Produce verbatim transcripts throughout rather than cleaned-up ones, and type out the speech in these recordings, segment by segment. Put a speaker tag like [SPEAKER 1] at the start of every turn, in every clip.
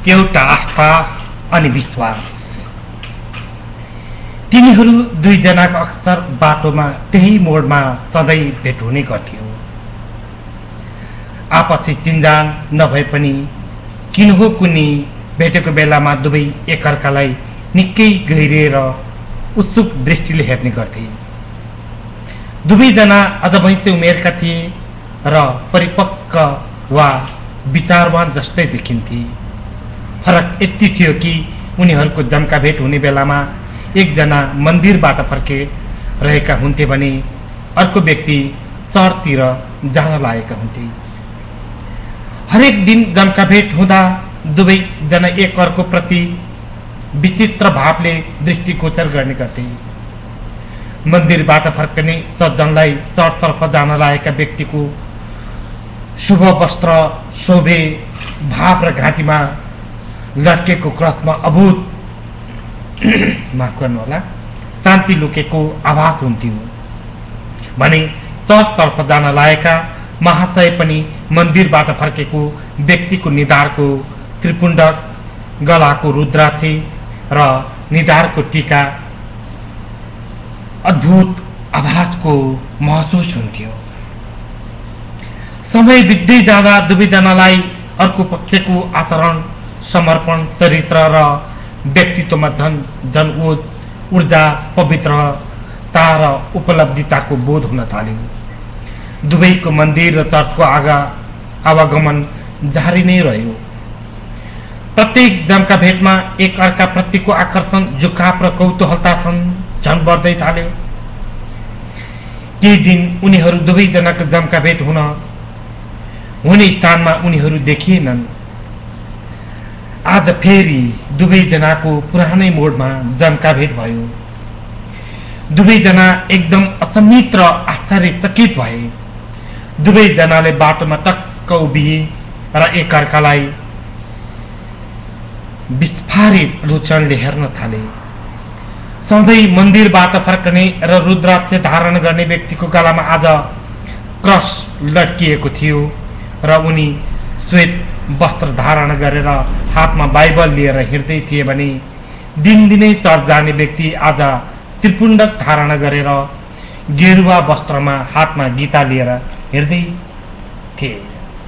[SPEAKER 1] एउटा आस्था अनि विश्वास। तिनीहरू दुईजनाको अक्सर बाटोमा त्यही मोडमा सधैँ भेट हुने गर्थ्यो। आपसी चिन्जान नभए पनि किन हो कुनी भेटेको बेलामा दुवै एकअर्कालाई निकै गहिरिएर उत्सुक दृष्टिले हेर्ने गर्थे। दुवैजना अधवैंसे उमेरका थिए र परिपक्व वा विचारवान जस्तै देखिन्थे। फरक यति थियो कि उनीहरूको जम्का भेट हुने बेलामा एकजना मन्दिरबाट फर्के रहेका हुन्थे भने अर्को व्यक्ति चर्चतिर जान लागेका हुन्थे। हरेक दिन जम्का भेट हुँदा दुवैजना एक अर्को प्रति विचित्र भावले दृष्टिगोचर गर्ने गर्थे। मन्दिरबाट फर्कने सज्जनलाई चर्चतर्फ जान लागेका व्यक्तिको शुभ वस्त्र शोभे भाव र घाँटीमा लटकेको क्रसमा अभूत माफ गर्नु होला शान्ति लुकेको आभास हुन्थ्यो भने चर्चतर्फ जान लागेका महाशय पनि मन्दिरबाट फर्केको व्यक्तिको निधारको त्रिपुण्ड गलाको रुद्राक्षी र निधारको टीका अद्भुत आभासको महसुस हुन्थ्यो। समय बित्दै जाँदा दुवैजनालाई अर्को पक्षको आचरण समर्पण चरित्र र व्यक्तित्वमा झन झन ऊर्जा पवित्रता र उपलब्धिताको बोध हुन थाल्यो। दुवैको मन्दिर र चर्चको आगा आवागमन जारी नै रह्यो। प्रत्येक जम्का भेटमा एक अर्का प्रतिको आकर्षण जुकाप र कौतूहलता झन बढ्दै थाल्यो। केही दिन उनीहरू दुवैजनाको जम्का भेट हुन हुने स्थानमा उनीहरू देखिएनन्। आज फेरि दुवैजनाको पुरानै मोडमा जम्का भेट भयो। दुवैजना एकदम अचम्मित र आश्चर्यचकित भए। दुवैजनाले बाटोमा टक्क उभिए र एकअर्कालाई विस्फारित लोचनले हेर्न थाले। सधैँ मन्दिरबाट फर्कने र रुद्राक्ष धारण गर्ने व्यक्तिको गलामा आज क्रस लटकिएको थियो र उनी श्वेत वस्त्र धारण गरेर हातमा बाइबल लिएर हिँड्दै थिए भने दिनदिनै चर्च जाने व्यक्ति आज त्रिपुण्डक धारण गरेर गेरुवा वस्त्रमा हातमा गीता लिएर हिँड्दै थिए।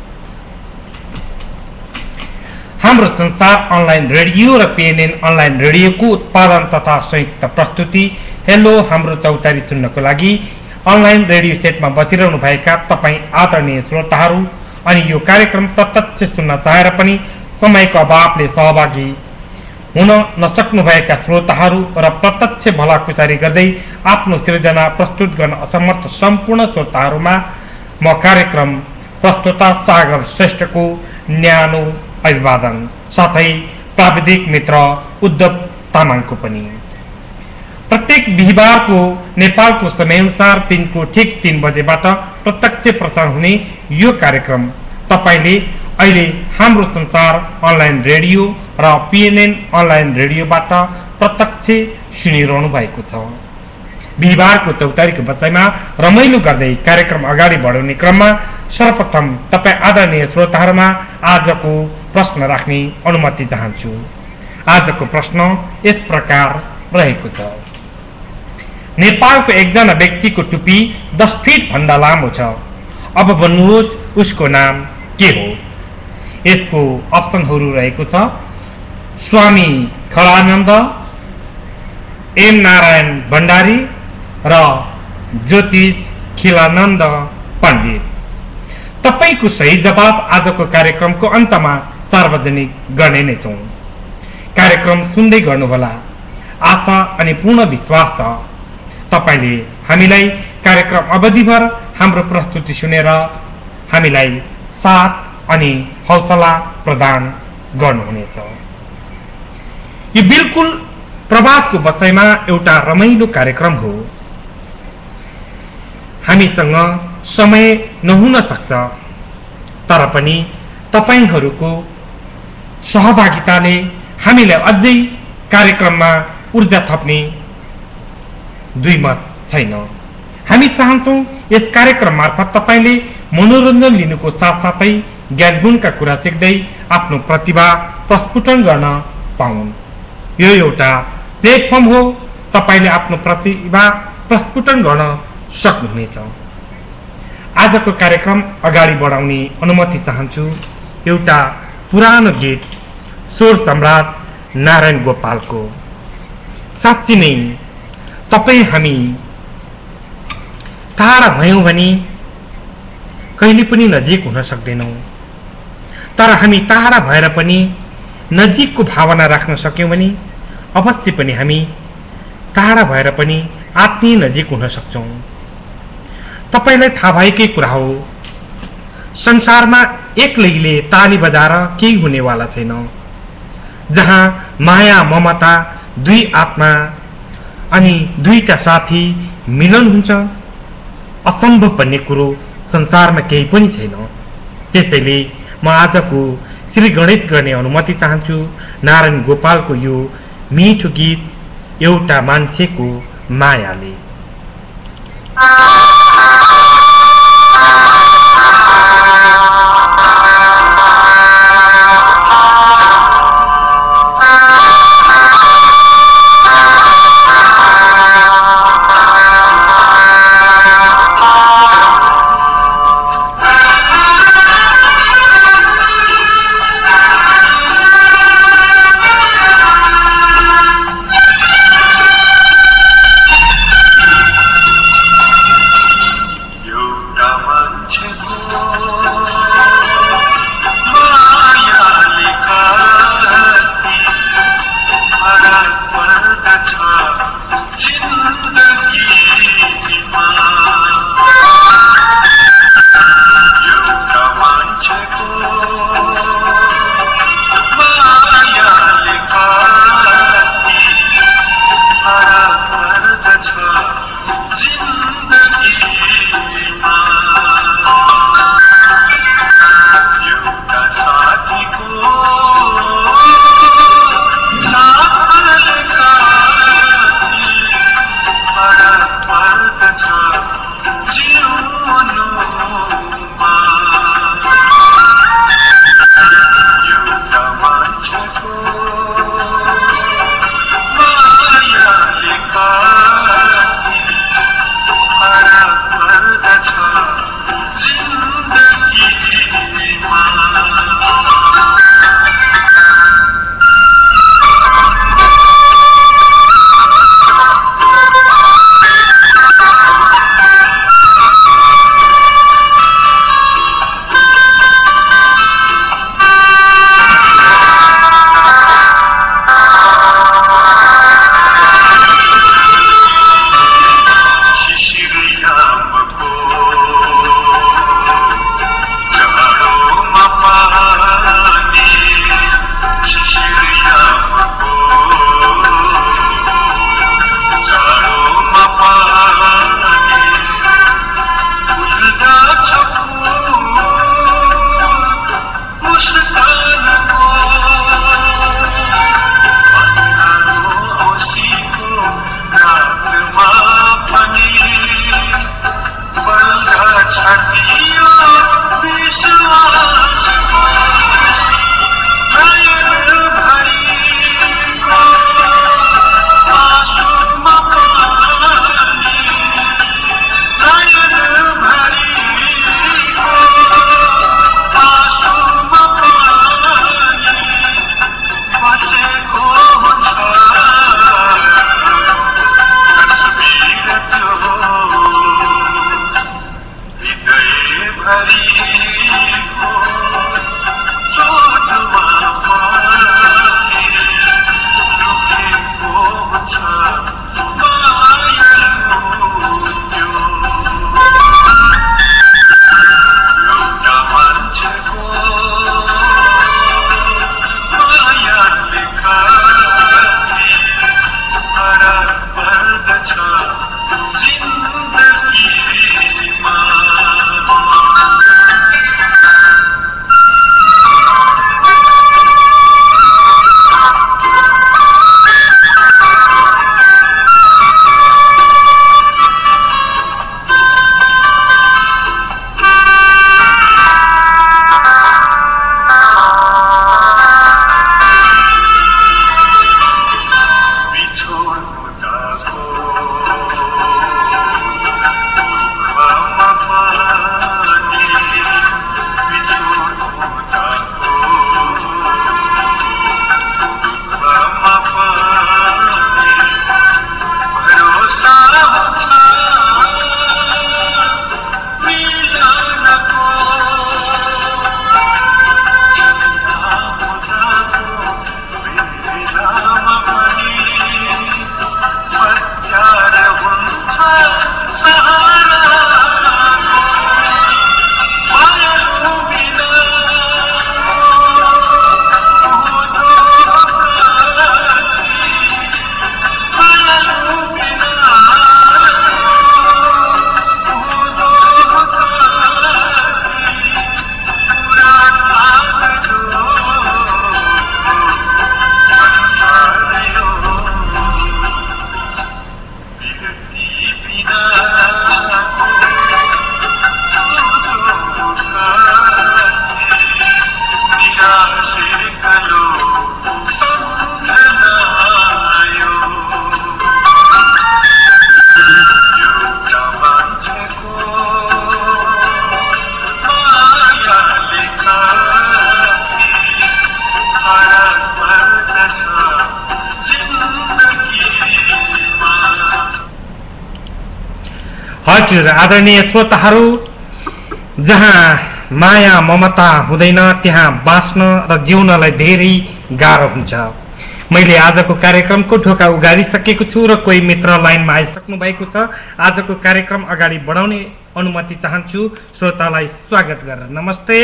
[SPEAKER 1] हाम्रो संसार अनलाइन रेडियो र पिएनएन अनलाइन रेडियोको उत्पादन तथा संयुक्त प्रस्तुति हेलो हाम्रो चौतारी सुन्नको लागि अनलाइन रेडियो सेटमा बसिरहनु भएका तपाईँ आदरणीय श्रोताहरू अनि यो कार्यक्रम प्रत्यक्ष सुन्न चाहेर पनि समयको अभावले सहभागी हुन नसक्नुभएका श्रोताहरू र प्रत्यक्ष भलाकुसारी गर्दै आफ्नो सृजना प्रस्तुत गर्न असमर्थ सम्पूर्ण श्रोताहरूमा म कार्यक्रम प्रस्तुता सागर श्रेष्ठको न्यानो अभिवादन साथै प्राविधिक मित्र उद्धव तामाङको पनि। प्रत्येक बिहिबारको नेपालको समयअनुसार दिनको ठिक तीन बजेबाट प्रत्यक्ष प्रसारण हुने यो कार्यक्रम तपाईले अहिले हाम्रो संसार अनलाइन रेडियो र पिएनएन अनलाइन रेडियोबाट प्रत्यक्ष सुनिरहनु भएको छ। बिहिबारको चौतारीको बसाइमा रमाइलो गर्दै कार्यक्रम अगाडि बढाउने क्रममा सर्वप्रथम तपाईँ आदरणीय श्रोताहरूमा आजको प्रश्न राख्ने अनुमति चाहन्छु। आजको प्रश्न यस प्रकार रहेको छ। नेपालको एकजना व्यक्तिको टुप्पी दस फिट भन्दा लामो छ। अब भन्नुहोस् उसको नाम के हो? यसको अप्सनहरू रहेको छ स्वामी खडानन्द, एम नारायण भण्डारी र ज्योतिष खिलानन्द पण्डित। तपाईको सही जवाब आजको कार्यक्रमको अन्तमा सार्वजनिक गर्ने नै छौं। कार्यक्रम सुन्दै गर्नुहोला। आशा अनि पूर्ण विश्वास छ तपाईले हामीलाई कार्यक्रम अवधिभर हाम्रो प्रस्तुति सुनेर हामीलाई साथ अनि हौसला प्रदान गर्नुहुनेछ। यो बिल्कुल प्रवासको बसाइमा एउटा रमाइलो कार्यक्रम हो। हामीसँग समय नहुन सक्छ, तर पनि तपाईहरूको सहभागिताले हामीलाई अझै कार्यक्रममा ऊर्जा थप्ने दुई मत छैन। हामी चाहन्छौं यस कार्यक्रम मार्फत तपाईले मनोरञ्जन लिनुको साथसाथै ज्ञान गुणका कुरा सिक्दै आफ्नो प्रतिभा प्रस्फुटन गर्न पाउन्। यो एउटा प्लेटफर्म हो, तपाईले आफ्नो प्रतिभा प्रस्फुटन गर्न सक्नुहुनेछ। आजको कार्यक्रम अगाडि बढाउने अनुमति चाहन्छु एउटा पुरानो गीत स्वर सम्राट नारायण गोपालको। साँच्ची नै तपाईँ हामी टाढा भयौँ भने कहिले पनि नजिक हुन सक्दैनौँ, तर हामी टाढा भएर पनि नजिकको भावना राख्न सक्यौँ भने अवश्य पनि हामी टाढा भएर पनि आत्मीय नजिक हुन सक्छौँ। तपाईलाई थाहा भएकै कुरा हो, संसारमा एक्लैले ताली बजाएर केही हुनेवाला छैन। जहाँ माया ममता दुई आत्मा अनि दुईटा साथी मिलन हुन्छ, असम्भव भन्ने कुरो संसारमा केही पनि छैन। त्यसैले म आजको श्री गणेश गर्ने अनुमति चाहन्छु नारायण गोपालको यो मिठो गीत एउटा मान्छेको मायाले। हजुर आदरणीय श्रोताहरू, जहाँ माया ममता हुँदैन त्यहाँ बाँच्न र जिउनलाई धेरै गाह्रो हुन्छ। मैले आजको कार्यक्रमको ढोका उगारिसकेको छु र कोही मित्र लाइनमा आइसक्नु भएको छ। आजको कार्यक्रम अगाडि बढाउने अनुमति चाहन्छु। श्रोतालाई स्वागत गरेर नमस्ते।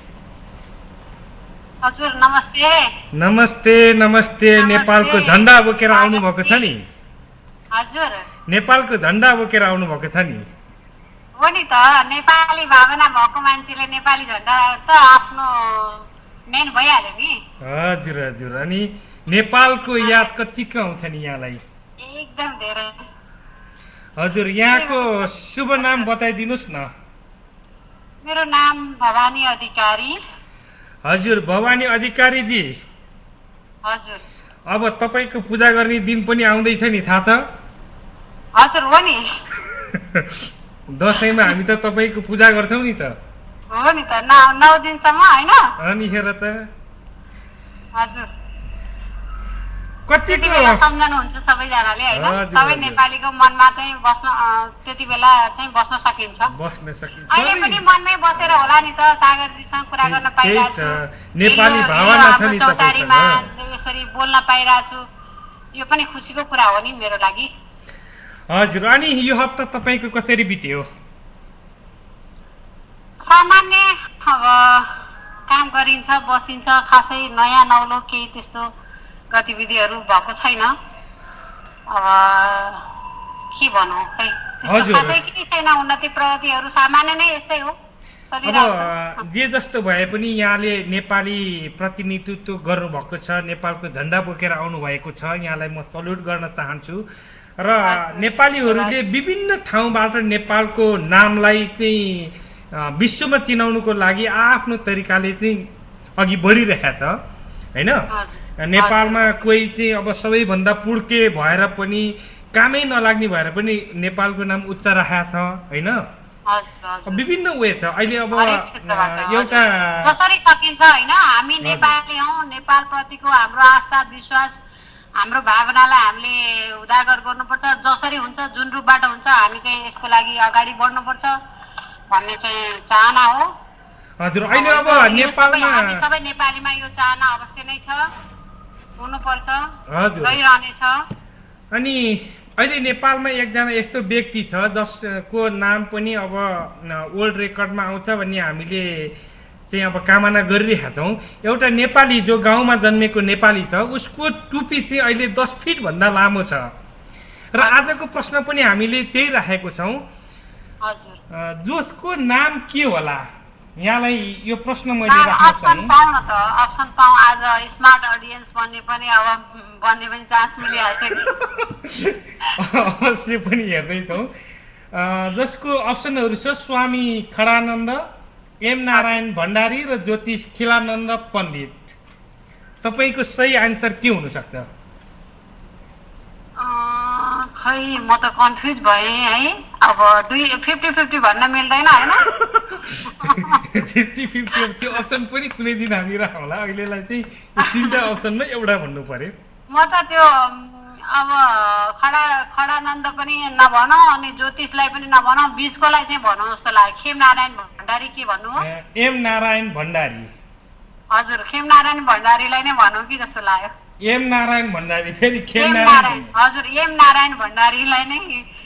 [SPEAKER 2] हजुर नमस्ते।
[SPEAKER 1] नमस्ते नमस्ते। नेपालको झन्डा बोकेर आउनु भएको छ नि?
[SPEAKER 2] हजुर
[SPEAKER 1] नेपालको झन्डा बोकेर आउनु भएको छ नि?
[SPEAKER 2] हो नि त, नेपाली भावना भएको मान्छेले नेपाली झन्डा त आफ्नो मेन भइहाल्यो नि।
[SPEAKER 1] हजुर हजुर। अनि नेपालको याद कतिको आउँछ नि यहाँलाई?
[SPEAKER 2] एकदम धेरै।
[SPEAKER 1] हजुर यहाँको शुभ नाम बताइदिनुस् न।
[SPEAKER 2] मेरो नाम भवानी अधिकारी।
[SPEAKER 1] हजुर भवानी अधिकारी जी।
[SPEAKER 2] हजुर।
[SPEAKER 1] अब तपाईको पूजा गर्ने दिन पनि आउँदैछ नि, थाहा छ?
[SPEAKER 2] हजुर हो नि।
[SPEAKER 1] दसैँमा हामी त तपाईको पूजा गर्छौं नि त।
[SPEAKER 2] हो नि त, नौ दिनसम्म हैन?
[SPEAKER 1] अनि हेर त।
[SPEAKER 2] हजुर।
[SPEAKER 1] कतिको
[SPEAKER 2] सम्झनुहुन्छ सबैजनाले हैन? सबै नेपालीको मनमा चाहिँ बस्न त्यति बेला चाहिँ बस्न सकिन्छ।
[SPEAKER 1] बस्न सकिन्छ।
[SPEAKER 2] अहिले पनि मनमै बसेर होला नि त, सागरजीसँग कुरा गर्न पाइरहेको छु।
[SPEAKER 1] नेपाली भावना छ नि
[SPEAKER 2] चौतारीमा यसरी बोल्न पाइरहेको छु, यो पनि खुसीको कुरा हो नि मेरो लागि।
[SPEAKER 1] हजुर। अनि यो हप्ता तपाईको कसरी बित्यो?
[SPEAKER 2] सामान्य अब काम गरिन्छ, बसिन्छ, खासै नयाँ नौलो केही त्यस्तो गतिविधिहरू भएको छैन। अब के भनौँ, खै खासै केही छैन। उन्नति प्रगतिहरू सामान्य नै यस्तै हो।
[SPEAKER 1] अब जे जस्तो भए पनि यहाँले नेपाली प्रतिनिधित्व गर्नुभएको छ, नेपालको झन्डा बोकेर आउनु भएको छ, यहाँलाई म सल्युट गर्न चाहन्छु। र नेपालीहरूले विभिन्न ठाउँबाट नेपालको नामलाई चाहिँ विश्वमा चिनाउनुको लागि आफ्नो तरिकाले चाहिँ अघि बढिरहेको छ हैन? नेपालमा कोही चाहिँ अब सबैभन्दा पुड्के भएर पनि, कामै नलाग्ने भएर पनि नेपालको नाम उच्च राखेको छ हैन? विभिन्न वे छ। अहिले अब एउटा
[SPEAKER 2] कसरी सकिन्छ हैन, हामी नेपाली हौ, नेपाल प्रतिको हाम्रो आस्था विश्वास हाम्रो भावनालाई हामीले उजागर गर्नुपर्छ। जसरी हुन्छ, जुन रूपबाट हुन्छ, हामी चाहिँ यसको लागि अगाडि बढ्नुपर्छ भन्ने चाहिँ चाहना हो।
[SPEAKER 1] हजुर। अहिले अब नेपालमा
[SPEAKER 2] हामी सबै नेपालीमा यो चाहना अवश्य नै छ, हुनुपर्छ,
[SPEAKER 1] हजुर
[SPEAKER 2] गइरहनेछ।
[SPEAKER 1] अनि अहिले नेपालमा एकजना यस्तो व्यक्ति छ जसको नाम पनि अब वर्ल्ड रेकर्डमा आउँछ भन्ने हामीले चाहिँ अब कामना गरिरहेका छौँ। एउटा नेपाली जो गाउँमा जन्मेको नेपाली छ, उसको टुपी चाहिँ अहिले दस फिट भन्दा लामो छ। र आजको प्रश्न पनि हामीले त्यही राखेको छौँ। जसको नाम के होला? यहाँलाई यो प्रश्न मैले राख्न
[SPEAKER 2] चाहे। पाउन त अप्सन पाउँ। आज स्मार्ट अडियन्स भन्ने पनि अब भन्ने पनि चान्स मिलिहाल्छ नि।
[SPEAKER 1] अवश्य पनि हेर्दैछौँ। जसको अप्सनहरू छ स्वामी खडानन्द, एम नारायण भण्डारी र ज्योतिष खिलानन्द पण्डित। तपाईको सही आन्सर के हुन सक्छ?
[SPEAKER 2] खै म त कन्फ्युज भएँ है। अब दुई फिफ्टी फिफ्टी भन्न मिल्दैन होइन?
[SPEAKER 1] फिफ्टी फिफ्टी त्यो अप्सन पनि कुनै दिन हामी राखौँला। अहिलेलाई चाहिँ तिनवटा अप्सनमा एउटा भन्नु पर्यो।
[SPEAKER 2] म त त्यो अब खडा खडानन्द पनि नभनौँ अनि ज्योतिषलाई पनि नभनौँ, बिचकोलाई चाहिँ भनौँ जस्तो लाग्यो। खेम नारायण भण्डारी के भन्नु हो?
[SPEAKER 1] एम नारायण भण्डारी।
[SPEAKER 2] हजुर, खेम नारायण भण्डारीलाई नै भनौँ कि जस्तो लाग्यो।
[SPEAKER 1] एम नारायण भण्डारी फेरि खेम
[SPEAKER 2] नारायण। हजुर, एम नारायण भण्डारीलाई नै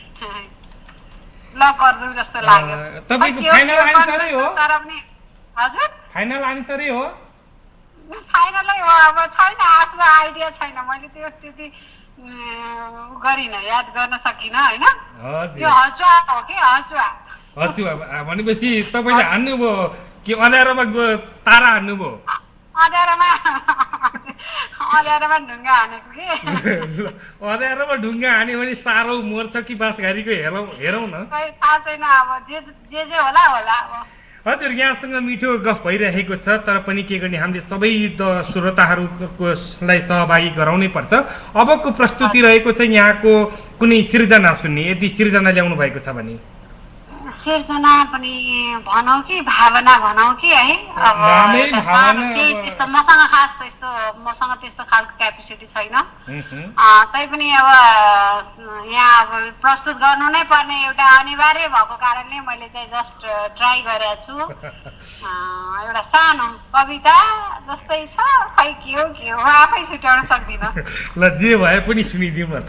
[SPEAKER 2] ल गर्नु जस्तो लाग्यो।
[SPEAKER 1] तपाईको फाइनल आन्सरै हो?
[SPEAKER 2] तर पनि हजुर
[SPEAKER 1] फाइनल आन्सरै हो?
[SPEAKER 2] फाइनलै हो। अब छैन, आफ्नो आइडिया छैन। मैले त्यो त्यति गरिन, याद गर्न सकिनँ होइन? त्यो हचुवा हो कि हचुवा?
[SPEAKER 1] हचुवा भनेपछि तपाईँले हान्नुभयो कि अँध्यारोमा तारा हान्नुभयो?
[SPEAKER 2] अँध्यारोमा अँध्यारोमा ढुङ्गा हानेको कि।
[SPEAKER 1] अँध्यारोमा ढुङ्गा हान्यो भने साह्रो मर्छ कि बाँसघारीको हेरौँ हेरौँ न।
[SPEAKER 2] थाहा छैन, अब जे जे जे होला होला। अब
[SPEAKER 1] हजुर, यहाँसँग मिठो गफ भइरहेको छ, तर पनि के गर्ने, हामीले सबै श्रोताहरूलाई सहभागी गराउनै पर्छ। अबको प्रस्तुति रहेको छ यहाँको कुनै सिर्जना सुन्ने, यदि सिर्जना ल्याउनु भएको छ भने।
[SPEAKER 2] सिर्जना पनि भनौँ कि भावना भनौँ कि है? अब
[SPEAKER 1] भावना
[SPEAKER 2] मसँग खास त्यस्तो मसँग त्यस्तो खालको क्यापेसिटी छैन। तैपनि अब यहाँ अब प्रस्तुत गर्नु नै पर्ने एउटा अनिवार्य भएको कारणले मैले चाहिँ जस्ट ट्राई गरेको छु। एउटा सानो कविता जस्तै छ, खै के हो के हो आफै छुट्याउन सक्दिनँ।
[SPEAKER 1] ल जे भए पनि सुनिदिउँ न त।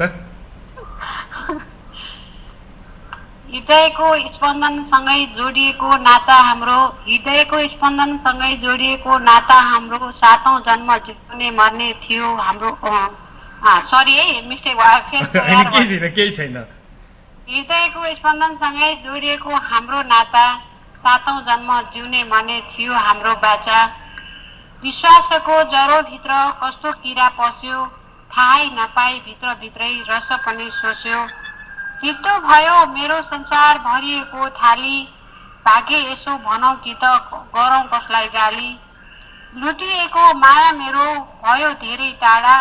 [SPEAKER 2] हृदयको स्पन्दनसँगै जोडिएको नाता हाम्रो, हृदयको स्पन्दनसँगै जोडिएको नाता हाम्रो, सातौं जन्म जिउने मर्ने थियो हाम्रो। सरी है, मिस्टेक भयो,
[SPEAKER 1] केही छैन।
[SPEAKER 2] हृदयको स्पन्दनसँगै जोडिएको हाम्रो नाता, सातौं जन्म जिउने मर्ने थियो हाम्रो बाचा। विश्वासको जरोभित्र कस्तो किरा पस्यो, थाहै नपाई भित्रभित्रै रस पनि सोच्यो। मृत्यु भयो मेरो संसार भरिएको थाली, भाग्य यसो भनौँ कि त गरौँ कसलाई गाली। लुटिएको माया मेरो भयो धेरै टाढा,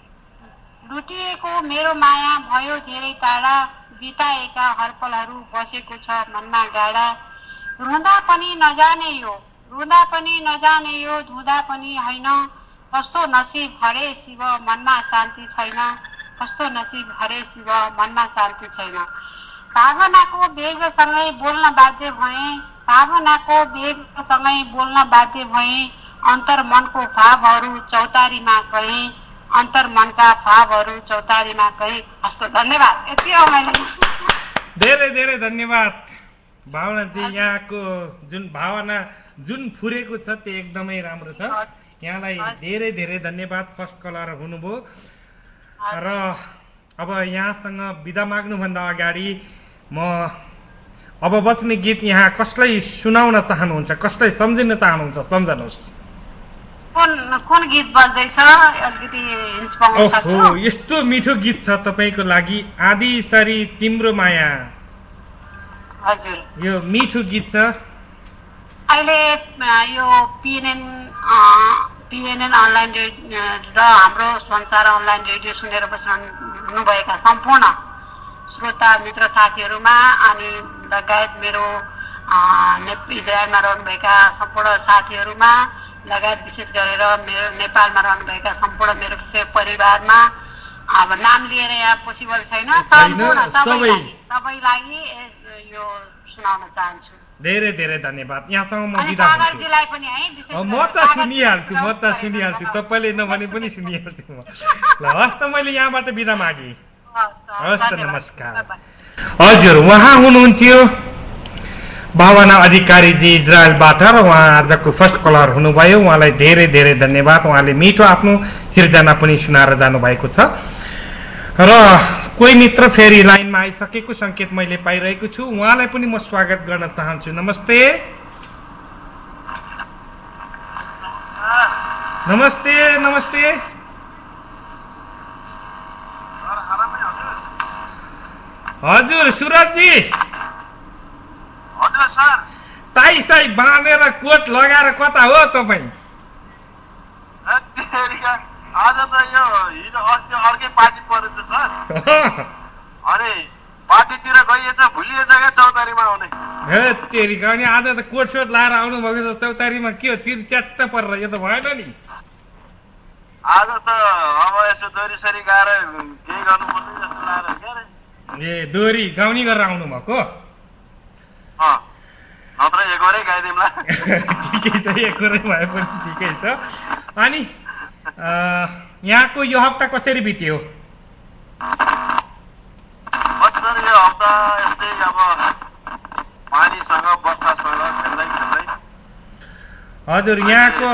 [SPEAKER 2] लुटिएको मेरो माया भयो धेरै टाढा, बिताएका हरपलहरू बसेको छ मनमा गाडा। रुँदा पनि नजाने यो, रुँदा पनि नजाने यो, धुँदा पनि होइन, कस्तो नसिब हरे शिव मनमा शान्ति छैन, कस्तो नसिब हरे शिव मनमा शान्ति छैन। भावनाको वेगसँगै बोल्न बाध्य भएँ, भावनाको वेगसँगै बोल्न बाध्य भएँ, अन्तर मनको भावहरू चौतारीमा कहेँ, अन्तर मनका भावहरू चौतारीमा कहेँ। हस्, धन्यवाद। यति हो मैले।
[SPEAKER 1] धेरै धेरै धन्यवाद भावनाजी। यहाँको जुन भावना जुन फुरेको छ त्यो एकदमै राम्रो छ। यहाँलाई धेरै धेरै धन्यवाद, फर्स्ट कलर हुनुभयो। र अब यहाँसँग बिदा माग्नुभन्दा अगाडि म अब बस्ने गीत यहाँ कसलाई सुनाउन चाहनुहुन्छ, कसलाई सम्झिन चाहनुहुन्छ, सम्झनुहोस्।
[SPEAKER 2] कुन कुन गीत बज्दैछ? अलिकति हिन्ट पाउन सक्छु?
[SPEAKER 1] ओहो, यस्तो मिठो गीत छ तपाईको लागि, आदि सरी तिम्रो माया।
[SPEAKER 2] हजुर,
[SPEAKER 1] यो मिठो गीत छ।
[SPEAKER 2] अहिले यो पिएनएन पिएनएन अनलाइन रेडियो र हाम्रो संसार अनलाइन रेडियो सुनेर बस्नुभएका सम्पूर्ण श्रोता मित्र साथीहरूमा अनि लगायत मेरो इजरायलमा रहनुभएका सम्पूर्ण साथीहरूमा लगायत विशेष गरेर मेरो नेपालमा रहनुभएका सम्पूर्ण मेरो परिवारमा अब नाम लिएर यहाँ पोसिबल छैन, सम्पूर्ण सबैलाई यो सुनाउन चाहन्छु।
[SPEAKER 1] धेरै धेरै धन्यवाद। यहाँसँग म बिदा
[SPEAKER 2] सागरजीलाई पनि है विशेष
[SPEAKER 1] म त सुनिहाल्छु, म त सुनिहाल्छु, तपाईँले नभने पनि सुनिहाल्छु म। ल हस् त, मैले यहाँबाट बिदा मागेँ। हस् त, नमस्कार। हजुर, उहाँ हुनुहुन्थ्यो भावना अधिकारीजी इजरायलबाट र उहाँ आजको फर्स्ट कलर हुनुभयो। उहाँलाई धेरै धेरै धन्यवाद। उहाँले मिठो आफ्नो सिर्जना पनि सुनाएर जानुभएको छ। र कोही मित्र फेरि लाइनमा आइसकेको सङ्केत मैले पाइरहेको छु, उहाँलाई पनि म स्वागत गर्न चाहन्छु। नमस्ते नमस्ते नमस्ते। हजुर सुरजजी।
[SPEAKER 3] हजुर सर।
[SPEAKER 1] टाई साई बाँधेर कोट लगाएर कता हो तपाईँ?
[SPEAKER 3] आज त यो हिजो अस्ति अर्कै पार्टी परेछ सर। अरे पार्टीतिर गइएछ, भुलिएछ क्या चौतारीमा आउने।
[SPEAKER 1] हे तेरिका, अनि आज त कोट सोट लाएर आउनु भएको छ चौतारीमा, के हो तिर च्याट्ट परेर? यो त भएन नि।
[SPEAKER 3] आज त अब यसो दोरी सोरी गाएर केही गर्नुपर्छ जस्तो लाएर के अरे।
[SPEAKER 1] ए दोरी गाउनी गरेर आउनु भएको?
[SPEAKER 3] नत्र एकोरै गाइदिउँला।
[SPEAKER 1] ठिकै छ, एकोरै भए पनि ठिकै छ। अनि यहाँको यो हप्ता कसरी बित्यो?
[SPEAKER 3] बस सर, यो हप्ता यस्तै अब पानीसँग वर्षासँग खेल्दै खेल्दै।
[SPEAKER 1] हजुर, यहाँको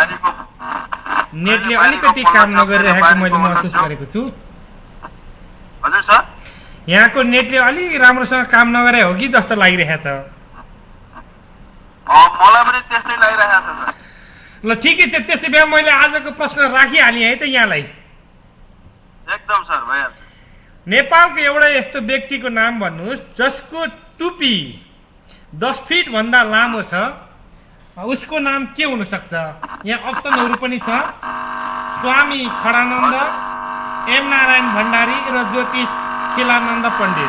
[SPEAKER 1] नेटले अलिकति काम नगरिरहेको मैले महसुस गरेको छु।
[SPEAKER 3] हजुर सर,
[SPEAKER 1] यहाँको नेटले अलि राम्रोसँग काम नगरे हो कि जस्तो लागिरहेछ।
[SPEAKER 3] मलाई पनि त्यस्तै लागिरहेको छ सर।
[SPEAKER 1] ल ठिकै छ, त्यसै भए मैले आजको प्रश्न राखिहालेँ है त यहाँलाई।
[SPEAKER 3] एकदम सर, भइहाल्छ।
[SPEAKER 1] नेपालको एउटा यस्तो व्यक्तिको नाम भन्नुहोस् जसको टुपी दस फिट भन्दा लामो छ, उसको नाम के हुन सक्छ? यहाँ अप्सनहरू पनि छ, स्वामी खडानन्द, एम नारायण भण्डारी र ज्योतिष खिलानन्द पण्डित।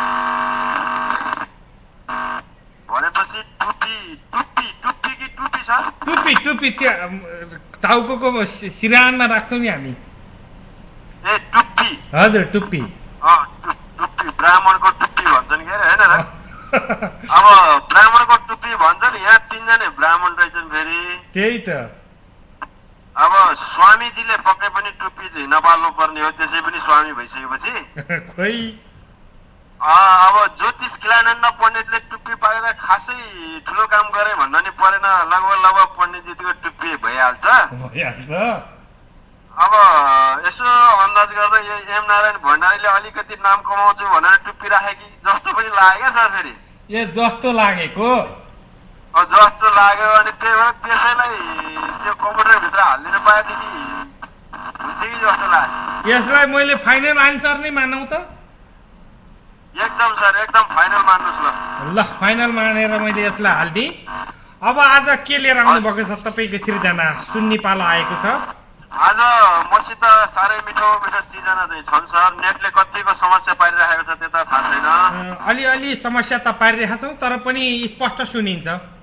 [SPEAKER 3] भनेपछि टुपी टुपी टुपी कि टुपी सर? टुपी
[SPEAKER 1] टुपी त्यो टाउको सिरानमा राख्छौँ नि हामी।
[SPEAKER 3] ए ए टुप्पी
[SPEAKER 1] हजुर टुप्पी
[SPEAKER 3] अँ टुप्पी ब्राह्मणको टुप्पी भन्छन् के अरे होइन र अब ब्राह्मणको टुप्पी भन्छन् यहाँ तिनजना ब्राह्मण रहेछन् फेरि
[SPEAKER 1] त्यही त
[SPEAKER 3] अब स्वामीजीले पक्कै पनि टुप्पी चाहिँ नपाल्नु पर्ने हो त्यसै पनि स्वामी भइसकेपछि
[SPEAKER 1] खोइ
[SPEAKER 3] अब ज्योतिष किलानन्द पण्डितले टुप्पी पालेर खासै ठुलो काम गरे भन्न नि परेन लगभग लगभग पण्डितजीको टुप्पी भइहाल्छ
[SPEAKER 1] भइहाल्छ
[SPEAKER 3] अब यसो अन्दाज गर्दा यो एम नारायण भण्डारीले अलिकति नाम कमाउँछु भनेर टुप्पी राखे कि जस्तो पनि लाग्यो क्या सर फेरि
[SPEAKER 1] ए जस्तो लागेको
[SPEAKER 3] जस्तो लाग्यो अनि त्यही भएर त्यसैलाई त्यो कम्प्युटरभित्र हालिदिन पाएदेखि हुन्थ्यो कि जस्तो लाग्यो
[SPEAKER 1] यसलाई मैले फाइनल आन्सर नै मानौ त
[SPEAKER 3] एकदम सर एकदम फाइनल मान्नुहोस् ल
[SPEAKER 1] ल फाइनल मानेर मैले यसलाई हालिदिएँ अब आज के लिएर आउनु भएको छ तपाईँको सिर्जना सुन्नी पालो आएको छ
[SPEAKER 3] आज मसित साह्रै मिठो मिठो सिर्जना चाहिँ छन् सर नेटले कतिको समस्या पारिरहेको छ त्यो त थाहा छैन
[SPEAKER 1] अलिअलि समस्या त पारिरहेका छौँ तर पनि स्पष्ट सुनिन्छ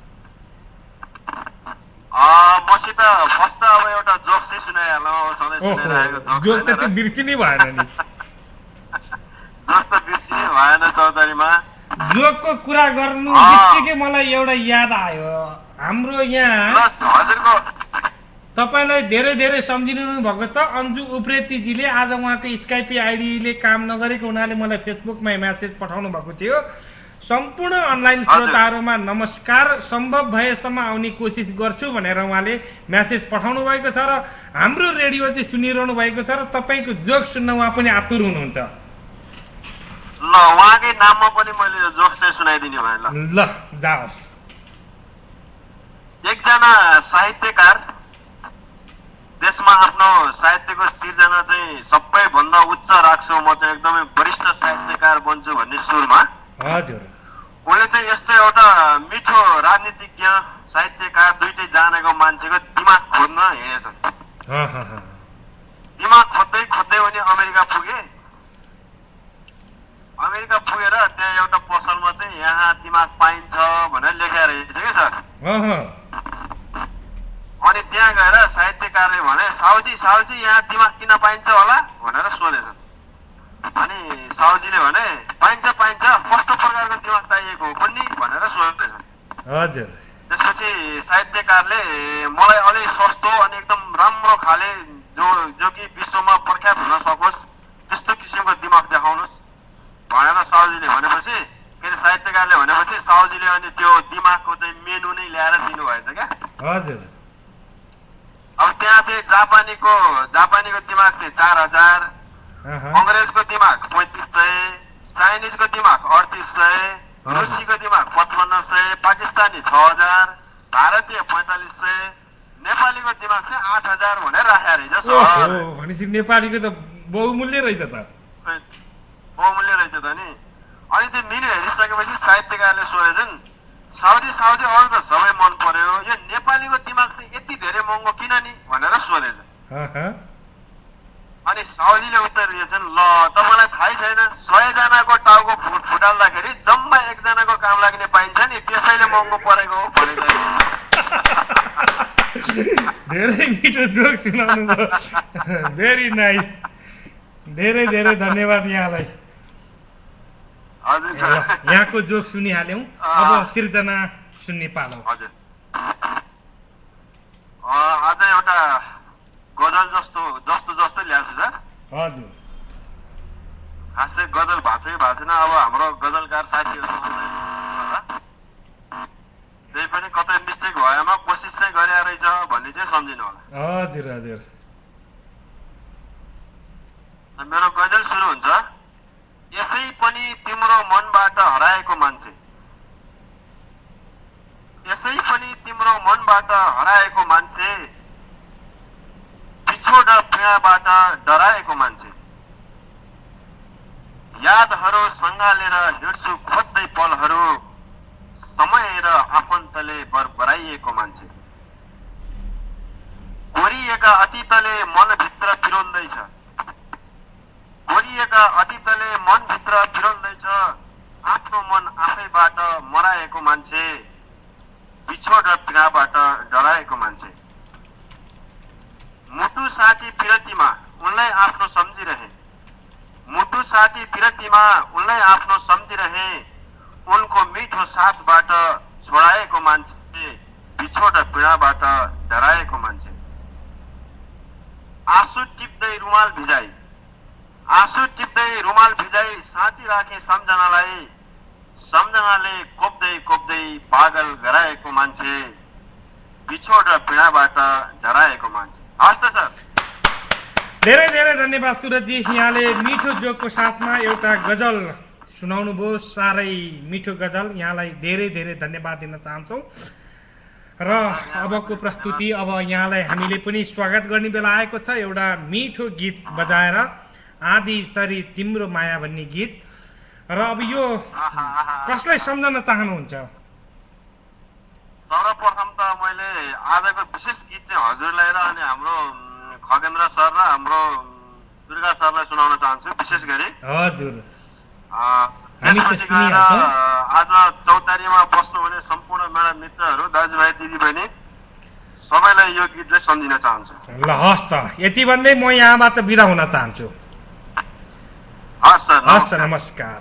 [SPEAKER 3] मसित फर्स्ट अब एउटा जोक चाहिँ सुनाइहालौँ अब सधैँ सुनाइरहेको
[SPEAKER 1] जोक त त्यो बिर्सिनै भएन नि
[SPEAKER 3] जोक त बिर्सिनै भएन चौतारीमा
[SPEAKER 1] जोकको कुरा गर्नु बित्तिकै मलाई एउटा याद आयो हाम्रो यहाँ
[SPEAKER 3] हजुरको
[SPEAKER 1] तपाईँलाई धेरै धेरै सम्झिनु भएको छ अन्जु उप्रेतीजीले आज उहाँको स्काइपी आइडीले काम नगरेको हुनाले मलाई फेसबुकमा म्यासेज पठाउनु भएको थियो सम्पूर्ण अनलाइन श्रोताहरूमा नमस्कार सम्भव भएसम्म आउने कोसिस गर्छु भनेर उहाँले म्यासेज पठाउनु भएको छ र हाम्रो रेडियो चाहिँ सुनिरहनु भएको छ र तपाईँको जोक सुन्न उहाँ पनि आतुर हुनुहुन्छ
[SPEAKER 3] ल उहाँकै नाममा पनि मैले जोक चाहिँ सुनाइदिने भएँ ल
[SPEAKER 1] ल जाओस्
[SPEAKER 3] एकजना साहित्यकार देशमा आफ्नो साहित्यको सिर्जना चाहिँ सबैभन्दा उच्च राख्छु म चाहिँ एकदमै वरिष्ठ साहित्यकार बन्छु भन्ने सुरमा
[SPEAKER 1] हजुर
[SPEAKER 3] उनले चाहिँ यस्तो एउटा मिठो राजनीतिज्ञ साहित्यकार दुइटै जानेको मान्छेको दिमाग खोज्न हिँडेछन् दिमाग खोज्दै खोज्दै उनी अमेरिका पुगे अमेरिका पुगेर त्यहाँ एउटा पसलमा चाहिँ यहाँ दिमाग पाइन्छ भनेर लेखेर रहेछ कि सर अनि त्यहाँ गएर साहित्यकारले भने साहुजी साहुजी यहाँ दिमाग किन पाइन्छ होला भनेर सोधेछन् अनि साहुजीले भने पाइन्छ पाइन्छ कस्तो प्रकारको दिमाग चाहिएको हो पनि भनेर सोध्दैछन्
[SPEAKER 1] हजुर
[SPEAKER 3] त्यसपछि साहित्यकारले मलाई अलिक सस्तो अनि एकदम राम्रो खाले जो जो कि विश्वमा प्रख्यात हुन सकोस् त्यस्तो किसिमको दिमाग देखाउनुहोस् भनेर साहुजीले भनेपछि के अरे साहित्यकारले भनेपछि साहुजीले अनि त्यो दिमागको चाहिँ मेनु नै ल्याएर दिनुभएछ क्या
[SPEAKER 1] हजुर
[SPEAKER 3] अब त्यहाँ चाहिँ जापानीको जापानीको दिमाग चाहिँ चार हजार अङ्ग्रेजको दिमाग पैँतिस सय चाइनिजको दिमाग अडतिस सय रुसीको दिमाग पचपन्न सय पाकिस्तानी छ हजार भारतीय पैँतालिस सय नेपालीको दिमाग चाहिँ आठ हजार भनेर राखेर रहेछ सर
[SPEAKER 1] भनेपछि नेपालीको त बहुमूल्य रहेछ त
[SPEAKER 3] बहुमूल्य रहेछ त नि अनि त्यो मेनु हेरिसकेपछि साहित्यकारले सोधेछन् साउजी साउजी अरू त सबै मन पर्यो यो नेपालीको दिमाग चाहिँ यति धेरै महँगो किन नि भनेर सोधेछ अनि साउजीले उत्तर दिएछन् ल तपाईँलाई थाहै छैन सयजनाको टाउको फुटाल्दाखेरि जम्मा एकजनाको काम लाग्ने पाइन्छ नि त्यसैले महँगो परेको हो भनेको
[SPEAKER 1] धेरै मिठो जोक सुनाउनु भयो भेरी नाइस धेरै धेरै धन्यवाद यहाँलाई यहाँको जोक सुनिहाल्यौँ अब सिर्जना सुन्ने पालो
[SPEAKER 3] हजुर आज एउटा गजल जस्तो जस्तो जस्तो ल्याएको छु सर
[SPEAKER 1] हजुर
[SPEAKER 3] खासै गजल भाषै भएको छैन अब हाम्रो गजलकार साथीहरू त्यही पनि कतै मिस्टेक भएमा कोसिस चाहिँ गरे रहेछ भन्ने चाहिँ सम्झिनु होला
[SPEAKER 1] हजुर हजुर
[SPEAKER 3] मेरो गजल सुरु हुन्छ यसै पनि तिम्रो मनबाट हराएको मान्छे यसै पनि तिम्रो मनबाट हराएको मान्छे बिछोड पीडाबाट डराएको मान्छे यादहरू सँगालेर हिँड्छु खोज्दै पलहरू समय र आफन्तले बरबराइएको मान्छे कोरिएका अतीतले मनभित्र पिरोल्दैछ कोरिएका अतीतले मनभित्र पिरोल्दैछ आफ्नो मन आफैबाट मराएको मान्छे बिछोड र पीडाबाट डराएको मान्छे मुटु साथी पिरतीमा उनलाई आफ्नो सम्झिरहे, मुटु साथी विरतिमा उनलाई आफ्नो सम्झिरहे, उनको मिठो साथबाट छोडाएको मान्छे, बिछोड र पीडाबाट डराएको मान्छे। आँसु टिप्दै रुमाल भिजाई, आँसु टिप्दै रुमाल भिजाई साँची राखे सम्झनालाई, सम्झनाले कोप्दै कोप्दै पागल गराएको मान्छे, बिछोड र पीडाबाट डराएको मान्छे। हस् त सर,
[SPEAKER 1] धेरै धेरै धन्यवाद सुरजी। यहाँले मिठो जोकको साथमा एउटा गजल सुनाउनु भयो, साह्रै मिठो गजल। यहाँलाई धेरै धेरै धन्यवाद दिन चाहन्छौँ। र अबको प्रस्तुति अब यहाँलाई हामीले पनि स्वागत गर्ने बेला आएको छ। एउटा मिठो गीत बजाएर, आदि सरी तिम्रो माया भन्ने गीत। र अब यो कसलाई सम्झन चाहनुहुन्छ?
[SPEAKER 3] सर्वप्रथम त मैले आजको विशेष गीत चाहिँ हजुरलाई र अनि हाम्रो खगेन्द्र सर र हाम्रो दुर्गा सरलाई सुनाउन चाहन्छु विशेष गरी।
[SPEAKER 1] हजुर।
[SPEAKER 3] त्यसपछि गएर आज चौतारीमा बस्नुहुने सम्पूर्ण मेरा मित्रहरू, दाजुभाइ, दिदीबहिनी सबैलाई यो गीतलाई सम्झिन चाहन्छु।
[SPEAKER 1] ल हस् त, यति भन्दै म यहाँबाट बिदा हुन चाहन्छु।
[SPEAKER 3] हस् सर,
[SPEAKER 1] हस् त, नमस्कार।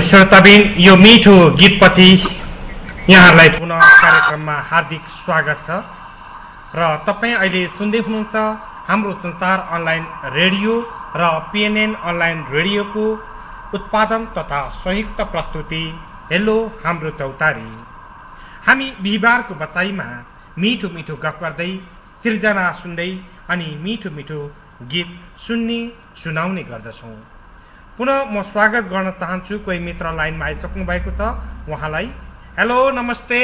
[SPEAKER 1] श्रोताबिन यो मिठो गीतपछि यहाँहरूलाई पुनः कार्यक्रममा हार्दिक स्वागत छ र तपाईँ अहिले सुन्दै हुनुहुन्छ हाम्रो संसार अनलाइन रेडियो र पिएनएन अनलाइन रेडियोको उत्पादन तथा संयुक्त प्रस्तुति हेलो हाम्रो चौतारी। हामी बिहिबारको बसाइमा मिठो मिठो गफ गर्दै सिर्जना सुन्दै अनि मिठो मिठो गीत सुन्ने सुनाउने गर्दछौँ। पुनः म स्वागत गर्न चाहन्छु कोही मित्र लाइनमा आइसक्नु भएको छ, उहाँलाई हेलो नमस्ते।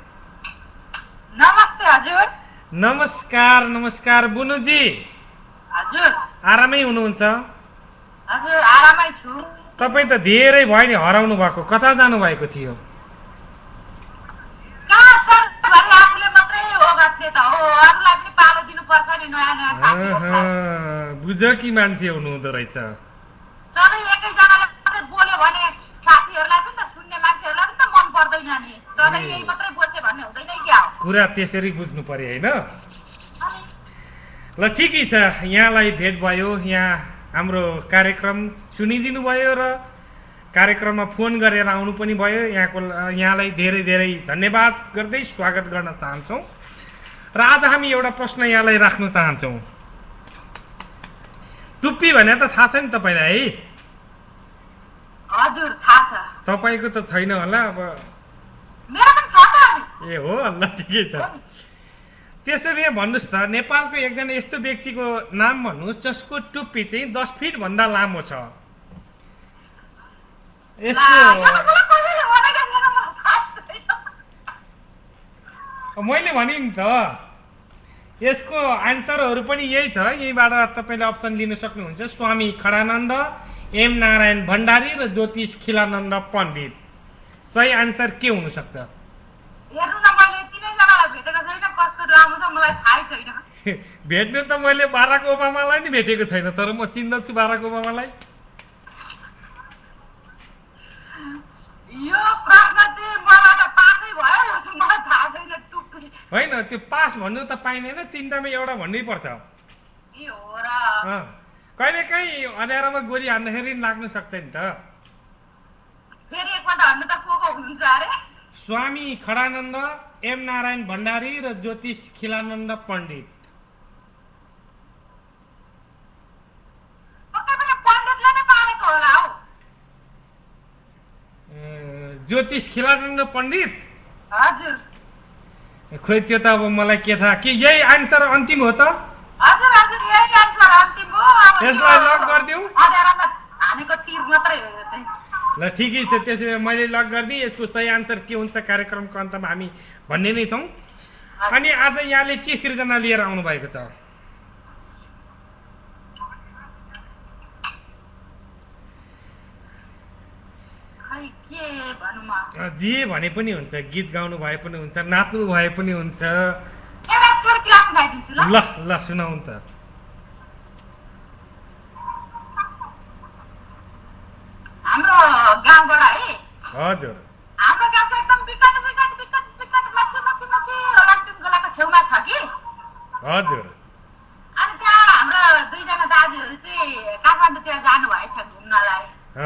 [SPEAKER 4] नमस्ते हजुर।
[SPEAKER 1] नमस्कार नमस्कार बुनुजी।
[SPEAKER 4] हजुर
[SPEAKER 1] आरामै हुनुहुन्छ?
[SPEAKER 4] हजुर आरामै छु।
[SPEAKER 1] तपाईँ त धेरै भयो नि हराउनु भएको, कता जानु भएको थियो?
[SPEAKER 4] कहाँ सर भरे आफूले मात्रै ओगट्ने त हो, अरूलाई पनि पालो दिनुपर्छ नि, नयाँ नयाँ साथीहरु।
[SPEAKER 1] बुझ कि मान्छे हुनुहुँदो रहेछ।
[SPEAKER 4] सधैँ एकैजनाले मात्रै बोल्यो भने साथीहरूलाई पनि त सुन्ने मान्छेहरूलाई पनि त मन पर्दैन नि, सधैँ यही मात्रै बोल्छ भन्ने हुँदैन क्या हो।
[SPEAKER 1] कुरा त्यसरी बुझ्नु पर्यो हैन? ल ठिकै छ, यहाँलाई भेट भयो, यहाँ हाम्रो कार्यक्रम सुनिदिनु भयो र कार्यक्रममा फोन गरेर आउनु पनि भयो। यहाँको यहाँलाई धेरै धेरै धन्यवाद गर्दै स्वागत गर्न चाहन्छौँ। र आज हामी एउटा प्रश्न यहाँलाई राख्न चाहन्छौँ। टुप्पी भने त थाहा छ नि तपाईँलाई है?
[SPEAKER 4] हजुर थाहा छ।
[SPEAKER 1] तपाईँको त छैन होला? अब
[SPEAKER 4] मेरो पनि छ त नि।
[SPEAKER 1] ए हो, ल ठिकै छ। त्यसरी भन्नुहोस् त, नेपालको एकजना यस्तो व्यक्तिको नाम भन्नुहोस् जसको टुप्पी चाहिँ दस फिट भन्दा लामो छ। यसको मैले भने नि त, यसको आन्सरहरू पनि यही छ। यहीबाट तपाईँले अप्सन लिन सक्नुहुन्छ। स्वामी खडानन्द, एम नारायण भण्डारी र ज्योतिष खिलानन्द पण्डित। सही आन्सर के हुन सक्छ?
[SPEAKER 4] हेर्नु न, मैले तिनैजनालाई भेटेको छैन, कसको लामो छ मलाई थाहै छैन।
[SPEAKER 1] भेट्नु त मैले बाराक ओबामालाई नि भेटेको छैन, तर म चिन्दछु बाराक ओबामालाई।
[SPEAKER 4] यो प्रश्न चाहिँ मलाई त पासै भयो, मलाई थाहा छैन टुप्पी।
[SPEAKER 1] होइन, त्यो पास भन्नु त पाइँदैन, तिनटामा एउटा भन्नै पर्छ।
[SPEAKER 4] ए हो र।
[SPEAKER 1] कहिले काहीँ अँध्यारोमा गोली हान्दाखेरि लाग्न सक्छ नि त।
[SPEAKER 4] फेरि एकपल्ट भन्नु त को को हुनुहुन्छ अरे?
[SPEAKER 1] स्वामी खडानन्द, एम नारायण भण्डारी र ज्योतिष खिलानन्द पण्डित।
[SPEAKER 4] पण्डितले नै पारेको होला हौ।
[SPEAKER 1] ज्योतिष खिलानन्द पण्डित?
[SPEAKER 4] हजुर।
[SPEAKER 1] खोइ त्यो त अब मलाई के थाहा। कि यही आन्सर अन्तिम हो त?
[SPEAKER 4] हजुर हजुर, यही आन्सर अन्तिम हो।
[SPEAKER 1] यसलाई लक गरिदिउँ?
[SPEAKER 4] अँध्यारोमा हानेको तीर मात्रै हो यो चाहिँ।
[SPEAKER 1] ल ठिकै छ, त्यसो भए मैले लक गरिदिएँ। यसको सही आन्सर के हुन्छ कार्यक्रमको अन्तमा हामी भन्ने नै छौँ। अनि आज यहाँले के सिर्जना लिएर आउनु भएको छ? जे भने पनि हुन्छ, गीत गाउनु भए पनि हुन्छ, नाच्नु भए पनि हुन्छ। ल ल सुनाउ त।
[SPEAKER 4] हाम्रो गाउँबाट है?
[SPEAKER 1] हजुर।
[SPEAKER 4] हाम्रो गाउँ चाहिँ एकदम विकट विकट विकट विकट माथि माथि माथि लक्ष्मी गोलाको छेउमा छ कि।
[SPEAKER 1] हजुर।
[SPEAKER 4] अनि त्यहाँ हाम्रो दुईजना दाजुहरू चाहिँ काठमाडौँतिर जानुभएछ घुम्नलाई।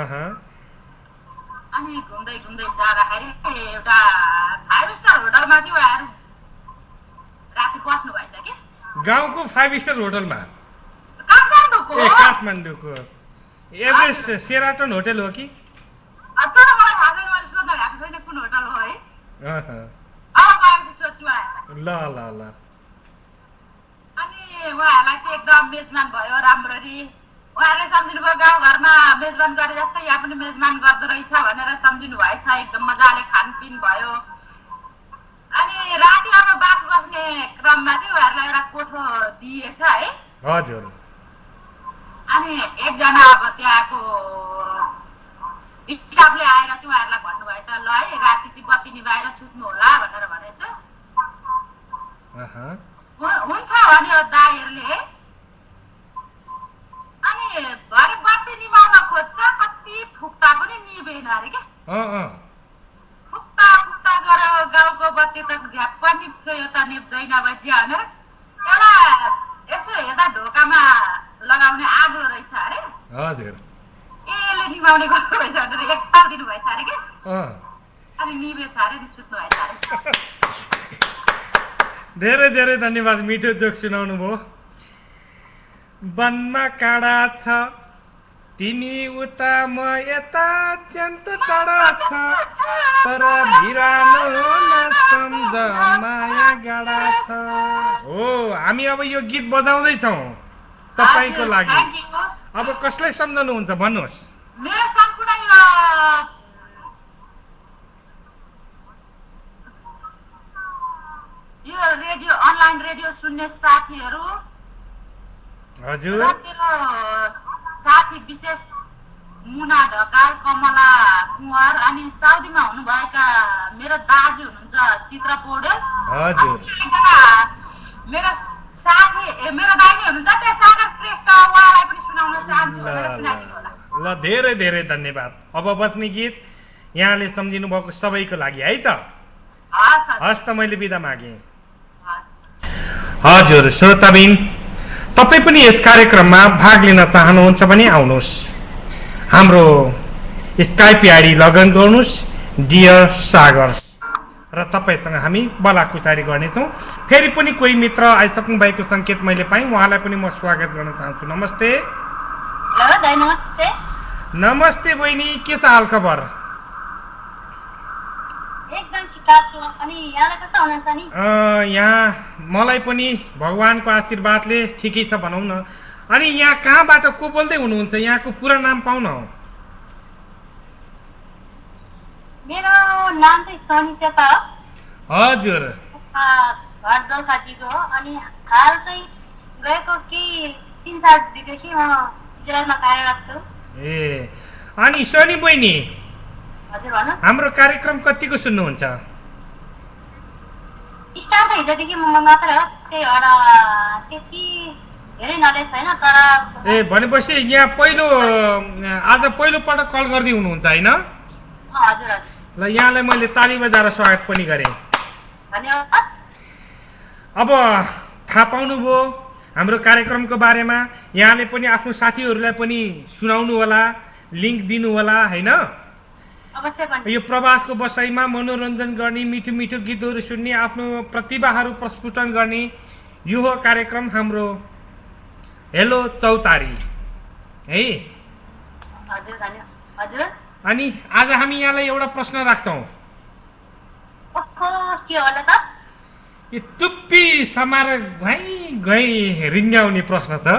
[SPEAKER 4] अनि घुम्दै घुम्दै जाँदाखेरि एउटा फाइभ स्टार होटलमा चाहिँ उहाँहरू राति बस्नु भएछ कि।
[SPEAKER 1] गाउँको फाइभ स्टार होटलमा?
[SPEAKER 4] काठमाडौँको।
[SPEAKER 1] ए काठमाडौँको एभरेस्ट सेराटन होटल हो कि?
[SPEAKER 4] तर मलाई थाहा छैन, मैले सोध्न गएको छैन कुन होटल हो है। अब गएपछि सोध्छु उहाँहरूलाई।
[SPEAKER 1] ल ल ल।
[SPEAKER 4] अनि उहाँहरूलाई चाहिँ एकदम मेजमान भयो राम्ररी। उहाँले सम्झिनुभयो गाउँघरमा मेजबान गरे जस्तै यहाँ पनि मेजबान गर्दो रहेछ भनेर सम्झिनु भएछ। एकदम मजाले खानपिन भयो। अनि राति अब बास बस्ने क्रममा चाहिँ उहाँहरूलाई एउटा कोठो दिएछ है।
[SPEAKER 1] हजुर।
[SPEAKER 4] अनि एकजना अब त्यहाँको स्टाफले आएर चाहिँ उहाँहरूलाई भन्नुभएछ, ल है राति चाहिँ बत्ती निभाएर सुत्नु होला भनेर भनेछ। हुन्छ भन्यो दाइहरूले। अनि भरे बत्ती निभाउन खोज्छ, कति फुक्ता पनि निभेन अरे क्या। फुक्ता फुक्ता गरेर गाउँको बत्ती त झ्याप्प निप्थ्यो, यो त निप्दैन बज्या भनेर एउटा यसो हेर्दा ढोकामा लगाउने आगो रहेछ अरे।
[SPEAKER 1] हजुर।
[SPEAKER 4] ए कसले निभाउने गर्नु भएछ भनेर एकताल दिनुभएछ अरे के अनि निभेछ अरे नि सुत्नु भएछ अरे
[SPEAKER 1] धेरै धेरै धन्यवाद मिठो जोक सुनाउनु भयो वनमा काँडा छ तिमी उता म यता अत्यन्त टाढा छ तर बिरानो नसम्झ माया गाडा छ हो हामी अब यो गीत बजाउँदैछौँ तपाईँको लागि अब कसलाई सम्झनुहुन्छ भन्नुहोस्
[SPEAKER 4] मेरो सम्पूर्ण यो रेडियो अनलाइन रेडियो सुन्ने साथीहरू
[SPEAKER 1] हजुर
[SPEAKER 4] मेरो साथी विशेष मुना ढकाल कमला कुँवर अनि साउदीमा हुनुभएका मेरो दाजु हुनुहुन्छ चित्र पौडेल
[SPEAKER 1] हजुर
[SPEAKER 4] मेरो साथी मेरो दाइनी हुनुहुन्छ त्यो सागर श्रेष्ठ उहाँलाई पनि सुनाउन चाहन्छु भनेर सुनाइदिनु होला
[SPEAKER 1] ल धेरै धेरै धन्यवाद अब बस्ने गीत यहाँले सम्झिनु भएको सबैको लागि है त हस् त मैले बिदा मागेँ हजुर श्रोताबिन तपाईँ पनि यस कार्यक्रममा भाग लिन चाहनुहुन्छ भने आउनुहोस् हाम्रो स्काइप आइडी लगइन गर्नुहोस् डियर सागर्स र तपाईँसँग हामी बलाकुसारी गर्नेछौँ फेरि पनि कोही मित्र आइसक्नु भएको सङ्केत मैले पाएँ उहाँलाई पनि म स्वागत गर्न चाहन्छु नमस्ते
[SPEAKER 2] नमस्ते
[SPEAKER 1] नमस्ते बहिनी के छ हाल खबर
[SPEAKER 2] एकदम ठिकठाक छु अनि यहाँलाई कस्तो हुनुहुन्छ नि
[SPEAKER 1] यहाँ मलाई पनि भगवानको आशीर्वादले ठिकै छ भनौँ न अनि यहाँ कहाँबाट को बोल्दै हुनुहुन्छ यहाँको पुरा नाम पाउँ न
[SPEAKER 2] मेरो नाम चाहिँ सनी शेर्पा हो
[SPEAKER 1] हजुर
[SPEAKER 2] घर दोलखाटीको हो अनि हाल चाहिँ गएको केही तिन सालदेखि म इजरायलमा कार्यरत छु
[SPEAKER 1] ए अनि सनी बहिनी
[SPEAKER 2] हजुर भन्नुहोस्
[SPEAKER 1] हाम्रो कार्यक्रम कतिको सुन्नुहुन्छ
[SPEAKER 2] स्टार्ट त हिजोदेखि म मात्र हो त्यही भएर त्यति धेरै नलेज छैन तर
[SPEAKER 1] ए भनेपछि यहाँ पहिलो आज पहिलो पटक कल गर्दै हुनुहुन्छ होइन
[SPEAKER 2] हजुर हजुर
[SPEAKER 1] ल यहाँलाई मैले ताली बजाएर स्वागत पनि गरेँ
[SPEAKER 2] धन्यवाद
[SPEAKER 1] अब थाहा पाउनुभयो हाम्रो कार्यक्रमको बारेमा यहाँले पनि आफ्नो साथीहरूलाई पनि सुनाउनु होला लिङ्क दिनु होला होइन
[SPEAKER 2] अवश्य पनि
[SPEAKER 1] यो प्रवासको बसाइमा मनोरञ्जन गर्ने मिठो मिठो गीतहरू सुन्ने आफ्नो प्रतिभाहरू प्रस्फुटन गर्ने यो हो कार्यक्रम हाम्रो हेलो चौतारी है
[SPEAKER 2] हजुर धन्यवाद हजुर
[SPEAKER 1] अनि आज हामी यहाँलाई एउटा प्रश्न राख्छौँ
[SPEAKER 2] ओहो के होला त
[SPEAKER 1] यो टुप्पी समाएर घै घै रिङ्ग्याउने प्रश्न छ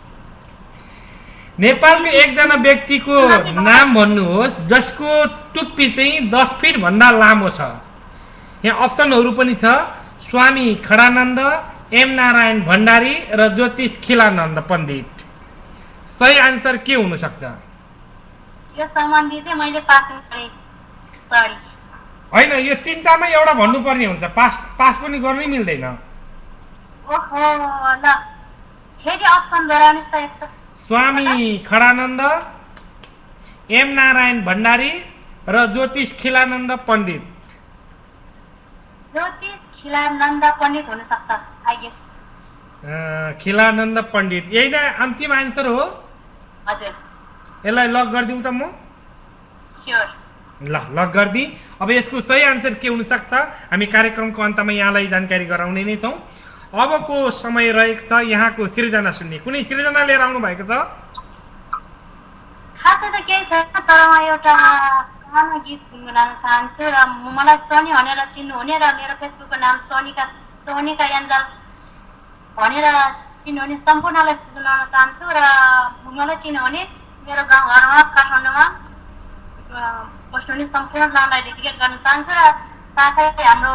[SPEAKER 1] नेपालको एकजना व्यक्तिको नाम भन्नुहोस् जसको टुप्पी चाहिँ दस फिट भन्दा लामो छ यहाँ अप्सनहरू पनि छ स्वामी खडानन्द एम नारायण भण्डारी र ज्योतिष खिलानन्द पण्डित सही आन्सर के हुन सक्छ
[SPEAKER 2] यो सम्बन्धी चाहिँ मैले पास गरेँ सरी
[SPEAKER 1] होइन यो तिनटामा एउटा भन्नुपर्ने हुन्छ पास पास पनि गर्नै मिल्दैन
[SPEAKER 2] ओहो ल फेरि अप्सन गराउनुस् त एक
[SPEAKER 1] स्वामी खडानन्द एम नारायण भण्डारी र ज्योतिष खिलानन्द पण्डित
[SPEAKER 2] ज्योतिष खिलानन्द पण्डित हुन सक्छ आई गेस
[SPEAKER 1] खिलानन्द पण्डित यही नै अन्तिम आन्सर हो
[SPEAKER 2] हजुर
[SPEAKER 1] यसलाई लक गरिदिउँ त म
[SPEAKER 2] स्योर
[SPEAKER 1] ल लक गरिदिएँ अब यसको सही आन्सर के हुनसक्छ हामी कार्यक्रमको अन्तमा यहाँलाई जानकारी गराउने नै छौँ अबको समय रहेको छ यहाँको सृजना सुन्ने कुनै सृजना लिएर आउनु भएको छ
[SPEAKER 2] खासै त केही छैन तर म एउटा सानो गीत गुनगुनाउन चाहन्छु र मलाई सोनी भनेर चिन्नुहुने र मेरो फेसबुकको नाम सोनिका सोनिका यान्जल भनेर चिन्नुहुने सम्पूर्णलाई सुनाउन चाहन्छु र मलाई चिन्नुहुने मेरो गाउँघरमा काठमाडौँमा बस्नुहुने सम्पूर्णलाई डेडिकेट गर्न चाहन्छु र साथै हाम्रो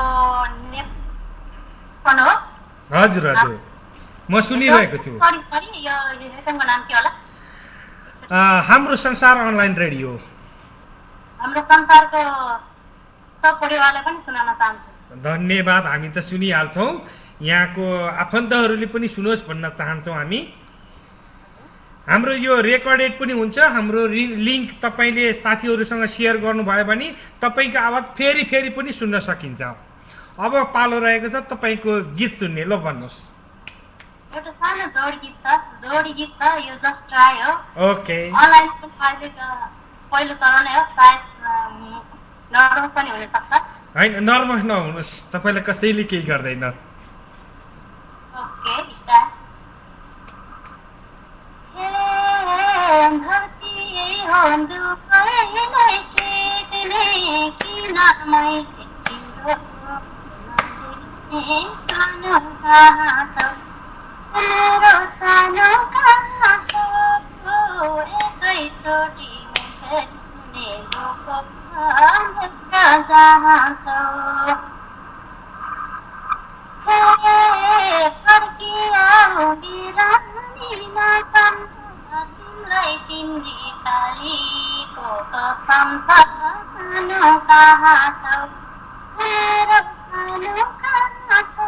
[SPEAKER 2] नेपाल हो
[SPEAKER 1] हजुर हजुर म सुनिरहेको छु
[SPEAKER 2] सरी सरी यो एफएमको नाम के होला
[SPEAKER 1] हाम्रो संसार अनलाइन रेडियो
[SPEAKER 2] हाम्रो संसारको सब परिवारलाई पनि सुनाउन चाहन्छु
[SPEAKER 1] धन्यवाद हामी त सुनिहाल्छौँ यहाँको आफन्तहरूले पनि सुनोस् भन्न चाहन्छौँ हामी हाम्रो यो रेकर्डेड पनि हुन्छ हाम्रो लिङ्क तपाईँले साथीहरूसँग सेयर गर्नुभयो भने तपाईँको आवाज फेरि फेरि पनि सुन्न सकिन्छ अब पालो रहेको छ तपाईँको गीत सुन्ने ल भन्नुहोस्
[SPEAKER 2] एउटा सानो दौडी गीत छ दौडी गीत छ यो जस्ट ट्राई हो
[SPEAKER 1] ओके
[SPEAKER 2] अनलाइन अहिले
[SPEAKER 5] पहिलो चरण हो सायद नर्भस पनि हुन सक्छ
[SPEAKER 1] हैन नर्भस नहुनुस् तपाईलाई कसैले केही गर्दैन
[SPEAKER 5] ओके स्टार्ट हे धरती हो दुबईलाई टेक्ने किन मैले तिम्रो सानो कहाँ छ मेरो सानो कहाँ छ एकैचोटि हेर्ने दुःख जहाँ छ हे फर्किआऊ बिरामी नसम तिमीलाई तिम्री कालीको कसम छ सानो कहाँ छ मेरो सानो कहाँ छ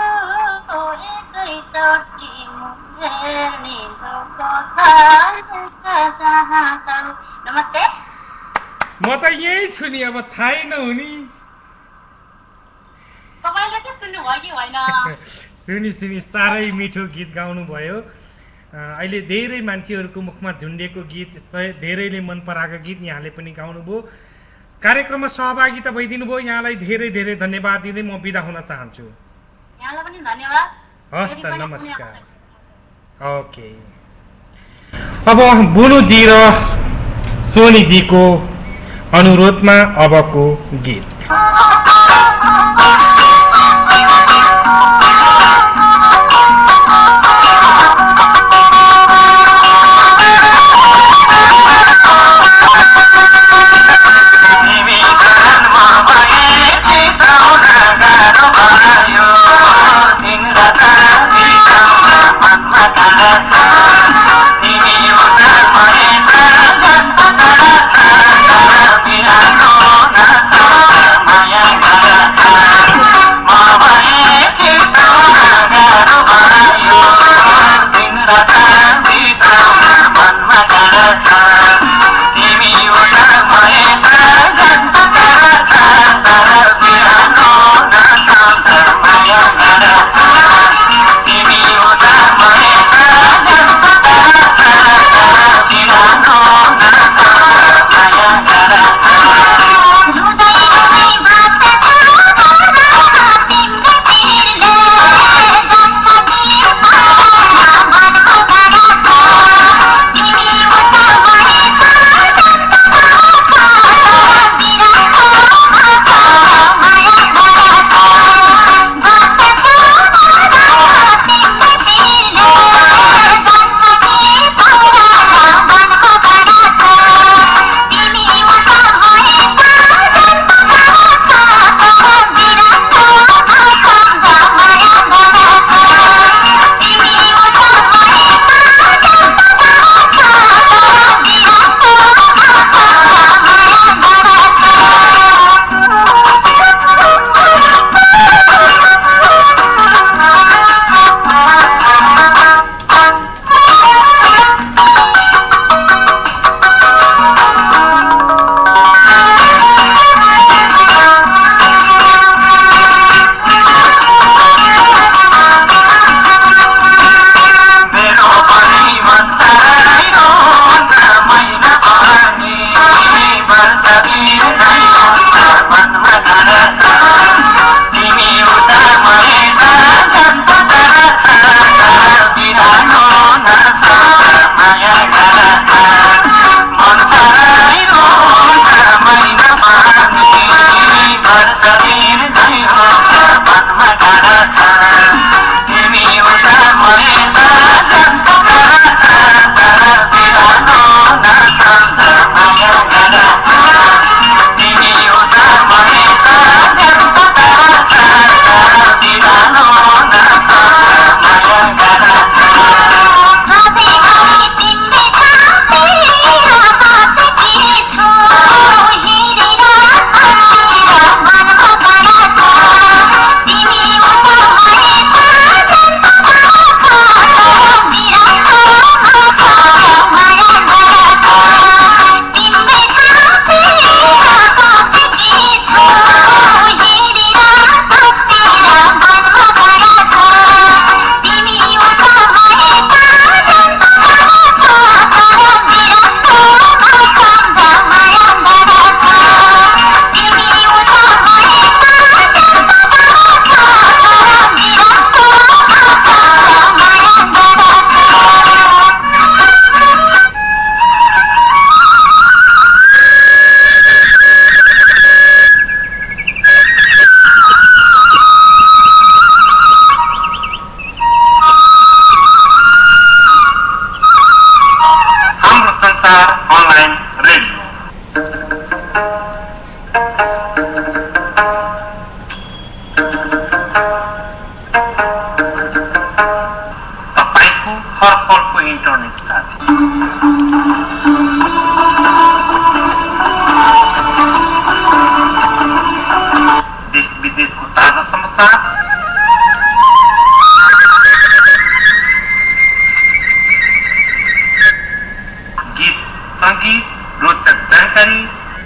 [SPEAKER 5] एकैचोटि हेर्ने दुःख जहाँ छ नमस्ते
[SPEAKER 1] म त यही छु नि अब थाहै नहुनी
[SPEAKER 5] तपाईले चाहिँ सुन्नु भयो कि होइन
[SPEAKER 1] सुनि सुनि साह्रै मिठो गीत गाउनु भयो अहिले धेरै मान्छेहरूको मुखमा झुन्डेको गीत धेरैले मन पराएको गीत यहाँले पनि गाउनुभयो कार्यक्रममा सहभागिता भइदिनु भयो यहाँलाई धेरै धेरै धन्यवाद दिँदै म बिदा हुन चाहन्छु
[SPEAKER 5] यहाँलाई पनि धन्यवाद
[SPEAKER 1] हस् त नमस्कार ओके अब बुनुजी र सोनीजीको अनुरोधमा अबको गीत
[SPEAKER 6] Maya
[SPEAKER 3] संसार, गीत संगीत रोचक जानकारी,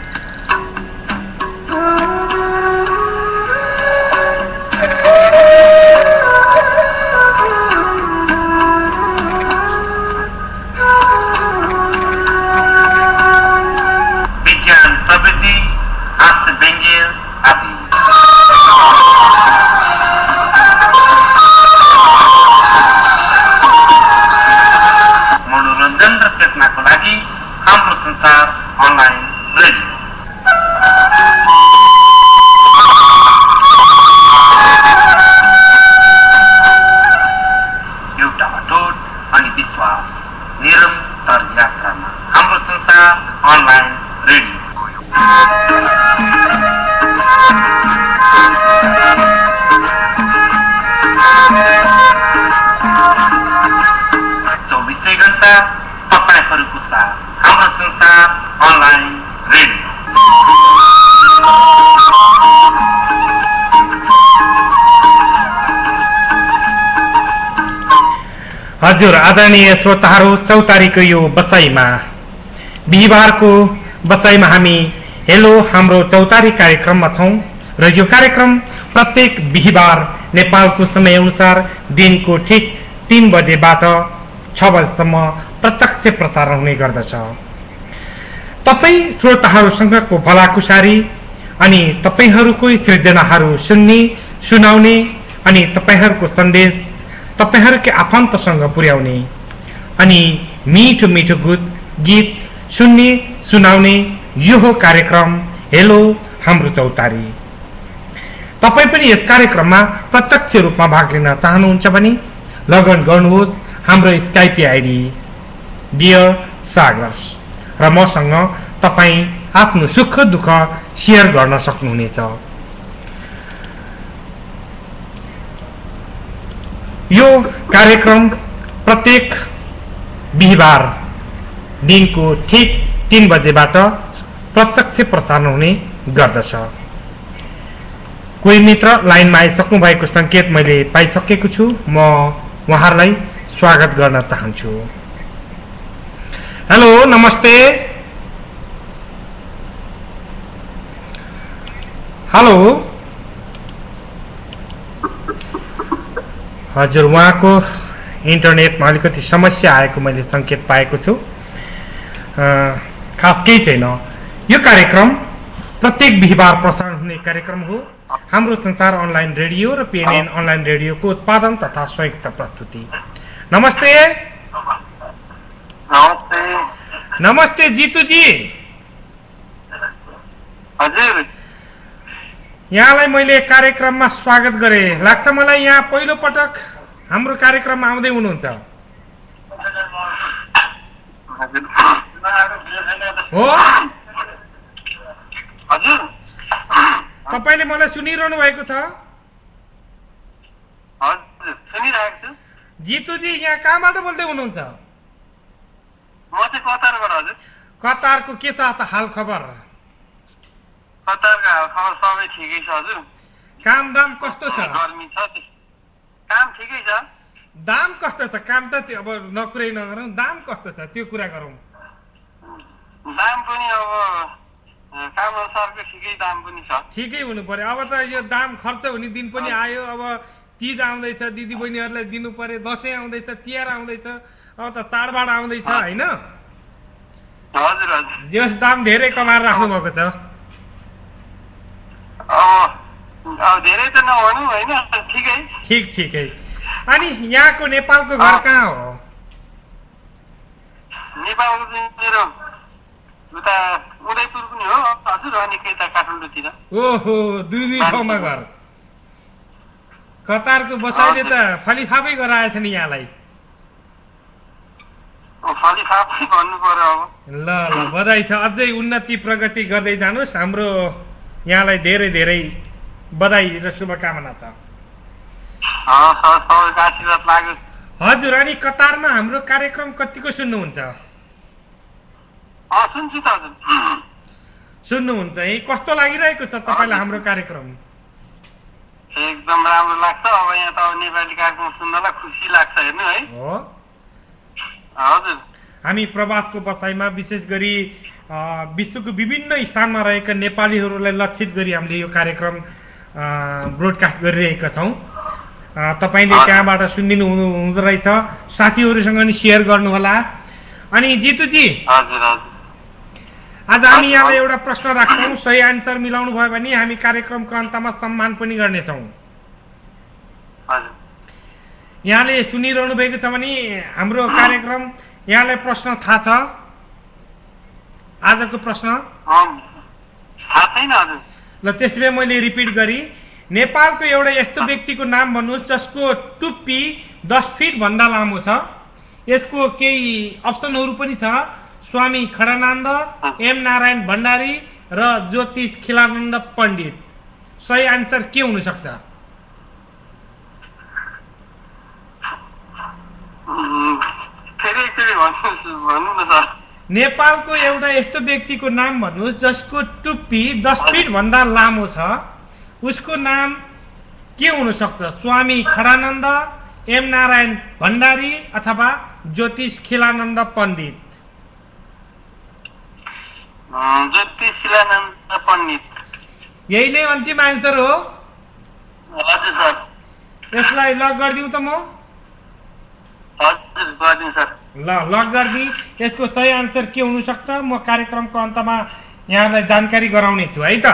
[SPEAKER 3] विज्ञान प्रविधि, हास्य व्यङ्ग्य आदि। मनोरञ्जन र चेतनाको लागि हाम्रो संसार अनलाइन रेडियो। एउटा अटोट अनि विश्वास निरन्तर यात्रामा हाम्रो संसार अनलाइन रेडियो। चौबिसै घण्टा तपाईहरूको साथ हाम्रो संसार अनलाइन रेडियो।
[SPEAKER 1] हजुर आदरणीय श्रोताहरू, चौतारीको यो बसाइमा बिहिबारको बसाइमा हामी हेलो हाम्रो चौतारी कार्यक्रममा छौँ र यो कार्यक्रम प्रत्येक बिहिबार नेपालको समयअनुसार दिनको ठिक तीन बजेबाट छ बजेसम्म प्रत्यक्ष प्रसारण हुने गर्दछ। तपाईँ श्रोताहरूसँगको भलाकुसारी अनि तपाईँहरूकै सृजनाहरू सुन्ने, सुनाउने अनि तपाईँहरूको सन्देश तपाईँहरूकै आफन्तसँग पुर्याउने अनि मिठो मिठो गीत गीत सुन्ने, सुनाउने यो हो कार्यक्रम हेलो हाम्रो चौतारी। तपाईँ पनि यस कार्यक्रममा प्रत्यक्ष रूपमा भाग लिन चाहनुहुन्छ भने लगन गर्नुहोस् हाम्रो स्काइपी आइडी डियर सागर्स र मसँग तपाईँ आफ्नो सुख दुःख सेयर गर्न सक्नुहुनेछ। यो कार्यक्रम प्रत्येक बिहिबार दिनको ठिक तीन बजेबाट प्रत्यक्ष प्रसारण हुने गर्दछ। कोही मित्र लाइनमा आइसक्नु भएको सङ्केत मैले पाइसकेको छु, म उहाँहरूलाई स्वागत गर्न चाहन्छु। हेलो, नमस्ते। हेलो, हजुर उहाँको इन्टरनेटमा अलिकति समस्या आएको मैले सङ्केत पाएको छु। खास केही छैन। यो कार्यक्रम प्रत्येक बिहिबार प्रसारण हुने कार्यक्रम हो। हाम्रो संसार अनलाइन रेडियो र पिएनएन अनलाइन रेडियोको उत्पादन तथा संयुक्त प्रस्तुति। नमस्ते।
[SPEAKER 3] नमस्ते।
[SPEAKER 1] नमस्ते जितुजी।
[SPEAKER 3] हजुर,
[SPEAKER 1] यहाँलाई मैले कार्यक्रममा स्वागत गरेँ। लाग्छ मलाई यहाँ पहिलो पटक हाम्रो कार्यक्रममा आउँदै हुनुहुन्छ हो?
[SPEAKER 3] हजुर,
[SPEAKER 1] तपाईँले मलाई सुनिरहनु भएको छ?
[SPEAKER 3] हजुर सुनिरहेको छु।
[SPEAKER 1] जितुजी यहाँ कहाँबाट बोल्दै हुनुहुन्छ?
[SPEAKER 3] म चाहिँ कतारबाट। हजुर,
[SPEAKER 1] कतारको के छ त हाल खबर?
[SPEAKER 3] कतारको हाल खबर सबै ठिकै छ। हजुर,
[SPEAKER 1] काम दाम कस्तो छ?
[SPEAKER 3] गर्मी छ, काम ठिकै छ।
[SPEAKER 1] दाम कस्तो छ? काम त त्यो अब नकुरै नगरौँ, दाम कस्तो छ त्यो कुरा गरौँ।
[SPEAKER 3] दाम पनि अब काम अनुसारको ठिकै दाम पनि छ।
[SPEAKER 1] ठिकै हुनु पर्यो। अब त यो दाम खर्च हुने दिन पनि आयो। अब तीज आउँदैछ, दिदी बहिनीहरूलाई दिनु पर्यो। दसैँ आउँदैछ, तिहार आउँदैछ, अब त चाडबाड आउँदैछ होइन?
[SPEAKER 3] हजुर हजुर,
[SPEAKER 1] जस दाम धेरै कमाएर राख्नु भएको छ।
[SPEAKER 3] अब अब धेरै त नभनौँ होइन, ठिकै।
[SPEAKER 1] ठिक ठिकै। अनि यहाँको नेपालको घर कहाँ हो?
[SPEAKER 3] नेपालको चाहिँ मेरो उता उदयपुर पनि हो हजुर, अनि यता काठमाडौँतिर।
[SPEAKER 1] ओहो, दुई दुई ठाउँमा घर। कतारको बसाइले त फलिफापै गराएछ नि यहाँलाई।
[SPEAKER 3] फलिफापै भन्नु पर्यो अब।
[SPEAKER 1] ल ल, बधाई छ। अझै उन्नति प्रगति गर्दै जानुहोस्। हाम्रो यहाँलाई धेरै धेरै बधाई र शुभकामना छ।
[SPEAKER 3] आशीर्वाद लाग्यो।
[SPEAKER 1] हजुर, अनि कतारमा हाम्रो कार्यक्रम कतिको सुन्नुहुन्छ?
[SPEAKER 3] सुन्छु त हजुर।
[SPEAKER 1] सुन्नुहुन्छ है? कस्तो लागिरहेको छ तपाईँलाई हाम्रो कार्यक्रम?
[SPEAKER 3] एकदम राम्रो लाग्छ। अब यहाँ त नेपाली कार्यक्रम सुन्नलाई खुसी लाग्छ हेर्नु है।
[SPEAKER 1] हो
[SPEAKER 3] हजुर।
[SPEAKER 1] हामी प्रवासको बसाइमा विशेष गरी विश्वको विभिन्न स्थानमा रहेका नेपालीहरूलाई लक्षित गरी हामीले यो कार्यक्रम ब्रोडकास्ट गरिरहेका छौँ। तपाईँले त्यहाँबाट सुनिदिनु हुँदो रहेछ, साथीहरूसँग नि सेयर गर्नुहोला। अनि जितुजी, आज हामी यहाँलाई एउटा प्रश्न राख्छौँ, सही आन्सर मिलाउनु भयो भने हामी कार्यक्रमको अन्तमा सम्मान पनि गर्नेछौँ। यहाँले सुनिरहनु भएको छ भने हाम्रो कार्यक्रम यहाँलाई प्रश्न थाहा छ? आजको प्रश्न ल त्यसो भए मैले रिपिट गरी, नेपालको एउटा यस्तो व्यक्तिको नाम भन्नुहोस् जसको टुप्पी दस फिट भन्दा लामो छ। यसको केही अप्सनहरू पनि छ, स्वामी खडानन्द, एम नारायण भण्डारी र ज्योतिष खिलानन्द पण्डित। सही आन्सर के हुन सक्छ? नेपालको एउटा यस्तो व्यक्तिको नाम भन्नुहोस् जसको टुप्पी दस फिट भन्दा लामो छ। उसको नाम के हुन सक्छ? स्वामी खडानन्द, एम नारायण भण्डारी अथवा ज्योतिष खिलानन्द पण्डित।
[SPEAKER 3] ज्योतिष खिलानन्द पण्डित।
[SPEAKER 1] यही नै अन्तिम आन्सर हो?
[SPEAKER 3] हजुर सर।
[SPEAKER 1] यसलाई लक गरिदिउँ त म?
[SPEAKER 3] हजुर गरिदिउँ सर।
[SPEAKER 1] ल लक गरिदिए। यसको सही आन्सर के हुन सक्छ म कार्यक्रमको अन्तमा यहाँलाई जानकारी गराउने छु है त।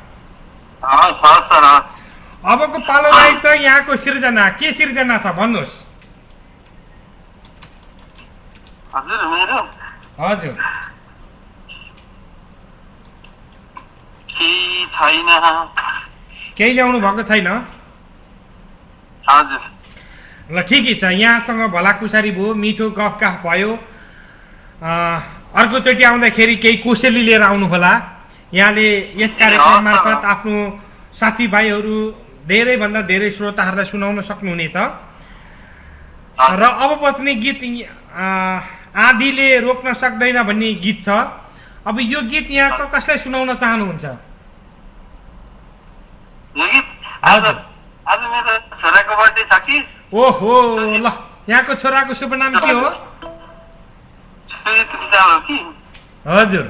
[SPEAKER 1] अबको पालो रहेको छ यहाँको सिर्जना। के सिर्जना छ भन्नुहोस्?
[SPEAKER 3] हजुर मेरो
[SPEAKER 1] हजुर
[SPEAKER 3] छैन,
[SPEAKER 1] केही ल्याउनु भएको छैन?
[SPEAKER 3] हजुर।
[SPEAKER 1] ल ठिकै छ, यहाँसँग भलाकुसारी भयो, मिठो गफगाफ भयो। अर्कोचोटि आउँदाखेरि केही कोसेली लिएर आउनु होला। यहाँले यस कार्यक्रम मार्फत आफ्नो साथीभाइहरू धेरैभन्दा धेरै श्रोताहरूलाई सुनाउन सक्नुहुनेछ। र अब बस्ने गीत आँधीले रोक्न सक्दैन भन्ने गीत छ। अब यो गीत यहाँको कसलाई सुनाउन चाहनुहुन्छ? ओहो, ल यहाँको छोराको शुभ नाम के हो? हजुर।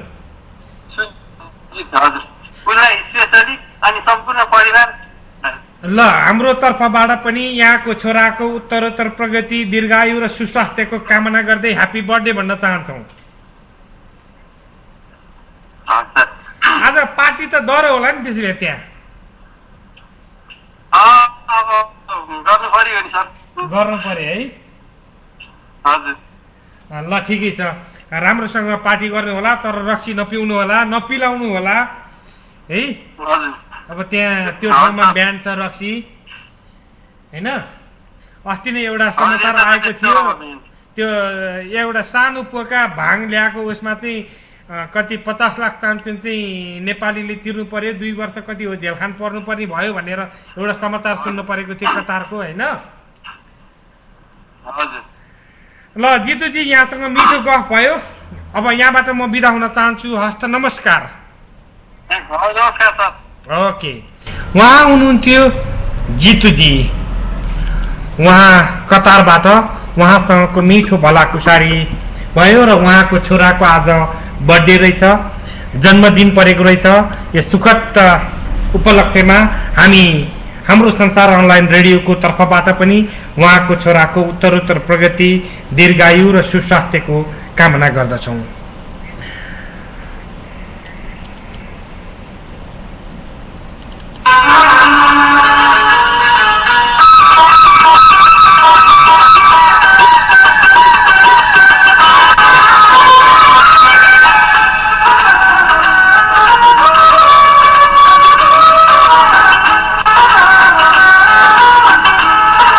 [SPEAKER 1] ल हाम्रो तर्फबाट पनि यहाँको छोराको उत्तरोत्तर प्रगति, दीर्घायु र सुस्वास्थ्यको कामना गर्दै ह्यापी बर्थडे भन्न चाहन्छौँ। आज पार्टी त डह्रो होला नि त्यसो भए त्यहाँ? गर्नु पर्यो है। ल ठिकै छ, राम्रोसँग पार्टी गर्नु होला, तर रक्सी नपिउनु होला, नपिलाउनु होला है। अब त्यहाँ त्यो ठाउँमा ब्यान छ रक्सी होइन। अस्ति नै एउटा समाचार आएको थियो, त्यो एउटा सानो पोका भाङ ल्याएको उसमा चाहिँ कति पचास लाख चान्चुन चाहिँ नेपालीले तिर्नु पर्यो, दुई वर्ष कति हो जेल खान पर्नु पर्ने भयो भनेर एउटा समाचार सुन्नु परेको थियो कतारको होइन। ल जितुजी, यहाँसँग मिठो गफ भयो। अब यहाँबाट म बिदा हुन चाहन्छु। हस्त नमस्कार। ओके, उहाँ हुनुहुन्थ्यो जितुजी, उहाँ कतारबाट। उहाँसँगको मिठो भलाकुसारी भयो र उहाँको छोराको आज बर्थडे रहेछ, जन्मदिन परेको रहेछ। यस सुखद उपलक्ष्यमा हामी हाम्रो संसार अनलाइन रेडियोको तर्फबाट पनि उहाँको छोराको उत्तरोत्तर प्रगति, दीर्घायु र सुस्वास्थ्यको कामना गर्दछौँ।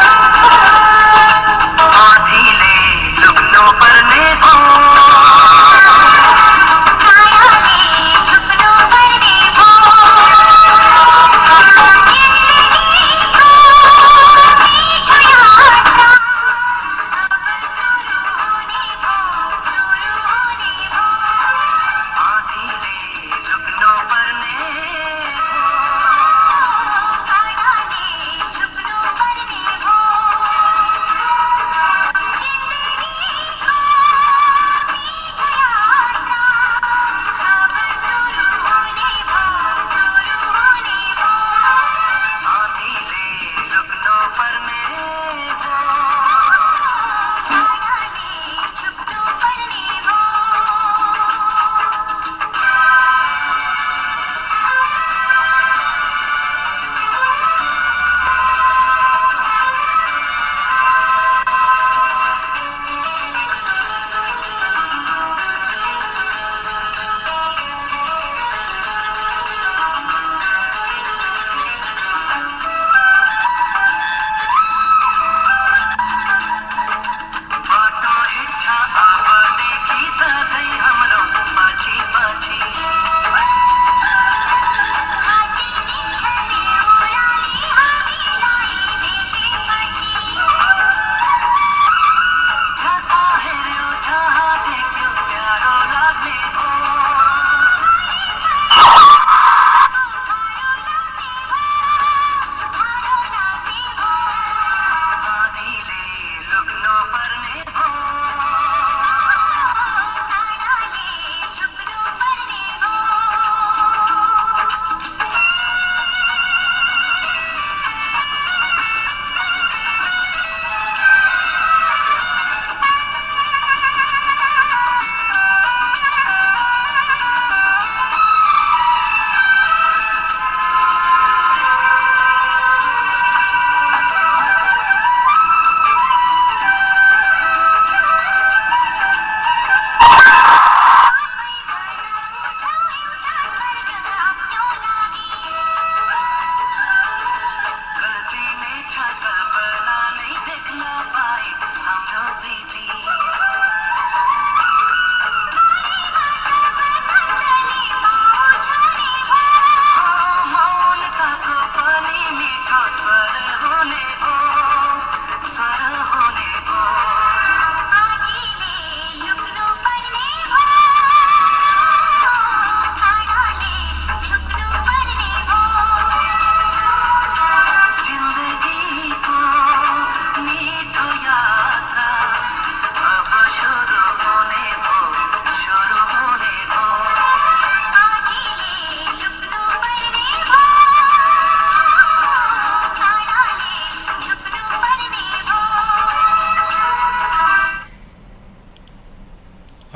[SPEAKER 6] आँधीले लुक्नु पर्ने हो।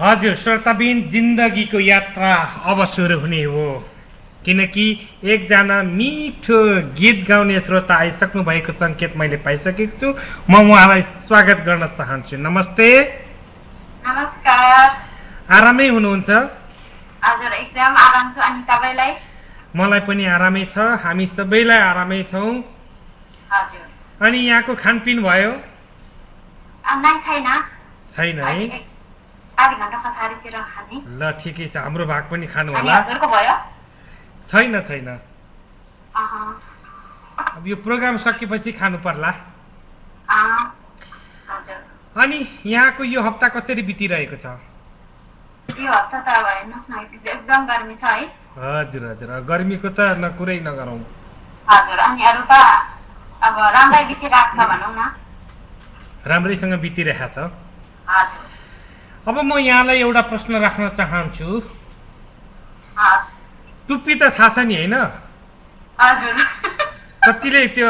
[SPEAKER 1] हजुर श्रोताबिन, जिन्दगीको यात्रा अब सुरु हुने हो, किनकि एकजना मिठो गीत गाउने श्रोता आइसक्नु भएको सङ्केत मैले पाइसकेको छु। म उहाँलाई स्वागत गर्न चाहन्छु। नमस्ते।
[SPEAKER 5] नमस्कार।
[SPEAKER 1] आरामै हुनुहुन्छ?
[SPEAKER 5] हजुर एकदम आराम छु। अनि तपाईलाई?
[SPEAKER 1] मलाई पनि आरामै छ, हामी सबैलाई आरामै छौँ।
[SPEAKER 5] हजुर।
[SPEAKER 1] अनि यहाँको खानपिन भयो?
[SPEAKER 5] नै छैन।
[SPEAKER 1] छैन है?
[SPEAKER 5] आधी घण्टा पछाडितिर खाने।
[SPEAKER 1] ल ठिकै छ, हाम्रो भाग पनि खानु
[SPEAKER 5] अनि
[SPEAKER 1] होला।
[SPEAKER 5] हजुरको भयो?
[SPEAKER 1] छैन छैन,
[SPEAKER 5] अह
[SPEAKER 1] अब यो प्रोग्राम सकेपछि खानु पर्ला।
[SPEAKER 5] अह हजुर।
[SPEAKER 1] अनि यहाँको यो हप्ता कसरी बितिरहेको छ?
[SPEAKER 5] यो हप्ता त अब हेर्नुहोस् न, एकदम गर्मी छ है।
[SPEAKER 1] हजुर हजुर, गर्मीको त न कुरै नगरौँ।
[SPEAKER 5] हजुर। अनि अरू त अब राम्रै बितिरहेको छ भनौँ न।
[SPEAKER 1] राम्रैसँग बितिरहेको छ।
[SPEAKER 5] हजुर।
[SPEAKER 1] अब म यहाँलाई एउटा प्रश्न राख्न चाहन्छु।
[SPEAKER 5] हस्।
[SPEAKER 1] टुप्पी त थाहा छ नि होइन?
[SPEAKER 5] हजुर।
[SPEAKER 1] कतिले त्यो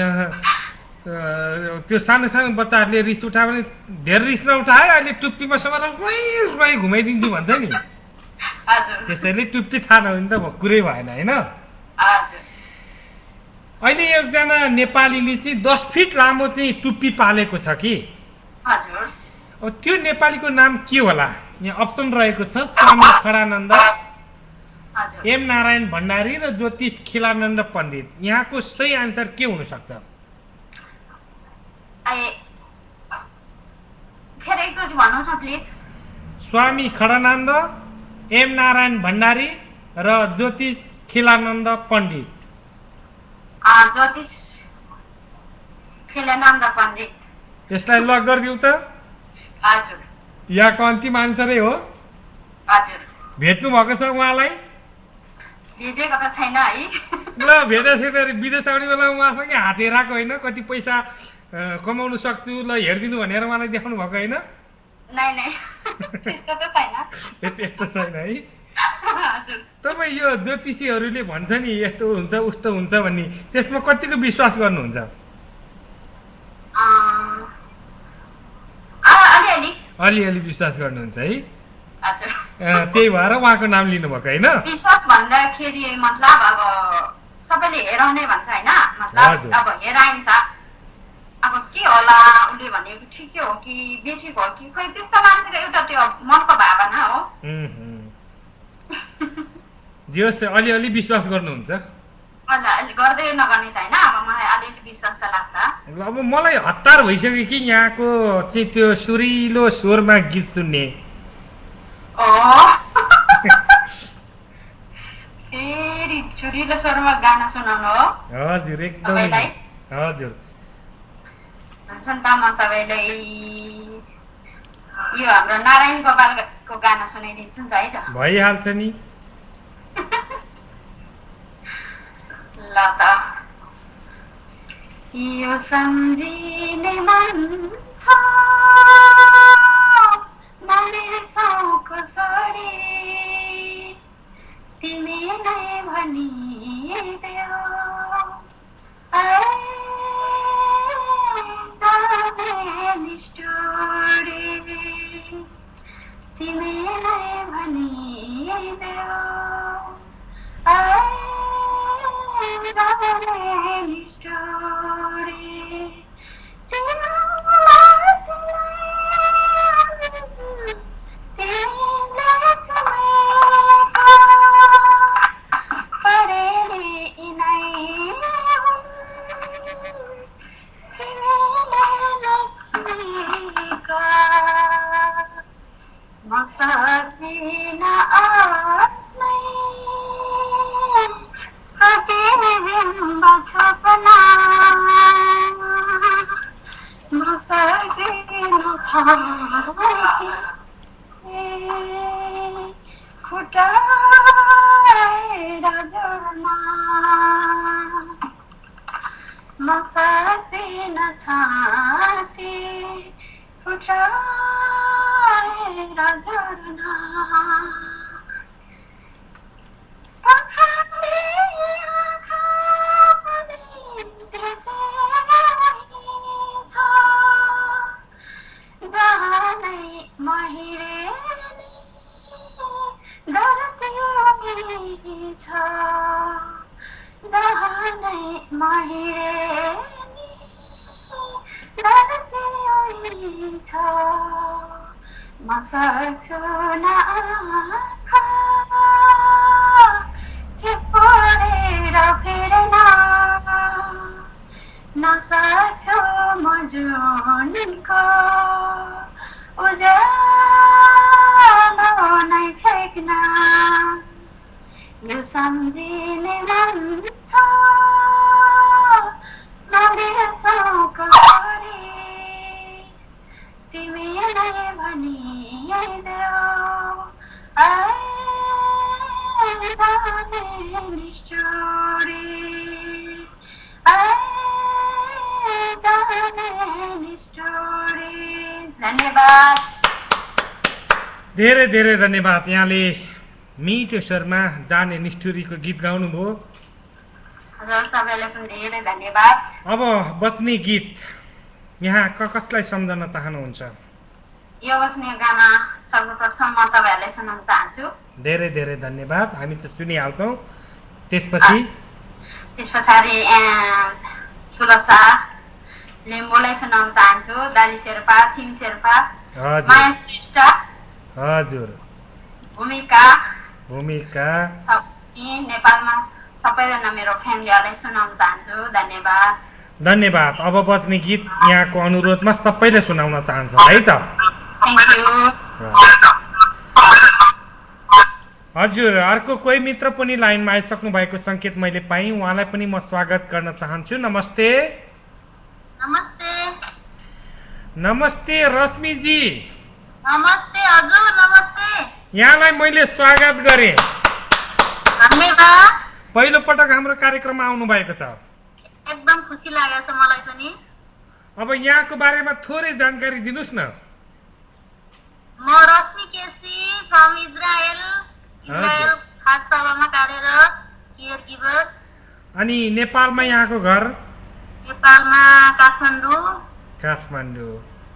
[SPEAKER 1] त्यो सानो सानो बच्चाहरूले रिस उठायो भने धेरै रिस नउठायो, अहिले टुप्पीमा समाएर घुमाइदिन्छु भन्छ नि।
[SPEAKER 5] हजुर।
[SPEAKER 1] त्यसैले टुप्पी थाहा नहुने त कुरै भएन होइन?
[SPEAKER 5] हजुर।
[SPEAKER 1] अहिले एकजना नेपालीले चाहिँ दस फिट लामो चाहिँ टुप्पी पालेको छ कि।
[SPEAKER 5] हजुर।
[SPEAKER 1] अब त्यो नेपालीको नाम के होला? यहाँ अप्सन रहेको छ स्वामी खडानन्द, एम नारायण भण्डारी र ज्योतिष खिलानन्द पण्डित। यहाँको सही आन्सर के हुन सक्छ? स्वामी खडानन्द, एम नारायण भण्डारी र ज्योतिष खिलानन्द पण्डित।
[SPEAKER 5] ज्योतिष खिलानन्द पण्डित।
[SPEAKER 1] यसलाई लक गरिदिउँ त?
[SPEAKER 5] हजुर।
[SPEAKER 1] यहाँको अन्तिम आन्सरै हो?
[SPEAKER 5] हजुर।
[SPEAKER 1] भेट्नु भएको छ उहाँलाई?
[SPEAKER 5] भेटेको त छैन है।
[SPEAKER 1] ल भेटेपछि विदेश आउने बेला उहाँसँगै हात हेराएको होइन? कति पैसा कमाउनु सक्छु ल हेरिदिनु भनेर उहाँलाई देखाउनु भएको होइन?
[SPEAKER 5] नै नै, त्यस्तो त छैन।
[SPEAKER 1] यस्तो छैन है?
[SPEAKER 5] हजुर।
[SPEAKER 1] तपाईँ यो ज्योतिषीहरूले भन्छ नि यस्तो हुन्छ उस्तो हुन्छ भन्ने, त्यसमा कतिको विश्वास गर्नुहुन्छ?
[SPEAKER 5] अलिअलि।
[SPEAKER 1] अलिअलि विश्वास गर्नुहुन्छ है?
[SPEAKER 5] हजुर।
[SPEAKER 1] त्यही भएर उहाँको नाम लिनुभएको होइन?
[SPEAKER 5] विश्वास भन्दाखेरि मतलब अब सबैले हेराउने भन्छ होइन, मतलब अब हेराइन्छ, अब के होला उसले भनेको ठिकै हो कि बेठिक हो कि, खोइ त्यस्तो मान्छेको एउटा त्यो मनको भावना हो।
[SPEAKER 1] जे होस् अलिअलि विश्वास गर्नुहुन्छ?
[SPEAKER 5] अलि गर्दै नगर्ने त होइन, अब मलाई अलिअलि विश्वास त लाग्छ।
[SPEAKER 1] अब मलाई हतार भइसक्यो कि यहाँको चाहिँ त्यो सुरिलो स्वरमा गीत सुन्ने।
[SPEAKER 5] फेरि सुरिलो स्वरमा गाना सुनाउनु हो?
[SPEAKER 1] हजुर एकदम। हजुर।
[SPEAKER 5] हुन्छ नि त, म तपाईँलाई यो हाम्रो नारायण गोपालको गाना सुनाइदिन्छु नि त है त?
[SPEAKER 1] भइहाल्छ नि।
[SPEAKER 5] ल त। यो सम्झिने मन छ कसरी तिमीलाई भनिदेऊ, जाने निष्ठुरी तिमीलाई भनिदेऊ, जाने निष्ठुरी महिरे नै महिरे नि छ म सक्छु न आँखा चिपोडेर फेर्न नसक्छु म जुनको उज्यालो नै छेक्न यो सम्झिने मन छ नबिर्सौको छोरी तिमीलाई भनिदेऊ जाने निष्ठुरी जाने निष्ठुरी। धन्यवाद।
[SPEAKER 1] धेरै धेरै धन्यवाद। यहाँले मिठो स्वरमा जाने निष्ठुरीको गीत गाउनुभयो।
[SPEAKER 5] हजुर तपाईलाई पनि धेरै धन्यवाद।
[SPEAKER 1] अब बस्ने गीत यहाँ कसलाई सम्झन चाहनुहुन्छ?
[SPEAKER 5] यो बस्ने गाना सर्वप्रथम म तपाईहरुलाई सुनाउन चाहन्छु।
[SPEAKER 1] धेरै धेरै धन्यवाद। हामी त सुनिहाल्छौँ। त्यसपछि
[SPEAKER 5] त्यसपछि सुरसा लिम्बूलाई सुनाउन चाहन्छु। दाली शेर्पा, छिम शेर्पा, माया श्रेष्ठ,
[SPEAKER 1] हजुर
[SPEAKER 5] भूमिका
[SPEAKER 1] भूमिका
[SPEAKER 5] नेपालमा सबैजना मेरो फ्यामिलीहरूलाई सुनाउन चाहन्छु। धन्यवाद।
[SPEAKER 1] धन्यवाद। अब बज्ने गीत यहाँको अनुरोधमा सबैले सुनाउन चाहन्छ है त?
[SPEAKER 5] Thank you.
[SPEAKER 1] हजुर अर्को कोही मित्र पनि लाइनमा आइसक्नु भएको संकेत मैले पाएँ। उहाँलाई पनि म स्वागत गर्न चाहन्छु। नमस्ते।
[SPEAKER 5] नमस्ते।
[SPEAKER 1] नमस्ते रश्मिजी।
[SPEAKER 5] नमस्ते हजुर। नमस्ते।
[SPEAKER 1] यहाँलाई मैले स्वागत गरेँ।
[SPEAKER 5] धन्यवाद।
[SPEAKER 1] पहिलो पटक हाम्रो कार्यक्रममा आउनु भएको छ।
[SPEAKER 5] एकदम खुसी लागेको छ मलाई पनि।
[SPEAKER 1] अब यहाँको बारेमा थोरै जानकारी दिनुस् न।
[SPEAKER 5] म Rashmi KC from Israel. Israel खाससभामा कार्यरत केयर गिभर।
[SPEAKER 1] अनि नेपालमा यहाँको घर?
[SPEAKER 5] नेपालमा काठमाडौँ।
[SPEAKER 1] काठमाडौँ।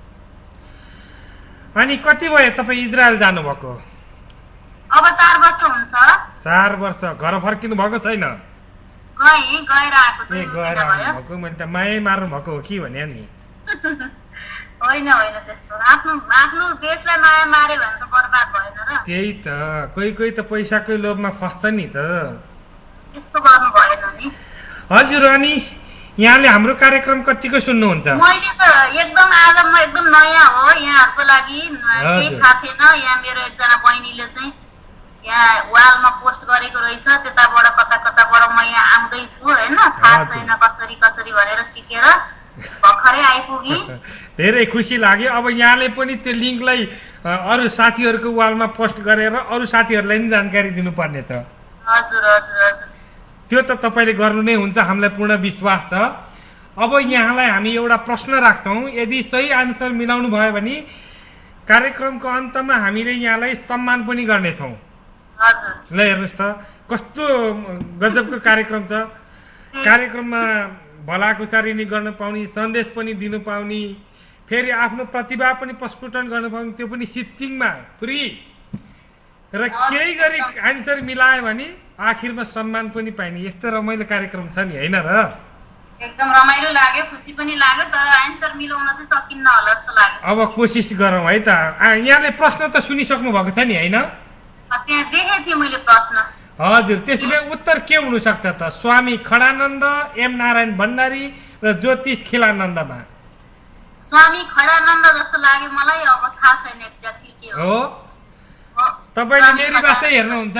[SPEAKER 1] अनि कति भयो तपाईँ इजरायल जानुभएको?
[SPEAKER 5] अब चार वर्ष हुन्छ।
[SPEAKER 1] चार वर्ष। घर फर्किनु भएको छैन?
[SPEAKER 5] गएँ गएर आएको
[SPEAKER 1] ए गएर आउनुभएको। मैले त मायै मार्नु भएको हो कि भने नि।
[SPEAKER 5] होइन होइन त्यस्तो आफ्नो आफ्नो देशलाई माया मारे भने त बर्बाद भएन र?
[SPEAKER 1] त्यही त कोही कोही त पैसाकै लोभमा फस्छ नि त।
[SPEAKER 5] त्यस्तो गर्नु भएन नि।
[SPEAKER 1] हजुर अनि यहाँले हाम्रो कार्यक्रम कतिको सुन्नुहुन्छ?
[SPEAKER 5] मैले त एकदम आज म एकदम नयाँ हो यहाँहरूको लागि। केही थाहा थिएन। यहाँ मेरो एकजना बहिनीले चाहिँ यहाँ वालमा पोस्ट गरेको रहेछ। त्यताबाट कता कताबाट म यहाँ आउँदैछु होइन। थाहा छैन कसरी कसरी भनेर सिकेर भर्खरै आइपुगी।
[SPEAKER 1] धेरै खुसी लाग्यो। अब यहाँले पनि त्यो लिङ्कलाई अरू साथीहरूको वालमा पोस्ट गरेर अरू साथीहरूलाई पनि जानकारी दिनुपर्ने छ।
[SPEAKER 5] हजुर हजुर हजुर।
[SPEAKER 1] त्यो त तपाईँले गर्नु नै हुन्छ, हामीलाई पूर्ण विश्वास छ। अब यहाँलाई हामी एउटा प्रश्न राख्छौँ। यदि सही आन्सर मिलाउनु भयो भने कार्यक्रमको अन्तमा हामीले यहाँलाई सम्मान पनि गर्नेछौँ। ल हेर्नुहोस् त कस्तो गजबको कार्यक्रम छ। कार्यक्रममा भलाकुसारी गर्न पाउने, सन्देश पनि दिनु पाउने, फेरि आफ्नो प्रतिभा पनि प्रस्फुटन गर्न पाउने, त्यो पनि सिटिङमा फ्री र केही गरी आन्सर मिलायो भने आखिरमा सम्मान पनि पाइने। यस्तो रमाइलो कार्यक्रम छ नि होइन र?
[SPEAKER 5] एकदम रमाइलो लाग्यो, खुसी पनि लाग्यो, तर आन्सर मिलाउन चाहिँ सकिन्न होला जस्तो लाग्यो।
[SPEAKER 1] अब कोसिस गरौँ है त। यहाँले प्रश्न त सुनिसक्नु भएको छ नि होइन?
[SPEAKER 5] त्यहाँ देखेँ थिएँ मैले प्रश्न।
[SPEAKER 1] हजुर त्यसैले उत्तर के हुनसक्छ त? स्वामी खडानन्द, एम नारायण भण्डारी र ज्योतिष खिलानन्दमा?
[SPEAKER 5] स्वामी खडानन्द जस्तो लाग्यो मलाई। अब थाहा छैन एक्ज्याक्टली के हो।
[SPEAKER 1] तपाईँले मेरी बासै हेर्नुहुन्छ?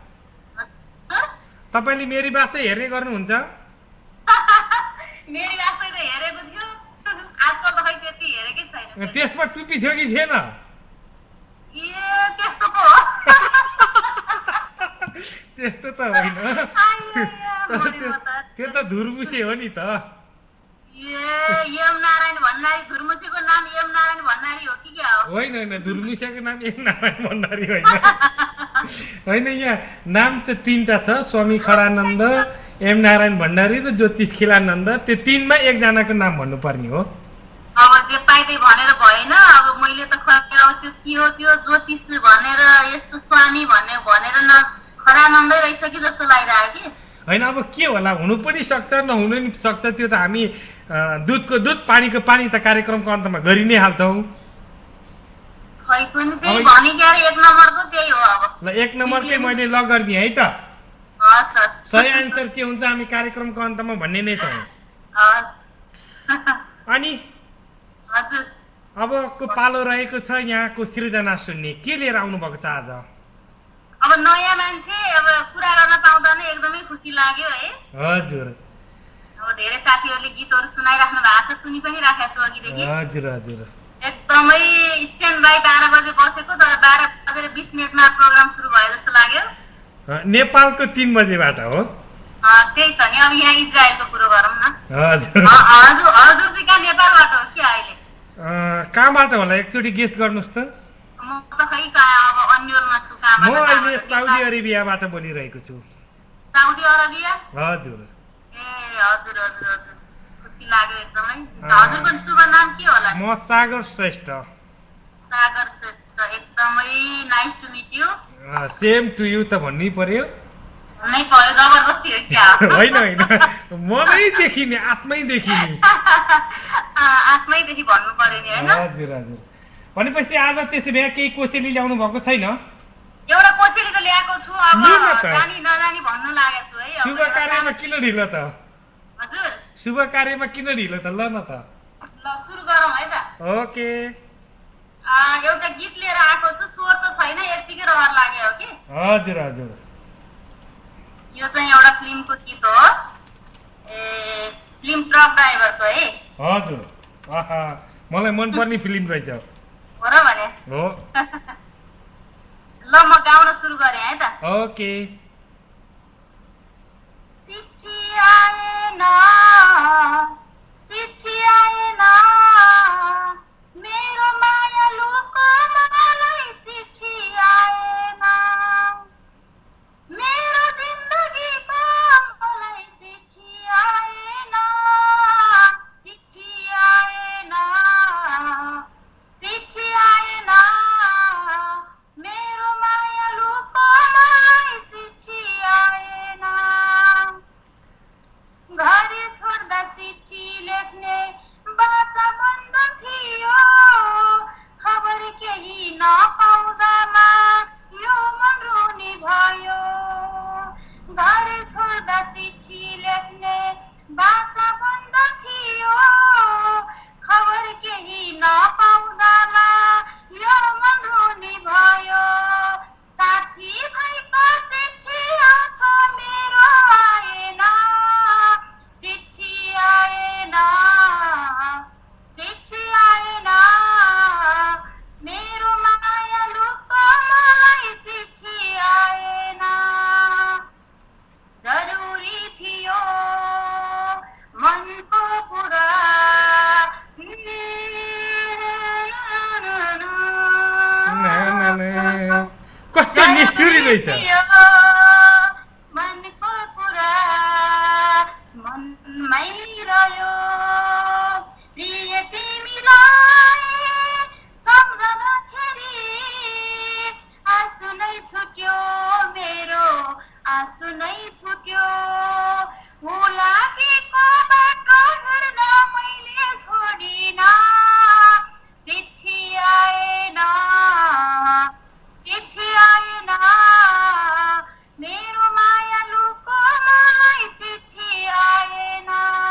[SPEAKER 1] तपाईँले मेरी बासै हेर्ने गर्नुहुन्छ?
[SPEAKER 5] मेरी बासै त हेरेको थियो। आजकल त खै त्यति हेरेकै छैन।
[SPEAKER 1] त्यसमा टुपी थियो कि थिएन?
[SPEAKER 5] ए त्यस्तो पो हो।
[SPEAKER 1] त्यस्तो त होइन, त्यो त धुर्मुसे हो नि त।
[SPEAKER 5] एम नारायण भण्डारी धुर्मुसेको नाम एम नारायण भण्डारी हो कि क्या हो?
[SPEAKER 1] होइन होइन धुर्मुसेको नाम एम नारायण भण्डारी होइन। होइन यहाँ नाम चाहिँ तिनवटा छ, स्वामी खडानन्द, एम नारायण भण्डारी र ज्योतिष खिलानन्द। त्यो तिनमा एकजनाको नाम भन्नुपर्ने हो।
[SPEAKER 5] अब त्यो पाइदै भनेर भएन। अब मैले त अब त्यो के हो त्यो ज्योतिष भनेर यस्तो स्वामी भन्ने भनेर न खडानन्दै रहेछ कि जस्तो लागिरहेको कि।
[SPEAKER 1] होइन अब के होला हुनु पनि सक्छ नहुनु पनि सक्छ त्यो त हामी दुधको दुध पानीको पानी त कार्यक्रमको अन्तमा गरि नै हाल्छौँ ल एक नम्बरकै मैले ल गरिदिएँ है त सही आन्सर के हुन्छ हामी कार्यक्रमको अन्तमा भन्ने नै छौँ अनि अबको पालो रहेको छ यहाँको सृजना सुन्ने के लिएर आउनु भएको छ आज
[SPEAKER 5] अब नयाँ मान्छे अब कुरा गर्न पाउँदा नै एकदमै खुसी लाग्यो है
[SPEAKER 1] हजुर
[SPEAKER 5] अब धेरै साथीहरूले गीतहरू सुनाइराख्नु भएको छ सुनि पनि राखेको छु अघिदेखि
[SPEAKER 1] हजुर हजुर
[SPEAKER 5] एकदमै स्ट्यान्ड बाई बाह्र बजे बसेको तर बाह्र बजेर बिस मिनटमा प्रोग्राम सुरु भयो जस्तो लाग्यो
[SPEAKER 1] नेपालको तीन बजेबाट हो
[SPEAKER 5] त्यही त नि अब यहाँ इजरायलको कुरो गरौँ न
[SPEAKER 1] हजुर
[SPEAKER 5] हजुर हजुर चाहिँ कहाँ नेपालबाट हो कि अहिले
[SPEAKER 1] कहाँबाट होला एकचोटि गेस गर्नुहोस् त
[SPEAKER 5] म त खै कहाँ अब अन्यलमा छु कहाँबाट
[SPEAKER 1] म अहिले साउदी अरेबियाबाट बोलिरहेको छु
[SPEAKER 5] साउदी अरेबिया
[SPEAKER 1] हजुर
[SPEAKER 5] ए हजुर हजुर हजुर खुसी लाग्यो एकदमै हजुरको शुभ नाम के होला
[SPEAKER 1] म सागर श्रेष्ठ
[SPEAKER 5] सागर श्रेष्ठ एकदमै nice to meet you
[SPEAKER 1] same to you त भन्नै पर्यो
[SPEAKER 5] नै पर्यो जबरजस्ती हो क्या
[SPEAKER 1] होइन होइन मनै देखिने आत्मै देखिने
[SPEAKER 5] आत्मैदेखि भन्नु पर्यो नि हैन
[SPEAKER 1] हजुर हजुर भनेपछि आज त्यसो भए केही कोसेली ल्याउनु भएको छैन
[SPEAKER 5] एउटा कोसेली त ल्याएको छु अब जानी नजानी भन्नु लागेको छु है
[SPEAKER 1] शुभ कार्यमा किन ढिलो त
[SPEAKER 5] हजुर
[SPEAKER 1] शुभ कार्यमा किन ढिलो त ल न त
[SPEAKER 5] ल सुरु गरौँ है त
[SPEAKER 1] ओके
[SPEAKER 5] एउटा गीत लिएर आएको छु स्वर त छैन यतिकै रहर लाग्यो हो कि
[SPEAKER 1] हजुर हजुर
[SPEAKER 5] यो चाहिँ एउटा फिल्मको गीत हो ए फिल्म ट्रक ड्राइभरको है
[SPEAKER 1] हजुर आहा मलाई मनपर्ने फिल्म रहेछ
[SPEAKER 5] हो र भने
[SPEAKER 1] हो
[SPEAKER 5] ल म गाउन सुरु गरेँ है त
[SPEAKER 1] ओके
[SPEAKER 5] चिठी आएन चिठी आएन मेरो मायालुको मलाई चिठी आएन मेरो जिन्दगीको मलाई चिठी आएन चिठी आएन चिठी आएन मेरो मायालुको मलाई चिठी आएन घरि छोड्दा चिठी लेख्ने बाचा बन्द थियो खबर केही नपाउँदामा यो मन रुनी भयो घरि छोड्दा चिठी लेख्ने बाचा बन्द थियो खबर केही नपाउँदामा यो मन रुनी भयो साथी भाइको चिठी आउँछ मेरो आएन चिठी आएन चिठी आएन मेरो मायालुको मलाई चिठी आएन जरुरी थियो मनको कुरा
[SPEAKER 1] कस्तो निष्ठुरी रहेछ
[SPEAKER 5] मनको कुरा मनमै रह्यो प्रिय तिमीलाई सम्झँदाखेरि आँसु नै छुट्यो मेरो आँसु नै छुट्यो ऊ लागेको बाटो हेर्न मैले छोडिन चिठी आएन चिठी आएन मेरो मायालुको मलाई चिठी आएन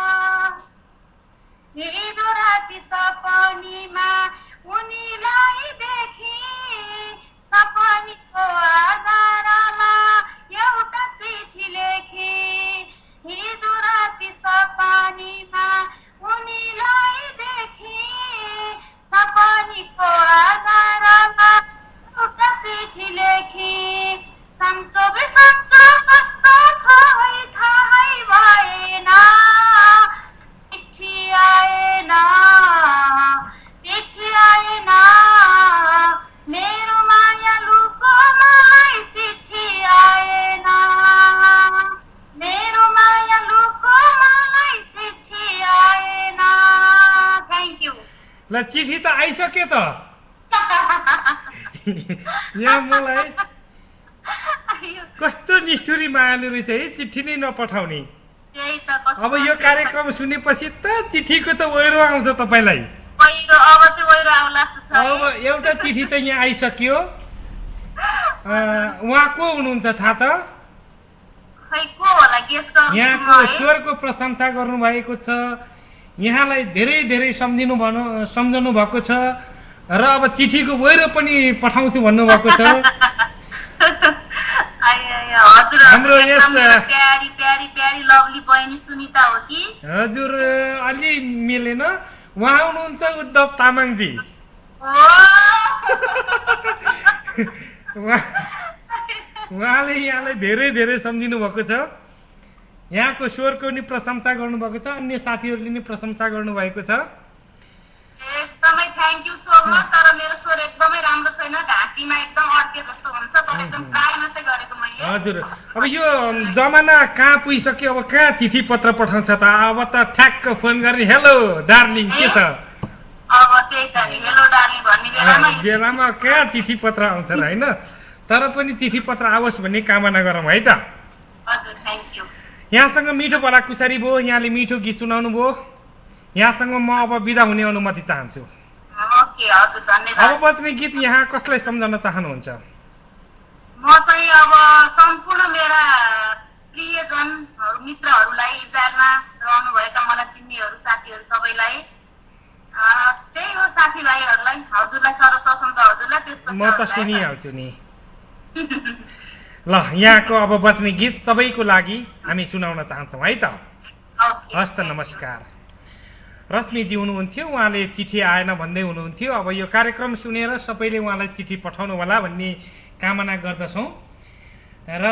[SPEAKER 5] हिजो राति सपनीमा उनीलाई देखी सपनीको आधारमा एउटा चिठी लेखे हिजो राति सपनीमा उनीलाई देखी सपनीको आधारमा एउटा चिठी लेखे संचोग संचोग कस्तो छ है थाहै भएन चिठी आएन चिठी आएन मेरो मायालुको मलाई चिठी आएन मेरो मायालुको मलाई चिठी आएन थ्याङ्क यू
[SPEAKER 1] ल चिठी त आइसक्यो त यहाँ मलाई कस्तो निष्ठुरी मायालु रहेछ है चिठी नै नपठाउने
[SPEAKER 2] त्यही त कस्तो
[SPEAKER 1] अब यो कार्यक्रम सुनेपछि त चिठीको त ओइरो आउँछ तपाईलाई
[SPEAKER 2] ओइरो अब चाहिँ ओइरो आउला छ
[SPEAKER 1] अब एउटा चिठी त यहाँ आइसक्यो उहाँ को हुनुहुन्छ थाहा छ
[SPEAKER 2] खै को होला गेस गर्नु
[SPEAKER 1] यहाँको स्वरको प्रशंसा गर्नु भएको छ यहाँलाई धेरै धेरै सम्झिनु भनु सम्झनु भएको छ र अब चिठीको ओइरो पनि पठाउँछु भन्नु भएको छ हाम्रो यस
[SPEAKER 2] प्यारी प्यारी प्यारी लभली बहिनी सुनिता हो कि
[SPEAKER 1] हजुर अलि मिलेन उहाँ हुनुहुन्छ उद्धव तामाङजी उहाँले यहाँलाई धेरै धेरै सम्झिनु भएको छ यहाँको स्वरको नि प्रशंसा गर्नुभएको छ अन्य साथीहरूले नि प्रशंसा गर्नुभएको छ
[SPEAKER 2] एकदमै थ्याङ्क यू सो मच तर मेरो स्वर एकदमै राम्रो छैन घाँटीमा एकदम अड्के जस्तो हुन्छ तर एकदम ट्राई मात्रै गरेको मैले
[SPEAKER 1] हजुर अब यो जमाना कहाँ पुगिसक्यो अब कहाँ चिठी पत्र पठाउँछ त अब त ठ्याक्क फोन गर्ने हेलो डार्लिङ के छ
[SPEAKER 2] अब त्यही त नि हेलो डार्लिङ भन्ने बेलामा
[SPEAKER 1] बेलामा कहाँ चिठी पत्र आउँछ र हैन तर पनि चिठी पत्र आओस् भन्ने कामना गरौँ है त
[SPEAKER 2] हजुर थ्याङ्क यू
[SPEAKER 1] यहाँसँग मिठो भलाकुसारी भयो यहाँले मिठो गीत सुनाउनु भयो यहाँसँग म अब बिदा हुने अनुमति चाहन्छु
[SPEAKER 2] ओके हजुर धन्यवाद
[SPEAKER 1] अब बज्ने गीत यहाँ कसलाई सम्झन चाहनुहुन्छ
[SPEAKER 2] म चाहिँ अब सम्पूर्ण मेरा प्रियजनहरू मित्रहरूलाई इजरायलमा रहनुभएका मलाई चिन्नेहरू साथीहरू सबैलाई त्यही हो साथीभाइहरूलाई हजुरलाई सर्वप्रथम त हजुरलाई त्यसपछि
[SPEAKER 1] म त सुनिहाल्छु नि ल यहाँको अब बज्ने गीत सबैको लागि हामी सुनाउन चाहन्छौँ है त हस्त नमस्कार रश्मिजी हुनुहुन्थ्यो उहाँले चिठी आएन भन्दै हुनुहुन्थ्यो अब यो कार्यक्रम सुनेर सबैले उहाँलाई चिठी पठाउनु होला भन्ने कामना गर्दछौँ र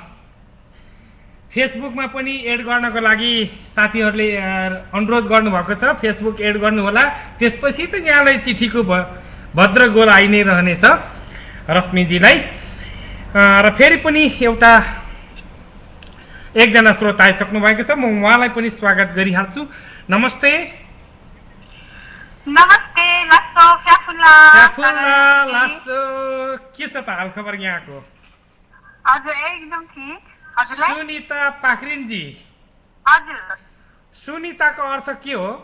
[SPEAKER 1] फेसबुकमा पनि एड गर्नको लागि साथीहरूले अनुरोध गर्नुभएको छ फेसबुक एड गर्नु होला त्यसपछि त यहाँलाई चिठीको भद्र गोल आइ नै रहनेछ रश्मिजीलाई र फेरि पनि एउटा एकजना श्रोता आइसक्नु भएको छ म उहाँलाई पनि स्वागत गरिहाल्छु नमस्ते
[SPEAKER 2] नमस्ते लासो फ्याफुल्ला
[SPEAKER 1] फ्याफुल्ला लासो के छ त हाल खबर यहाँको
[SPEAKER 2] हजुर एकदम ठीक हजुरलाई
[SPEAKER 1] सुनिता पाखरिनजी
[SPEAKER 2] हजुर
[SPEAKER 1] सुनिताको अर्थ के हो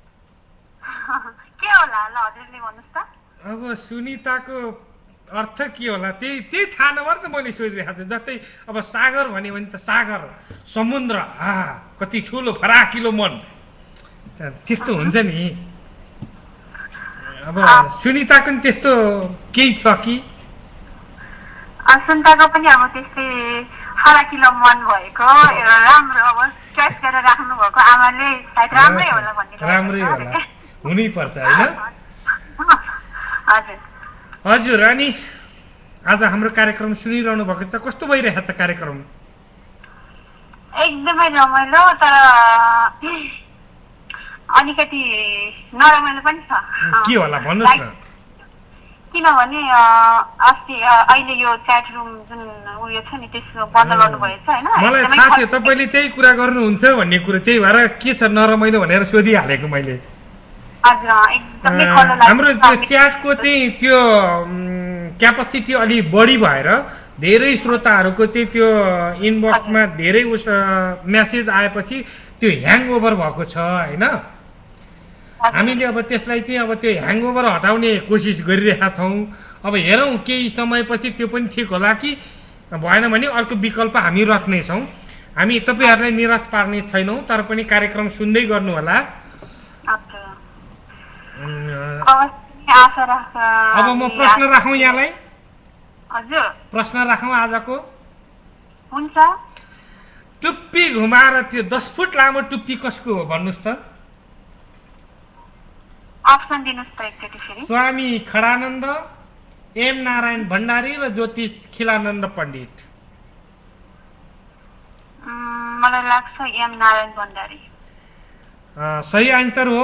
[SPEAKER 2] के होला ल हजुरले भन्नुस् त
[SPEAKER 1] अब सुनिताको अर्थ के होला त्यही त्यही थाहा नभएर त मैले सोधिरहेको छु जस्तै अब सागर भन्यो भने त सागर समुद्र आ कति ठुलो फराकिलो मन त्यस्तो हुन्छ नि अब सुनिताको नि त्यस्तो केही छ कि
[SPEAKER 2] सुनिताको पनि अब त्यस्तै फराकिलो मन भएको राम्रो अब चोइस गरेर राख्नु भएको आमाले सायद राम्रै होला भन्ने
[SPEAKER 1] राम्रै होला हुनै पर्छ हैन
[SPEAKER 2] हजुर
[SPEAKER 1] हजुर अनि आज हाम्रो कार्यक्रम सुनिरहनु भएको छ कस्तो भइरहेको छ कार्यक्रम
[SPEAKER 2] एकदमै रमाइलो तर अलिकति नरमाइलो पनि छ
[SPEAKER 1] के होला भन्नुहोस् न
[SPEAKER 2] किनभने अस्ति अहिले यो च्याट रुम जुन उयो छ नि त्यसको बन्द गर्नुभएछ हैन
[SPEAKER 1] मलाई थाहा थियो तपाईँले त्यही कुरा गर्नुहुन्छ भन्ने कुरा त्यही भएर के छ नरमाइलो भनेर सोधिहालेको मैले हाम्रो च्याटको चाहिँ त्यो क्यापासिटी अलि बढी भएर धेरै श्रोताहरूको चाहिँ त्यो इनबक्समा धेरै उस मेसेज आएपछि त्यो ह्याङओभर भएको छ हैन हामीले अब त्यसलाई चाहिँ अब त्यो ह्याङओभर हटाउने कोसिस गरिरहेका छौँ अब हेरौँ केही समयपछि त्यो पनि ठिक होला कि भएन भने अर्को विकल्प हामी राख्नेछौँ हामी तपाईँहरूलाई निराश पार्ने छैनौँ तर पनि कार्यक्रम सुन्दै गर्नु होला अब म प्रश्न राखौँ यहाँलाई
[SPEAKER 2] हजुर
[SPEAKER 1] प्रश्न राखौँ आजको
[SPEAKER 2] हुन्छ
[SPEAKER 1] टुप्पी घुमाएर त्यो दस फुट लामो टुप्पी कसको हो भन्नुहोस् त
[SPEAKER 2] अप्सन दिनुस् त एकचोटि फेरि
[SPEAKER 1] स्वामी खडानन्द एम नारायण भण्डारी र ज्योतिष खिलानन्द पण्डित
[SPEAKER 2] मलाई लाग्छ एम नारायण भण्डारी
[SPEAKER 1] सही आन्सर हो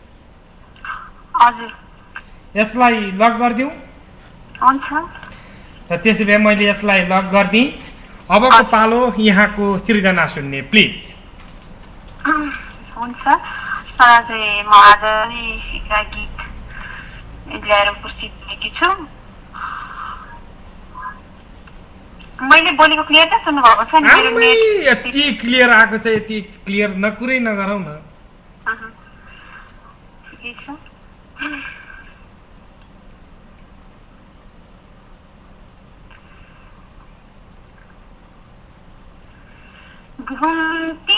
[SPEAKER 2] हजुर
[SPEAKER 1] यसलाई लक गरिदिउँ
[SPEAKER 2] हुन्छ
[SPEAKER 1] त त्यसो भए मैले यसलाई लक गरिदिएँ अबको पालो यहाँको सृजना सुन्ने प्लिज
[SPEAKER 2] हुन्छ तर चाहिँ म आज एउटा गीत ल्याएर उपस्थित भएकी छु मैले बोलेको क्लियर त सुन्नु भएको छ नि मेरो
[SPEAKER 1] आमै
[SPEAKER 2] नेट
[SPEAKER 1] यति क्लियर आएको छ यति क्लियर नकुरै नगरौ न
[SPEAKER 2] अह ठिकै छ घुम्ती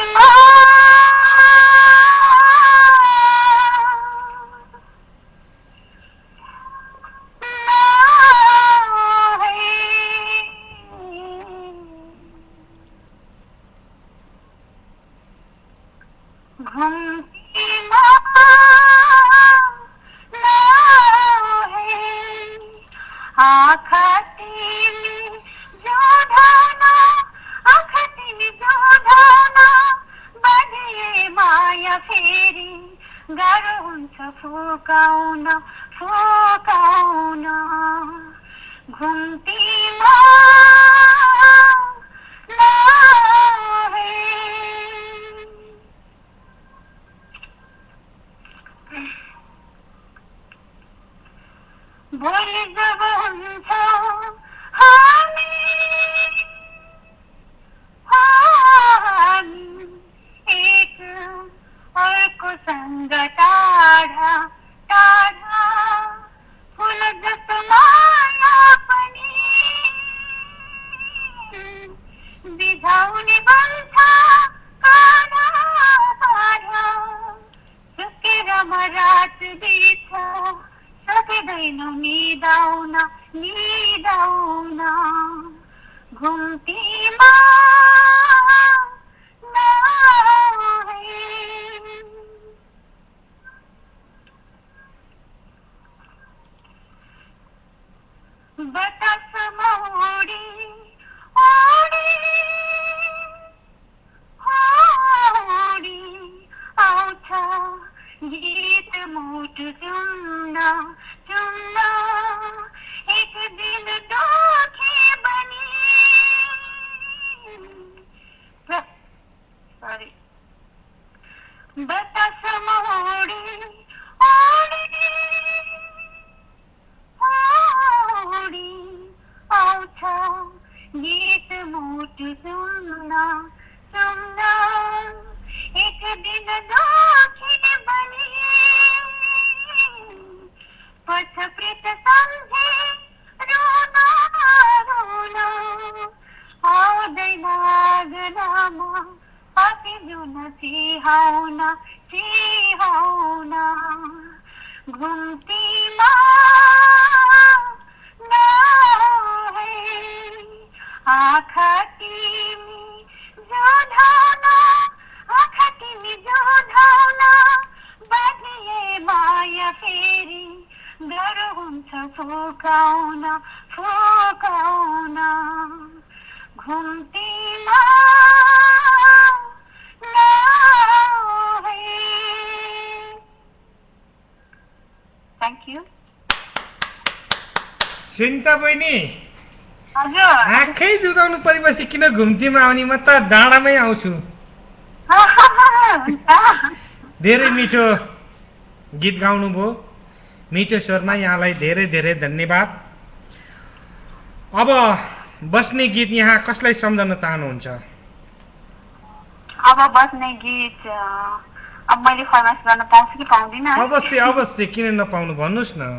[SPEAKER 1] सुन्ता बहिनी आँखै जुदाउनु परिपछि किन घुम्तीमा आउने म त डाँडामै आउँछु धेरै मिठो गीत गाउनु भयो मिठो स्वरमा यहाँलाई धेरै धेरै धन्यवाद अब बस्ने गीत यहाँ कसलाई सम्झन चाहनुहुन्छ
[SPEAKER 2] अब बस्ने गीत अब मैले फरमाइस गर्न पाउँछु कि पाउँदिन
[SPEAKER 1] अवश्य अवश्य किन नपाउनु भन्नुस् न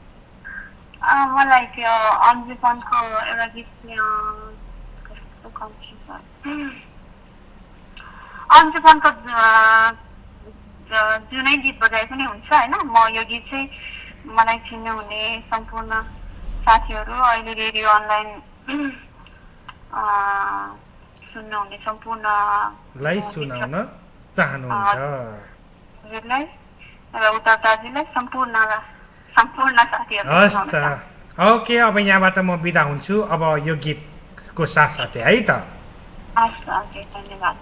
[SPEAKER 2] मलाई त्यो अन्जुपनको एउटा गीत अन्जुपनको जुनै गीत बजाए पनि हुन्छ होइन म यो गीत चाहिँ मलाई चिन्नुहुने सम्पूर्ण साथीहरू अहिले रेडियो अनलाइन सुन्नुहुने सम्पूर्णलाई
[SPEAKER 1] सुनाउन चाहनुहुन्छ
[SPEAKER 2] र उता दाजुलाई सम्पूर्ण सम्पूर्ण साथीहरू
[SPEAKER 1] हस् त ओके अब यहाँबाट म बिदा हुन्छु अब यो गीतको साथसाथै है त
[SPEAKER 2] हस् ओके धन्यवाद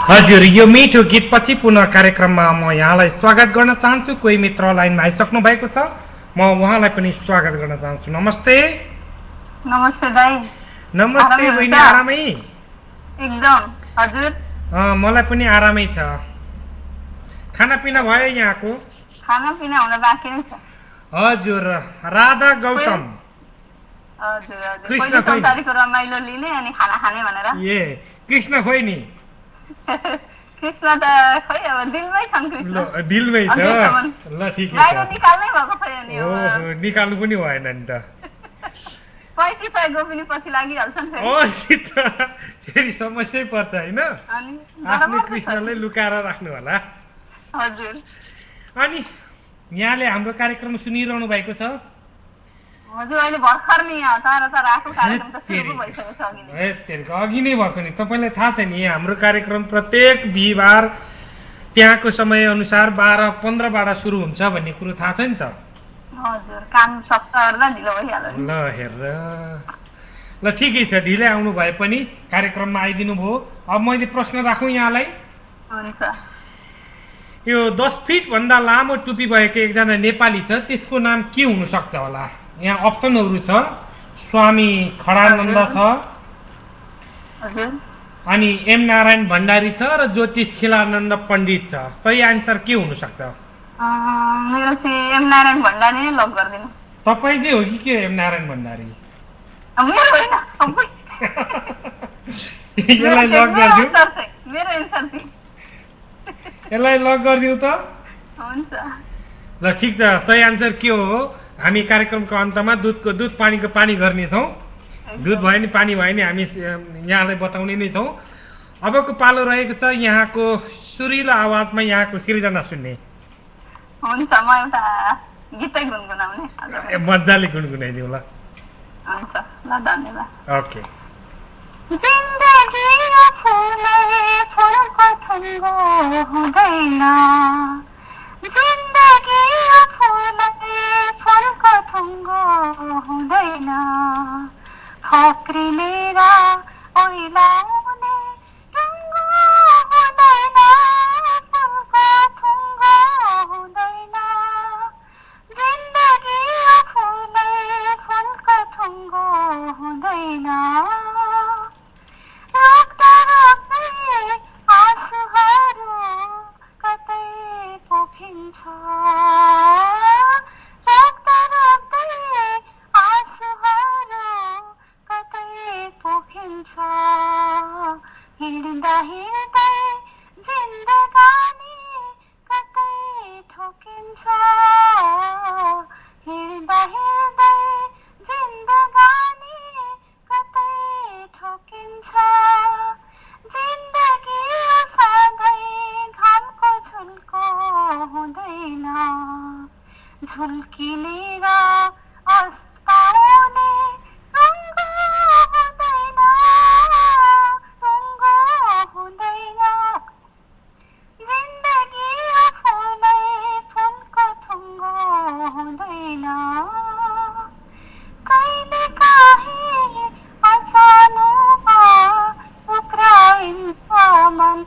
[SPEAKER 1] हजुर यो मिठो गीत पछि पुनः कार्यक्रममा म यहाँलाई स्वागत गर्न चाहन्छु। कोही मित्र लाइनमा आइसक्नु भएको छ, म उहाँलाई पनि स्वागत गर्न चाहन्छु। नमस्ते।
[SPEAKER 2] नमस्ते दाइ।
[SPEAKER 1] नमस्ते बहिनी, आरामै?
[SPEAKER 2] एकदम। हजुर?
[SPEAKER 1] मलाई पनि आरामै छ। खानापिना भयो यहाँको?
[SPEAKER 2] खानापिना हुन बाँकी नै छ।
[SPEAKER 1] हजुर। राधा गौतम
[SPEAKER 2] हजुर हजुर कृष्ण चौतारीको रमाइलो लिने अनि खाना खाने भनेर।
[SPEAKER 1] ए कृष्ण खोइ नि?
[SPEAKER 2] कृष्ण त खोइ अब दिलमै छन्। कृष्ण
[SPEAKER 1] दिलमै छ। ल ठिकै छ।
[SPEAKER 2] बाहिर निकाल्नै भएको छैन नि।
[SPEAKER 1] ओहो निकाल्नु पनि भएन नि त।
[SPEAKER 2] पैँतिस सय गोपिनी पछि लागिहाल्छन् फेरि।
[SPEAKER 1] ओ सित फेरि समस्या पर्छ हैन? आफ्नो कृष्णलाई लुकाएर राख्नु होला।
[SPEAKER 2] हजुर।
[SPEAKER 1] अनि यहाँले हाम्रो कार्यक्रम सुनिरहनु भएको छ?
[SPEAKER 2] हजुर अहिले भर्खर नि यहाँ तर तर आफ्नो कार्यक्रम त सुरु भइसकेको छ अघि नै।
[SPEAKER 1] ए तेरिको अघि नै भएको नि। तपाईलाई थाहा छ नि हाम्रो कार्यक्रम प्रत्येक बिहीबार त्यहाँको समय अनुसार बाह्र पन्ध्रबाट सुरु हुन्छ भन्ने कुरो थाहा छ नि त?
[SPEAKER 2] हजुर काम सप्ताहमा ढिलो भइहाल्यो।
[SPEAKER 1] ल हेर ल ठिकै छ, ढिलै आउनु भए पनि कार्यक्रममा आइदिनु भयो। अब मैले प्रश्न राखौँ यहाँलाई?
[SPEAKER 2] हुन्छ।
[SPEAKER 1] यो दस फिट भन्दा लामो टुपी भएको एकजना नेपाली छ, त्यसको नाम के हुन सक्छ होला? यहाँ अप्सनहरू छ। स्वामी खडानन्द छ, अनि एम नारायण भण्डारी छ र ज्योतिष खिलानन्द पण्डित छ। सही आन्सर के हुन सक्छ?
[SPEAKER 2] मेरो चाहिँ एम नारायण भण्डारी नै लक गरिदिनु।
[SPEAKER 1] तपाईकै हो कि के एम नारायण भण्डारी?
[SPEAKER 2] मेरो होइन।
[SPEAKER 1] यसलाई लक गरिदिऊ।
[SPEAKER 2] मेरो एन्सर चाहिँ
[SPEAKER 1] यसलाई लक गरिदिऊ त।
[SPEAKER 2] हुन्छ।
[SPEAKER 1] ल ठिक छ। सही आन्सर के हो? हामी कार्यक्रमको अन्तमा दुधको दुध पानीको पानी गर्नेछौँ। दुध भयो नि पानी भयो नि हामी यहाँलाई बताउने नै छौँ। अबको पालो रहेको छ यहाँको सुरिलो आवाजमा यहाँको सिर्जना सुन्ने।
[SPEAKER 2] हुन्छ म एउटा गीतै गुनगुनाउने।
[SPEAKER 1] मजाले गुनगुनाइदिउँ ल।
[SPEAKER 2] हुन्छ ल धन्यवाद।
[SPEAKER 1] ओके।
[SPEAKER 2] जिन्दगी फुलै फुलको थुङ्गो हुँदैन, जिन्दगी फुलै फुलको थुङ्गो हुँदैन, फक्रिनेर ओइलाउने टुङ्गो हुँदैन, फुलको थुङ्गो हुँदैन, जिन्दगी फुलै फुलको थुङ्गो हुँदैन, रोक्दा रोक्दै आँसुहरू कतै पोखिन्छ, रोक्दा रोक्दै आँसुहरू कतै पोखिन्छ, हिँड्दा हिँड्दै जिन्दगानी कतै ठोकिन्छ, हिँड्दा हिँड्दै जिन्दगानी कतै ठोकिन्छ, जिन्दगी सधैँ घामको झुल्को हुँदैन, झुल्किनेर अस्ताउने रङ्गो हुँदैन, रङ्गो हुँदैन, जिन्दगी फुलै फुलको थुङ्गो हुँदैन, कहिले काहीँ अचानोमा उक्राइन्छ मन,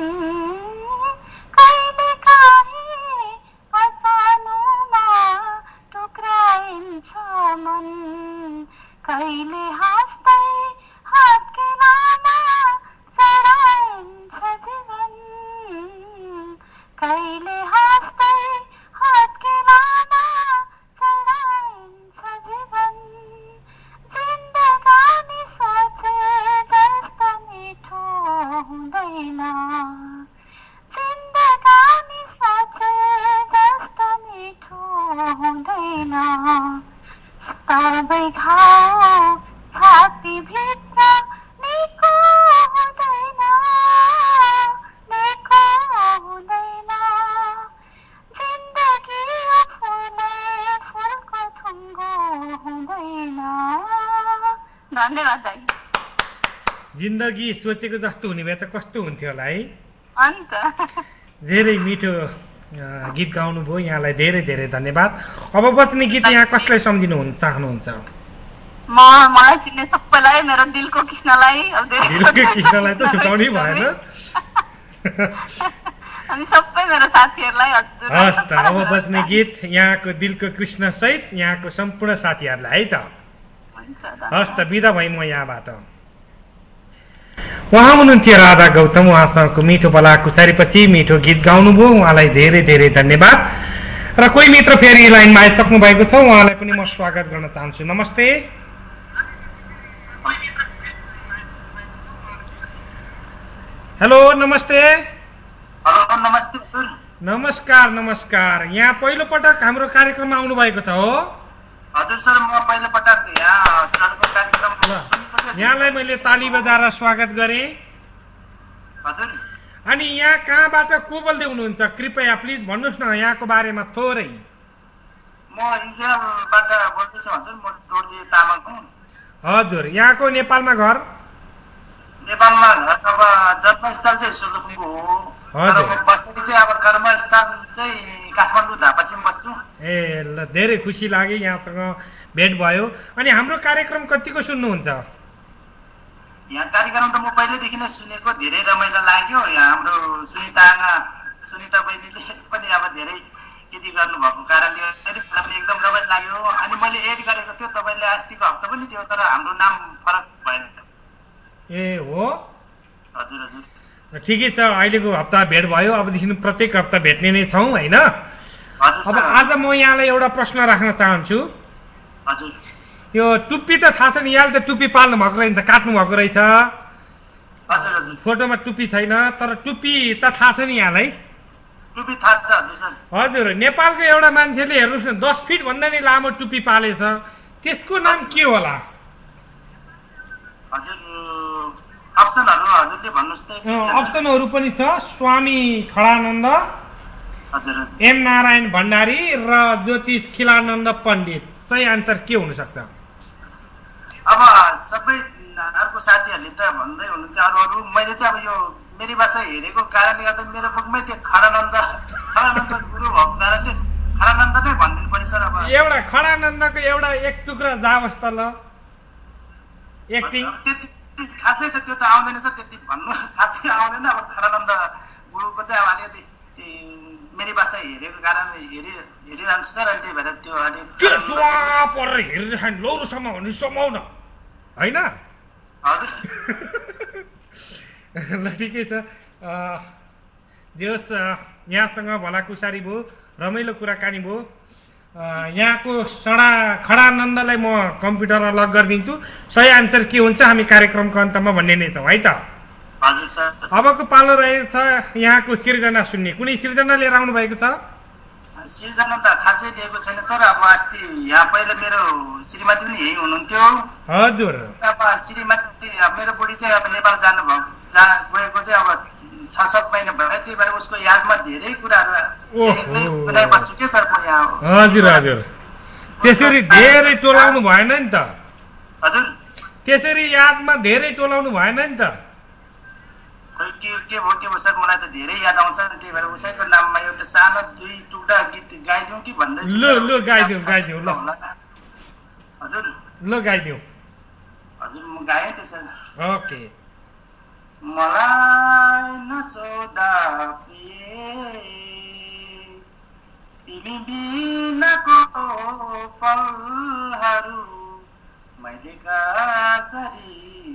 [SPEAKER 2] कहिले काहीँ अचानोमा टुक्राइन्छ मन, कहिले हाँस्दै हातकेलामा चढाइन्छ जीवन, कहिले हाँस्दै हातकेलामा चढाइन्छ जीवन, जिन्दगानी सोचे जस्तो मिठो हुँदैन, जिन्दगानी सोचे जस्तो मिठो हुँदैन, सबै घाउ छातीभित्र निको हुँदैन, निको हुँदैन, जिन्दगी फुलै फुलको थुङ्गो हुँदैन। धन्यवाद दाइ।
[SPEAKER 1] जिन्दगी सोचेको जस्तो हुने भए त कस्तो हुन्थ्यो होला है?
[SPEAKER 2] अन्त
[SPEAKER 1] धेरै मिठो गीत गाउनु भयो, यहाँलाई धेरै धेरै धन्यवाद। अब बच्ने गीत यहाँ कसलाई सम्झिनु चाहनुहुन्छ?
[SPEAKER 2] म मलाई चिन्ने सबैलाई, मेरो दिलको कृष्णलाई। अब
[SPEAKER 1] दिलको कृष्णलाई त छुटाउनै भएन।
[SPEAKER 2] अनि सबै मेरो साथीहरूलाई हजुर
[SPEAKER 1] हस् त अब बज्ने गीत यहाँको दिलको कृष्ण सहित यहाँको सम्पूर्ण साथीहरूलाई है त हस् त बिदा भएँ म यहाँबाट उहाँ हुनुहुन्थ्यो राधा गौतम उहाँसँगको मिठो बला कुसारीपछि मिठो गीत गाउनुभयो उहाँलाई धेरै धेरै धन्यवाद र कोही मित्र फेरि लाइनमा आइसक्नु भएको छ उहाँलाई पनि म स्वागत गर्न चाहन्छु नमस्ते हेलो नमस्ते
[SPEAKER 6] हेलो नमस्ते
[SPEAKER 1] नमस्कार नमस्कार यहाँ पहिलो पटक हाम्रो कार्यक्रममा आउनु भएको छ हो
[SPEAKER 6] हजुर सर म पहिलो पटक यहाँ हजुरको कार्यक्रम सुनेको छु
[SPEAKER 1] यहाँलाई मैले ताली बजाएर स्वागत गरेँ
[SPEAKER 6] हजुर
[SPEAKER 1] अनि यहाँ कहाँबाट को बोल्दै हुनुहुन्छ कृपया प्लिज भन्नुहोस् न यहाँको बारेमा थोरै
[SPEAKER 6] म इजरायलबाट बोल्दैछु हजुर म दोर्जे तामाङ हुँ
[SPEAKER 1] हजुर यहाँको नेपालमा घर
[SPEAKER 6] नेपालमा घर अब जन्मस्थल चाहिँ सोलुखुम्बु हो
[SPEAKER 1] हजुर
[SPEAKER 6] बसेको चाहिँ अब कर्मस्थान चाहिँ काठमाडौँ धापासीमा बस्छु
[SPEAKER 1] ए ल धेरै खुसी लाग्यो यहाँसँग भेट भयो अनि हाम्रो कार्यक्रम कतिको सुन्नुहुन्छ
[SPEAKER 6] यहाँ कार्यक्रम त म पहिल्यैदेखि नै सुनेको धेरै रमाइलो लाग्यो यहाँ हाम्रो सुनिता सुनिता बहिनीले पनि अब धेरै यति गर्नुभएको कारणले एकदम रमाइलो लाग्यो अनि मैले एड गरेको थियो तपाईँले अस्तिको हप्ता पनि थियो तर हाम्रो नाम फरक भएन
[SPEAKER 1] ए हो
[SPEAKER 6] हजुर हजुर
[SPEAKER 1] ठिकै छ अहिलेको हप्ता भेट भयो अबदेखि प्रत्येक हप्ता भेट्ने नै छौँ होइन अब आज म यहाँलाई एउटा प्रश्न राख्न चाहन्छु
[SPEAKER 6] हजुर
[SPEAKER 1] यो टुप्पी त थाहा छ नि यहाँले त टुप्पी पाल्नु भएको रहेछ काट्नु भएको रहेछ
[SPEAKER 6] हजुर हजुर
[SPEAKER 1] फोटोमा टुप्पी छैन तर टुप्पी त थाहा छ नि यहाँलाई
[SPEAKER 6] टुप्पी थाहा छ हजुर सर
[SPEAKER 1] हजुर नेपालको एउटा मान्छेले हेर्नुहोस् न दस फिट भन्दा नि लामो टुप्पी पालेछ त्यसको नाम के होला
[SPEAKER 6] हजुर अप्सनहरु हजुरले भन्नुस् त
[SPEAKER 1] अप्सनहरु पनि छ स्वामी खडानन्द
[SPEAKER 6] हजुर
[SPEAKER 1] एम नारायण भण्डारी र ज्योतिष खिलानन्द पण्डित सही आन्सर के हुन सक्छ
[SPEAKER 6] अब सबै अर्को साथीहरूले त भन्दै हुनुहुन्थ्यो अरू अरू मैले चाहिँ अब यो मेरी भाषा हेरेको कारणले गर्दा मेरो बुकमै त्यो खडानन्द खडानन्द गुरु भएको कारणले खडानन्द नै भनिदिनु पर्यो सर अब
[SPEAKER 1] एउटा खडानन्दको एउटा एक टुक्रा जाओस् त ल एक्टिङ
[SPEAKER 6] खासै त त्यो त आउँदैन सर त्यति भन्नु खासै आउँदैन अब खडानन्द गुरुको चाहिँ अब अलिकति मेरी भाषा हेरेको कारणले हेरि हेरिरहन्छु सर अनि त्यही भएर त्यो अलिकति
[SPEAKER 1] परेर हेरिरहनु लौरोसम्म भन्ने समाउन होइन ल ठिकै छ जे होस् यहाँसँग भलाकुसारी भयो रमाइलो कुराकानी भयो यहाँको सडा खडानन्दलाई म कम्प्युटरमा लग गरिदिन्छु सही आन्सर के हुन्छ हामी कार्यक्रमको अन्तमा भन्ने नै छौँ है त
[SPEAKER 6] हजुर सर
[SPEAKER 1] अबको पालो रहेको छ यहाँको सिर्जना सुन्ने कुनै सिर्जना लिएर आउनु भएको छ
[SPEAKER 6] सिर्जना त खासै लिएको छैन सर अब अस्ति यहाँ पहिला मेरो श्रीमती पनि यही हुनुहुन्थ्यो
[SPEAKER 1] हजुर
[SPEAKER 6] अब श्रीमती मेरो बुढी चाहिँ अब नेपाल जानुभयो जा गएको चाहिँ अब छ सात महिना भयो त्यही भएर उसको यादमा धेरै कुराहरू बस्छु के सर म यहाँ
[SPEAKER 1] हजुर हजुर त्यसरी धेरै टोलाउनु भएन नि त
[SPEAKER 6] हजुर
[SPEAKER 1] त्यसरी यादमा धेरै टोलाउनु भएन नि त
[SPEAKER 6] खै के के भयो के भयो सर मलाई त धेरै याद आउँछ त्यही भएर उसैको नाममा एउटा सानो दुई टुक्रा गीत गाइदिउँ कि भन्दै
[SPEAKER 1] ल ल गाइदिउँ गाइदिउँ ल
[SPEAKER 6] हजुर
[SPEAKER 1] ल गाइदिउँ
[SPEAKER 6] हजुर म गाएँ त सर
[SPEAKER 1] ओके
[SPEAKER 6] मलाई नसोधा प्रिय तिमी बिनाको पलहरू मैले कसरी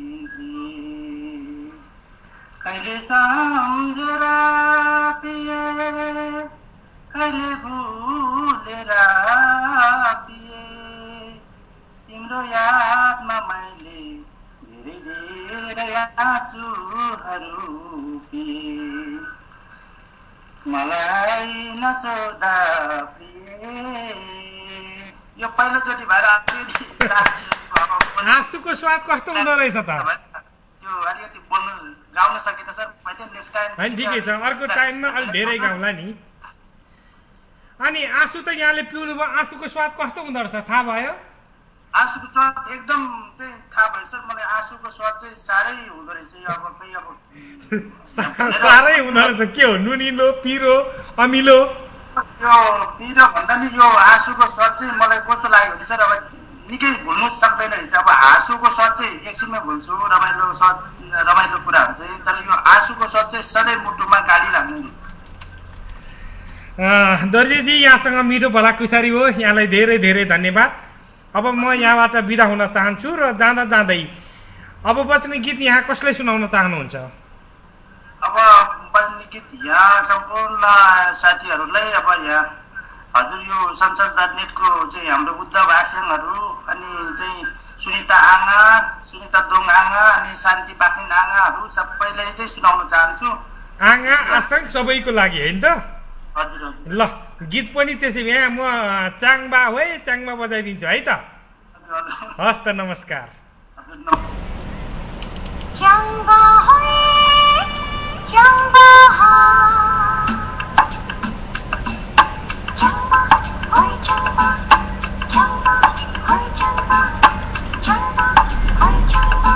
[SPEAKER 6] जिए कहिले सम्झेर पिए कहिले भुलेर पिए तिम्रो यादमा मैले धेरै धेरै आँसुहरू पिए मलाई नसोधा प्रिय यो पहिलोचोटि भएर
[SPEAKER 1] आँसुको स्वाद कस्तो हुँदो रहेछ त
[SPEAKER 6] त्यो अलिकति बोल्नु गाउन सकिन सर मैले नेक्स्ट टाइम
[SPEAKER 1] हैन ठिकै छ अर्को टाइममा अलि धेरै गाउँला नि अनि आँसु त यहाँले पिउनु भयो आँसुको स्वाद कस्तो हुँदो रहेछ थाहा भयो
[SPEAKER 6] आँसुको स्वाद एकदम चाहिँ थाहा भयो सर मलाई आँसुको स्वाद चाहिँ साह्रै हुँदो रहेछ अब खै अब
[SPEAKER 1] साह्रै हुँदो रहेछ के हो नुनिलो पिरो अमिलो
[SPEAKER 6] यो पिरो भन्दा नि यो आँसुको स्वाद चाहिँ मलाई कस्तो लाग्यो भने सर अब निकै भुल्नु सक्दैन रहेछ अब हाँसुको स्वाद चाहिँ एकछिनमै भुल्छु रमाइलो स्वाद रमाइलो कुराहरू चाहिँ तर यो आँसुको स्वाद चाहिँ सधैँ मुटुमा गाडी राख्नुहोस्।
[SPEAKER 1] दर्जीजी यहाँसँग मिठो भलाकुसारी हो, यहाँलाई धेरै धेरै धन्यवाद। अब म यहाँबाट बिदा हुन चाहन्छु र जाँदा जाँदै अब बस्ने गीत यहाँ कसलाई सुनाउन चाहनुहुन्छ?
[SPEAKER 6] अब बस्ने गीत यहाँ सम्पूर्ण साथीहरूलाई, अब यहाँ हजुर यो संसार डट नेटको चाहिँ हाम्रो उद्धव आस्याङहरू अनि चाहिँ सुनिता आँगा, सुनिता दोङ आँगा अनि शान्ति पाख्ने आँगाहरू सबैलाई चाहिँ सुनाउन चाहन्छु।
[SPEAKER 1] आँगा आस्याङ सबैको लागि होइन त?
[SPEAKER 6] हजुर हजुर।
[SPEAKER 1] ल गीत पनि त्यसै भए म चाङबा है चाङबा बजाइदिन्छु है त। हस् त नमस्कार।
[SPEAKER 7] चाङबा है चाङबा चाङबा है चाङबा चाङबा है चाङबा चाङबा है चाङबा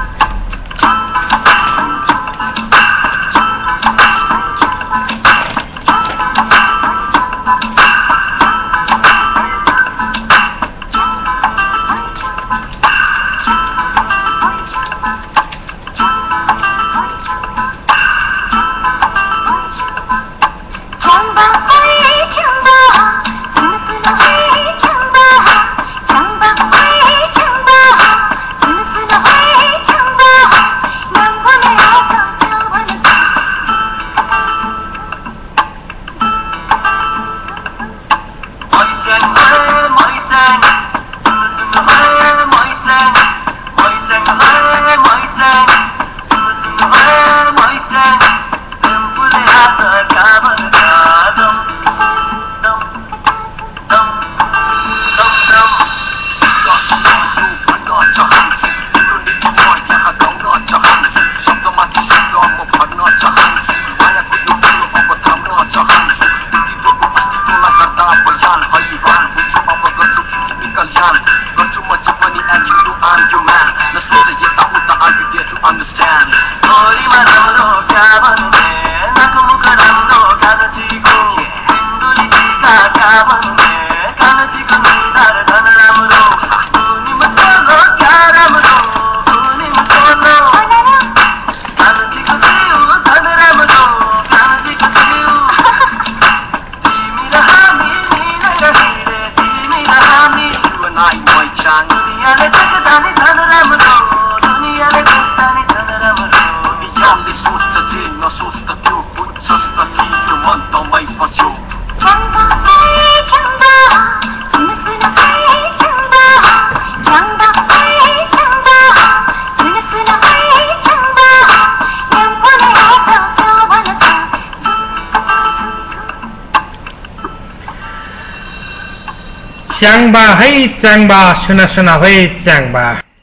[SPEAKER 1] च्याङबा है च्याङबा सुना सुना है च्याङबा।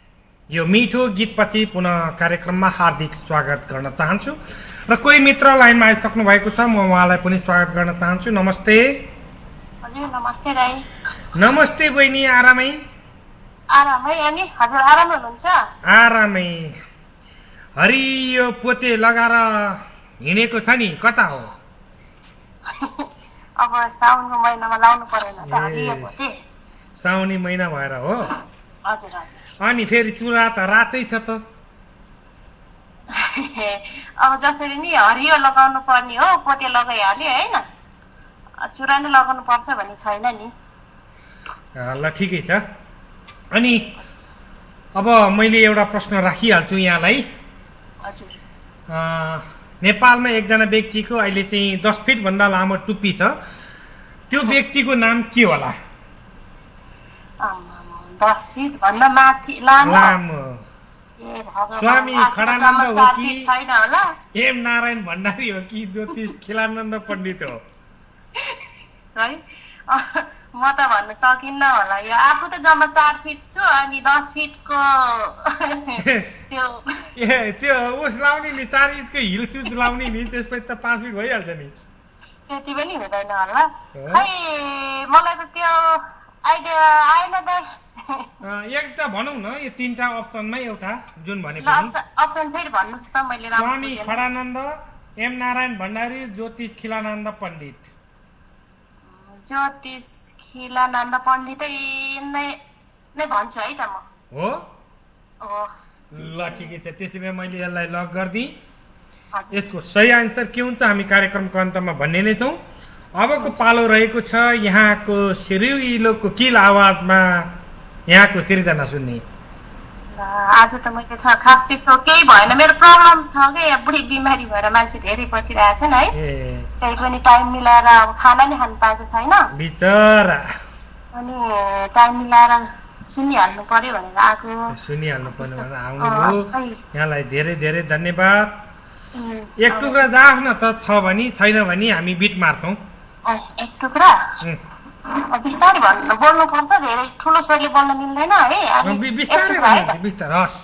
[SPEAKER 1] यो मिठो गीतपछि पुनः कार्यक्रममा हार्दिक स्वागत गर्न चाहन्छु र कोही मित्र लाइनमा आइसक्नु भएको छ, म उहाँलाई पनि स्वागत गर्न चाहन्छु। नमस्ते।
[SPEAKER 8] हजुर नमस्ते दाइ।
[SPEAKER 1] नमस्ते बहिनी, आरामै?
[SPEAKER 8] आरामै। अनि हजुर आराम हुनुहुन्छ?
[SPEAKER 1] आरामै। हरियो पोते लगाएर हिँडेको छ नि, कता हो?
[SPEAKER 8] अब साउनको महिनामा लाउनु परेन त हरियो पोते।
[SPEAKER 1] साउनी महिना भएर हो?
[SPEAKER 8] हजुर हजुर।
[SPEAKER 1] अनि फेरि चुरा त रातै छ त।
[SPEAKER 8] अब जसरी नि हरियो लगाउनु पर्ने हो, पोते लगाइहाल्यो होइन, चुरा नै लगाउनु पर्छ भन्ने छैन नि।
[SPEAKER 1] ल ठिकै छ। अनि अब मैले एउटा प्रश्न राखिहाल्छु यहाँलाई।
[SPEAKER 8] हजुर।
[SPEAKER 1] नेपालमा एकजना व्यक्तिको अहिले चाहिँ दस फिट भन्दा लामो टुप्पी छ, त्यो व्यक्तिको नाम के होला?
[SPEAKER 8] दस फिट भन्दा माथि लामो
[SPEAKER 1] लामो स्वामी खडानन्द हो कि
[SPEAKER 8] छैन होला?
[SPEAKER 1] एम नारायण भण्डारी हो कि ज्योतिष खिलानन्द पण्डित हो?
[SPEAKER 8] है म त भन्न सकिन्न होला। यो आफू त जम्मा चार फिट छु अनि दस फिटको त्यो
[SPEAKER 1] ए त्यो उस लाउने नि, चार इन्चको हिल सुज लाउने नि, त्यसपछि त पाँच फिट भइहाल्छ नि।
[SPEAKER 8] त्यति पनि हुँदैन होला खै, मलाई त त्यो आइडिया आएन त।
[SPEAKER 1] एक त भनौँ न, यो तीनटा अप्सनमै एउटा जुन भनेको
[SPEAKER 8] अप्सन फेरि भन्नुहोस् त। मैले
[SPEAKER 1] स्वामी खडानन्द, एम नारायण भण्डारी, ज्योतिष खिलानन्द पण्डित।
[SPEAKER 8] ज्योतिष खिलानन्द पण्डितै नै नै भन्छु है त म।
[SPEAKER 1] हो
[SPEAKER 8] हो।
[SPEAKER 1] ल ठिकै छ, त्यसो भए मैले यसलाई लक गरिदिएँ। यसको सही आन्सर के हुन्छ हामी कार्यक्रमको अन्तमा भन्ने नै छौँ। अबको पालो रहेको छ यहाँको सिरिलोको किल आवाजमा यहाँको सिर्जना सुन्ने।
[SPEAKER 8] आज त मैले थाहा खास त्यस्तो केही भएन, मेरो प्रब्लम छ कि यहाँ बुढी बिमारी भएर मान्छे धेरै बसिरहेछन् है, त्यही पनि टाइम मिलाएर अब खाना नै खानु पाएको छैन
[SPEAKER 1] बिचरा,
[SPEAKER 8] अनि टाइम मिलाएर सुनिहाल्नु पर्यो भनेर आएको।
[SPEAKER 1] सुनिहाल्नु पर्यो भनेर आउनुभयो, यहाँलाई धेरै धेरै धन्यवाद। एक टुक्रा जाफ्न त छ भने छैन भने हामी बिट मार्छौँ।
[SPEAKER 8] एक टुक्रा बिस्तारै भन्नु बोल्नु पर्छ, धेरै ठुलो स्वरले बोल्न मिल्दैन है,
[SPEAKER 1] बिस्तारै भन्नु बिस्तारै। हस्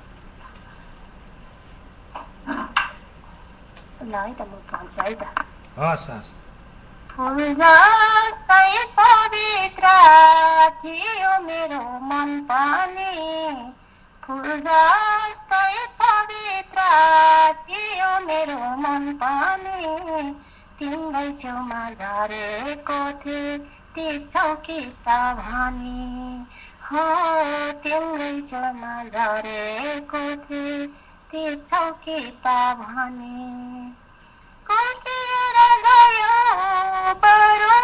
[SPEAKER 8] ल है त म भन्छु है त।
[SPEAKER 1] हस् हस्
[SPEAKER 8] फुल जस्तै पवित्र थियो मेरो मन पनि, फुल जस्तै पवित्र थियो मेरो मन पनि, तिम्रै छेउमा झरेको थिए टिप्छौ कि त भनी, हो तिम्रै छेउमा झरेको थिए टिप्छौ कि त भनी, कुल्चिएर गयो बरु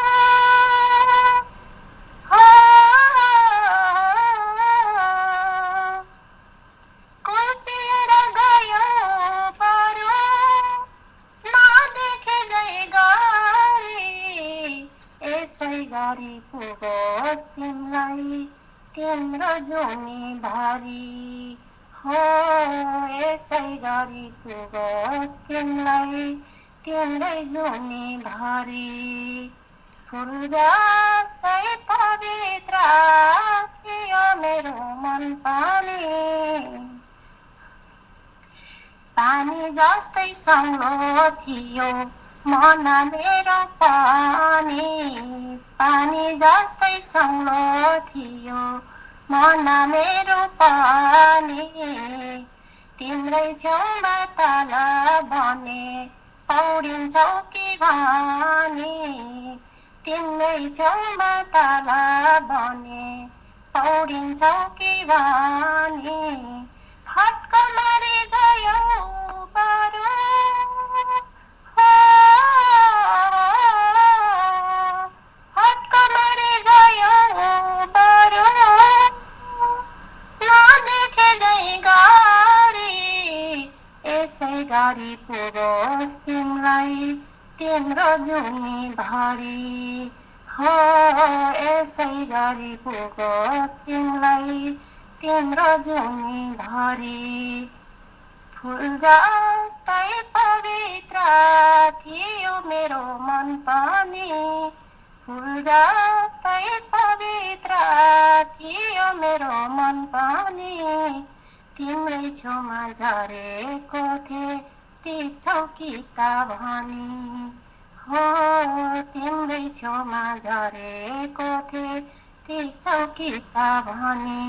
[SPEAKER 8] हो, कुल्चिएर गयो बरु नदेखे जै गरी, यसै गरी पुगोस् तिमीलाई तिम्रो जुनी भरी, हो यसै गरी पुगोस् तिमीलाई तिम्रै जुनी भरी, फुल जस्तै पवित्र थियो मेरो मन पनि, पानी जस्तै सङ्लो थियो मन मेरो पनि, पानी जस्तै सङ्लो थियो मन मेरो पनि, तिम्रै छेउमा तल बने पौडिन्छौ कि भनी, तिम्रै छेउमा तल बने पौडिन्छौ कि भनी, फट्क मारि गयो बरु हो, फट्क मारि गयो बरु नदेखे जै गरी, यसै गरी पुगोस् तिमीलाई तिम्रो जुनी भरी, हो यसै गरी पुगोस् तिमीलाई तिम्रो जुनी भरी, फुल जस्तै पवित्र थियो मेरो मन पनि, फुल जस्तै पवित्र थियो मेरो मन पनि, तिम्रै छेउमा झरेको थिए टिप्छौ कि त भनी, हो तिम्रै छेउमा झरेको थिए टिप्छौ कि त भनी,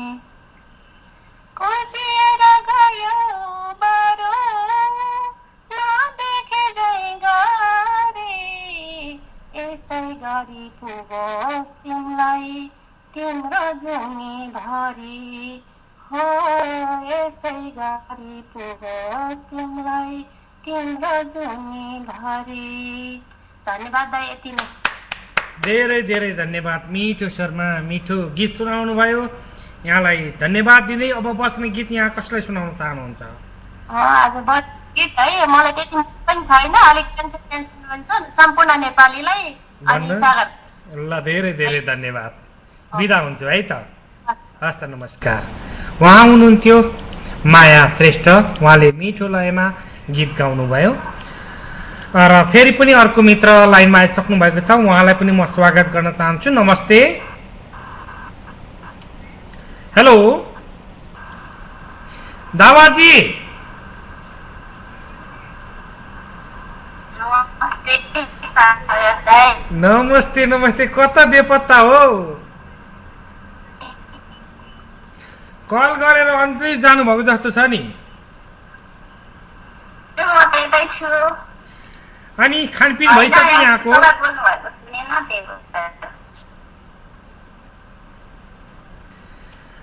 [SPEAKER 8] कुल्चिएर गयो बरु नदेखे जै गरी, यसै गरी पुगोस् तिमीलाई तिम्रो जुनी भरी, हो यसै गरी पुगोस् तिमीलाई तिम्रो जुनी भरी। धन्यवाद दाइ, यति नै।
[SPEAKER 1] धेरै धेरै धन्यवाद, मिठो शर्मा मिठो गीत सुनाउनु भयो, यहाँलाई धन्यवाद दिँदै अब बस्ने गीत यहाँ कसलाई सुनाउन चाहनुहुन्छ?
[SPEAKER 8] आज गीत है मलाई त्यति पनि छैन, अलिक टेन्सन टेन्सन हुन्छ सम्पूर्ण नेपालीलाई।
[SPEAKER 1] ल धेरै धेरै धन्यवाद, बिदा हुन्छु है त। हस् त नमस्कार। उहाँ हुनुहुन्थ्यो माया श्रेष्ठ, उहाँले मिठो लयमा गीत गाउनुभयो र फेरि पनि अर्को मित्र लाइनमा आइसक्नु भएको छ, उहाँलाई पनि म स्वागत गर्न चाहन्छु। नमस्ते। हेलो दावाजी। नमस्ते नमस्ते, कता बेपत्ता हो? कल गरेर अन्तै जानुभएको जस्तो छ नि। अनि खानपिन भइसक्यो यहाँको?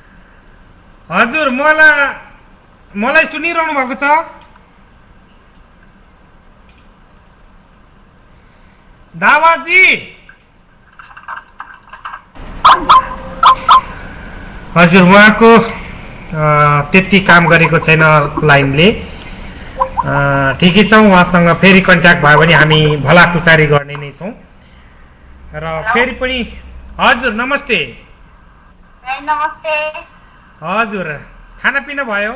[SPEAKER 1] हजुर, मलाई मलाई सुनिरहनु भएको छ? दावाजी हजुर उहाँको त्यति काम गरेको छैन लाइनले ठिकै छ उहाँसँग फेरि कन्ट्याक्ट भयो भने हामी भलाकुसारी गर्ने नै छौँ र फेरि पनि हजुर नमस्ते
[SPEAKER 5] नमस्ते
[SPEAKER 1] हजुर खानापिना भयो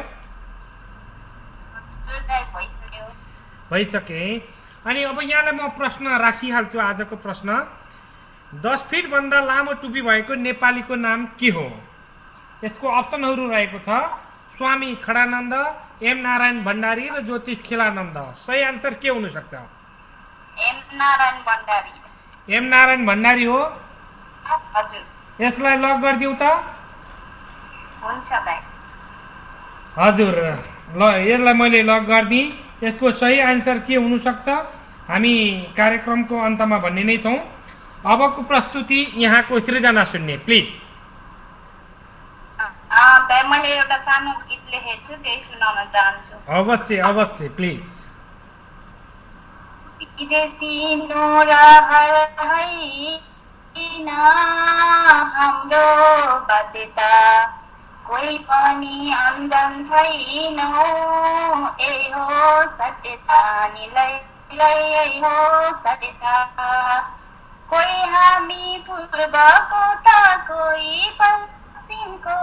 [SPEAKER 1] भइसके अनि अब यहाँलाई म प्रश्न राखिहाल्छु आजको प्रश्न दस फिटभन्दा लामो टुपी भएको नेपालीको नाम के हो यसको अप्सनहरू रहेको छ स्वामी खडानन्द एम नारायण भण्डारी र ज्योतिष खेलानन्द सही आन्सर के हुन सक्छ
[SPEAKER 5] एम नारायण भण्डारी
[SPEAKER 1] एम नारायण भण्डारी हो
[SPEAKER 5] हजुर
[SPEAKER 1] यसलाई लक गरिदिउँ त
[SPEAKER 5] हुन्छ दाइ
[SPEAKER 1] हजुर ल यसलाई मैले लक गरिदिएँ यसको सही आन्सर के हुन सक्छ हामी कार्यक्रमको अन्तमा भन्ने नै छौँ अबको प्रस्तुति यहाँको सृजना सुन्ने प्लिज
[SPEAKER 5] मैले एउटा सानो गीत लेखेको छु त्यही सुनाउन चाहन्छु
[SPEAKER 1] अवश्य अवश्य प्लिज
[SPEAKER 5] विदेशी नोर होइन हाम्रो बाध्यता कोही पनि अन्जान छैनौ ए हो सत्यता निलै हो सत्यता कोही हामी पूर्वको त कोही पश्चिमको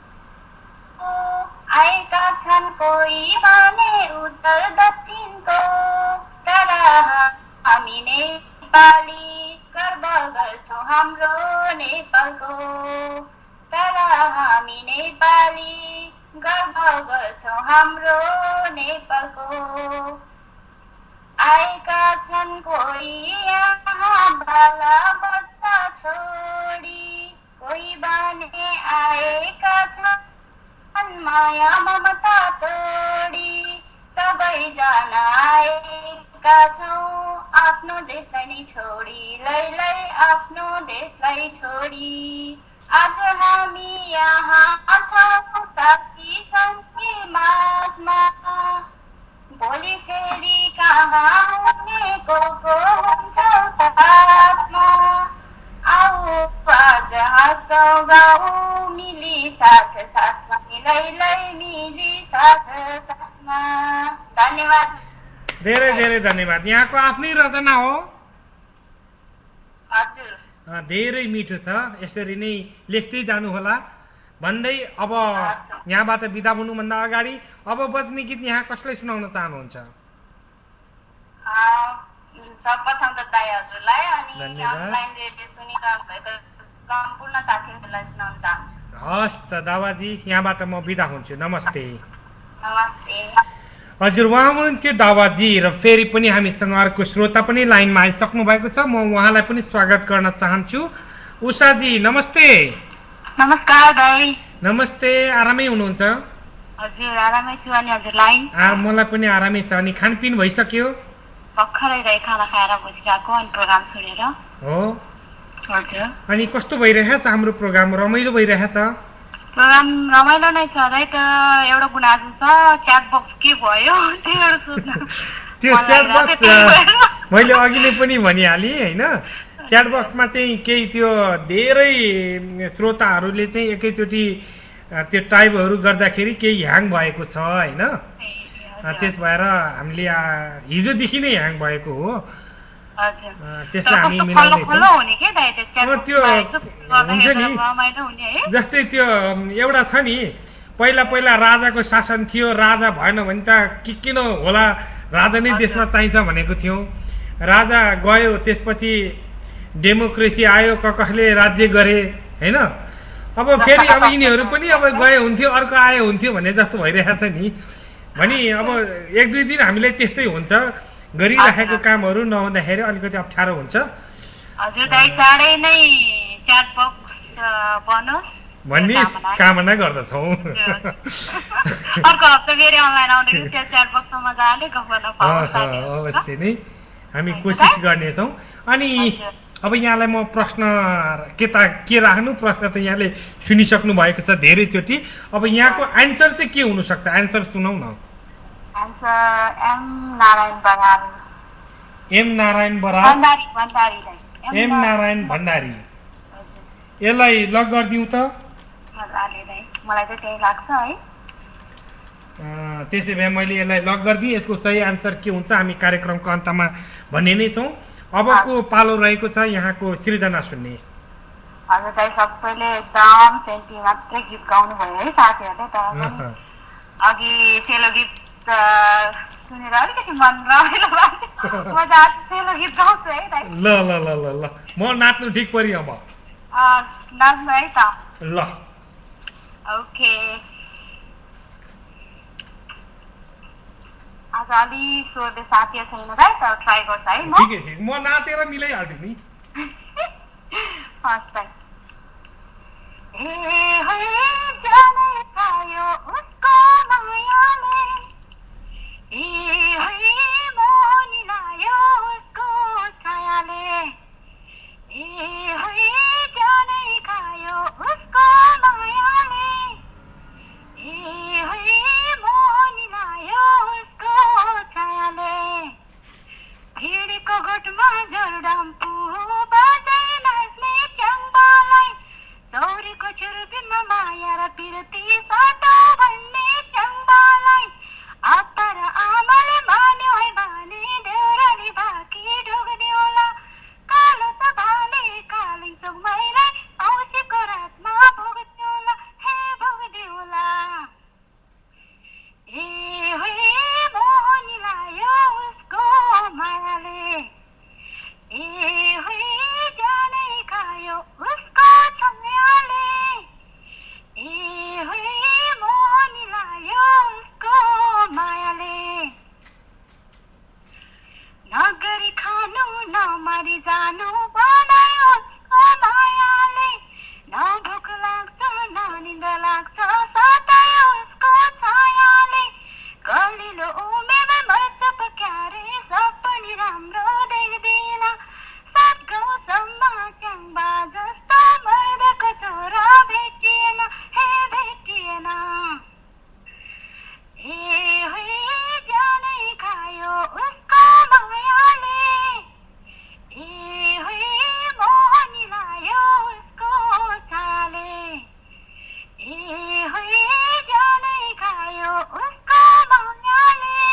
[SPEAKER 5] आएका छन् कोही भने उत्तर दक्षिणको तर हामी नेपाली गर्व गर्छौँ हाम्रो नेपालको तर हामी नेपाली गर्व गर्छौँ हाम्रो नेपालको आएका छन् कोही यहाँ बाला बच्चा छोडी कोही भने आएका छन् माया ममता तोडी सबैजना आएका छौँ आफ्नो देशलाई नै छोडी लै लै आफ्नो देशलाई छोडी आज हामी यहाँ छौँ साथी सङ्गी माझमा भोलि फेरि कहाँ हुने को को हुन्छौ साथमा आऊ आज हाँसौँ गाउँ मिली साथ साथमा लै लै मिली साथ साथमा धन्यवाद
[SPEAKER 1] धेरै धेरै धन्यवाद यहाँको आफ्नै रचना हो
[SPEAKER 5] हजुर
[SPEAKER 1] धेरै मिठो छ यसरी नै लेख्दै जानुहोला भन्दै अब यहाँबाट बिदा हुनुभन्दा अगाडि अब बज्ने गीत यहाँ कसलाई सुनाउन चाहनुहुन्छ
[SPEAKER 5] सर्वप्रथम त दाइ हजुरलाई अनि अनलाइन रेडियो सुनिरहनु भएको सम्पूर्ण साथीहरूलाई सुनाउन चाहन्छु
[SPEAKER 1] हस् त दावाजी यहाँबाट म बिदा हुन्छु नमस्ते
[SPEAKER 5] नमस्ते
[SPEAKER 1] हजुर उहाँ हुनुहुन्थ्यो दावाजी र फेरि पनि हामीसँग अर्को श्रोता पनि लाइनमा आइसक्नु भएको छ म उहाँलाई पनि स्वागत गर्न चाहन्छु उषाजी नमस्ते
[SPEAKER 2] नमस्कार दाइ
[SPEAKER 1] नमस्ते आरामै हुनुहुन्छ
[SPEAKER 2] हजुर आरामै छु अनि हजुरलाई
[SPEAKER 1] मलाई पनि आरामै छ अनि खानपिन भइसक्यो
[SPEAKER 2] भर्खरै दाइ खाना खाएर बसिरहेको अनि प्रोग्राम सुनेर
[SPEAKER 1] हो
[SPEAKER 2] हजुर
[SPEAKER 1] अनि कस्तो भइरहेछ हाम्रो प्रोग्राम रमाइलो भइरहेछ
[SPEAKER 2] प्रोग्राम रमाइलो नै छ दाइ तर एउटा गुनासो छ च्याट बक्स के भयो त्यही सोध्नु
[SPEAKER 1] त्यो च्याट बक्स मैले अघि नै पनि भनिहालेँ होइन च्याट बक्समा चाहिँ केही त्यो धेरै श्रोताहरूले चाहिँ एकैचोटि त्यो टाइपहरू गर्दाखेरि केही ह्याङ भएको छ होइन त्यस भएर हामीले हिजोदेखि नै ह्याङ भएको हो त्यसलाई हामी मिलाउँदैछौँ त्यो हुन्छ नि जस्तै त्यो एउटा छ नि पहिला पहिला राजाको शासन थियो राजा भएन भने त के किन होला राजा नै देशमा चाहिन्छ भनेको थियौँ राजा गयो त्यसपछि डेमोक्रेसी आयो क कसले राज्य गरे होइन अब फेरि अब यिनीहरू पनि अब गए हुन्थ्यो अर्को आए हुन्थ्यो भन्ने जस्तो भइरहेछ नि भनी अब एक दुई दिन हामीलाई त्यस्तै हुन्छ गरिराखेको कामहरू नहुँदाखेरि अलिकति अप्ठ्यारो हुन्छ भन्ने कामना गर्दछौँ अवश्य नै हामी कोसिस गर्नेछौँ अनि अब यहाँलाई म प्रश्न के त के राख्नु प्रश्न त यहाँले सुनिसक्नु भएको छ धेरैचोटि अब यहाँको एन्सर चाहिँ के हुनसक्छ एन्सर सुनाउ न एम नारायण बराल
[SPEAKER 8] भण्डारी भण्डारी दाइ
[SPEAKER 1] एम नारायण भण्डारी यसलाई लक गरिदिउँ त
[SPEAKER 8] मजाले दाइ मलाई चाहिँ त्यही लाग्छ है
[SPEAKER 1] त्यसै भए मैले यसलाई लक गरिदिएँ यसको सही आन्सर के हुन्छ हामी कार्यक्रमको अन्तमा भन्ने नै छौँ अबको पालो रहेको छ यहाँको सृजना सुन्ने
[SPEAKER 8] हजुर दाइ सबैले एकदम सेन्टी मात्रै गीत गाउनु भयो है साथीहरूले तर अघि सेलो गीत सुनेर अलिकति मन रमाइलो लाग्यो म त आज सेलो गीत गाउँछु है दाइ
[SPEAKER 1] ल ल ल ल ल म नाच्नु ठिक पऱ्यो अब
[SPEAKER 8] नाच्नु है त
[SPEAKER 1] ल
[SPEAKER 8] ओके आज अलि सोध्ने साथीहरू छैन दाइ तर ट्राई गर्छ है म
[SPEAKER 1] ठिकै ठिक म नाचेर मिलाइहाल्छु नि
[SPEAKER 8] हस् दाइ ए है जाने पायो उसको मायाले ए है मोनी लायो उसको छायाले ए है जाने खायो उसको मायाले ए है मोनी लायो उसको छायाले भिडको गोठमा झरडम्पु बाजै नाच्ने च्याङ्बालाई चौरीको छुर्पीमा माया र पिरती साटो भन्ने च्याङ्बालाई आप्पा र आमाले मान्यो है भने देउराली बाँकी ढोग्दियोला कालो त भाले कालिङ चोकमै औँसीको रातमा भोग्दियोला हे भोग्दियोला ए है मोहनी लायो उसको मायाले ए है जानै खायो उसको छायाले ए है मोहनी लायो उसको मायाले नगरी खानु नमरी जानु बनायो उसको मायाले न भोक लाग्छ न निन्द लाग्छ सतायो उसको छायाले कलिलो उमेरमा मर्छ पक्यारे सपनी राम्रो देख्दिन सात गाउँसम्म च्याङ्बा जस्तो मर्दको छोरा भेटिएन हे भेटिएन ए है जानै खायो उसको मायाले ए है मोहनी लायो उसको छायाले ए है जानै खायो उसको मायाले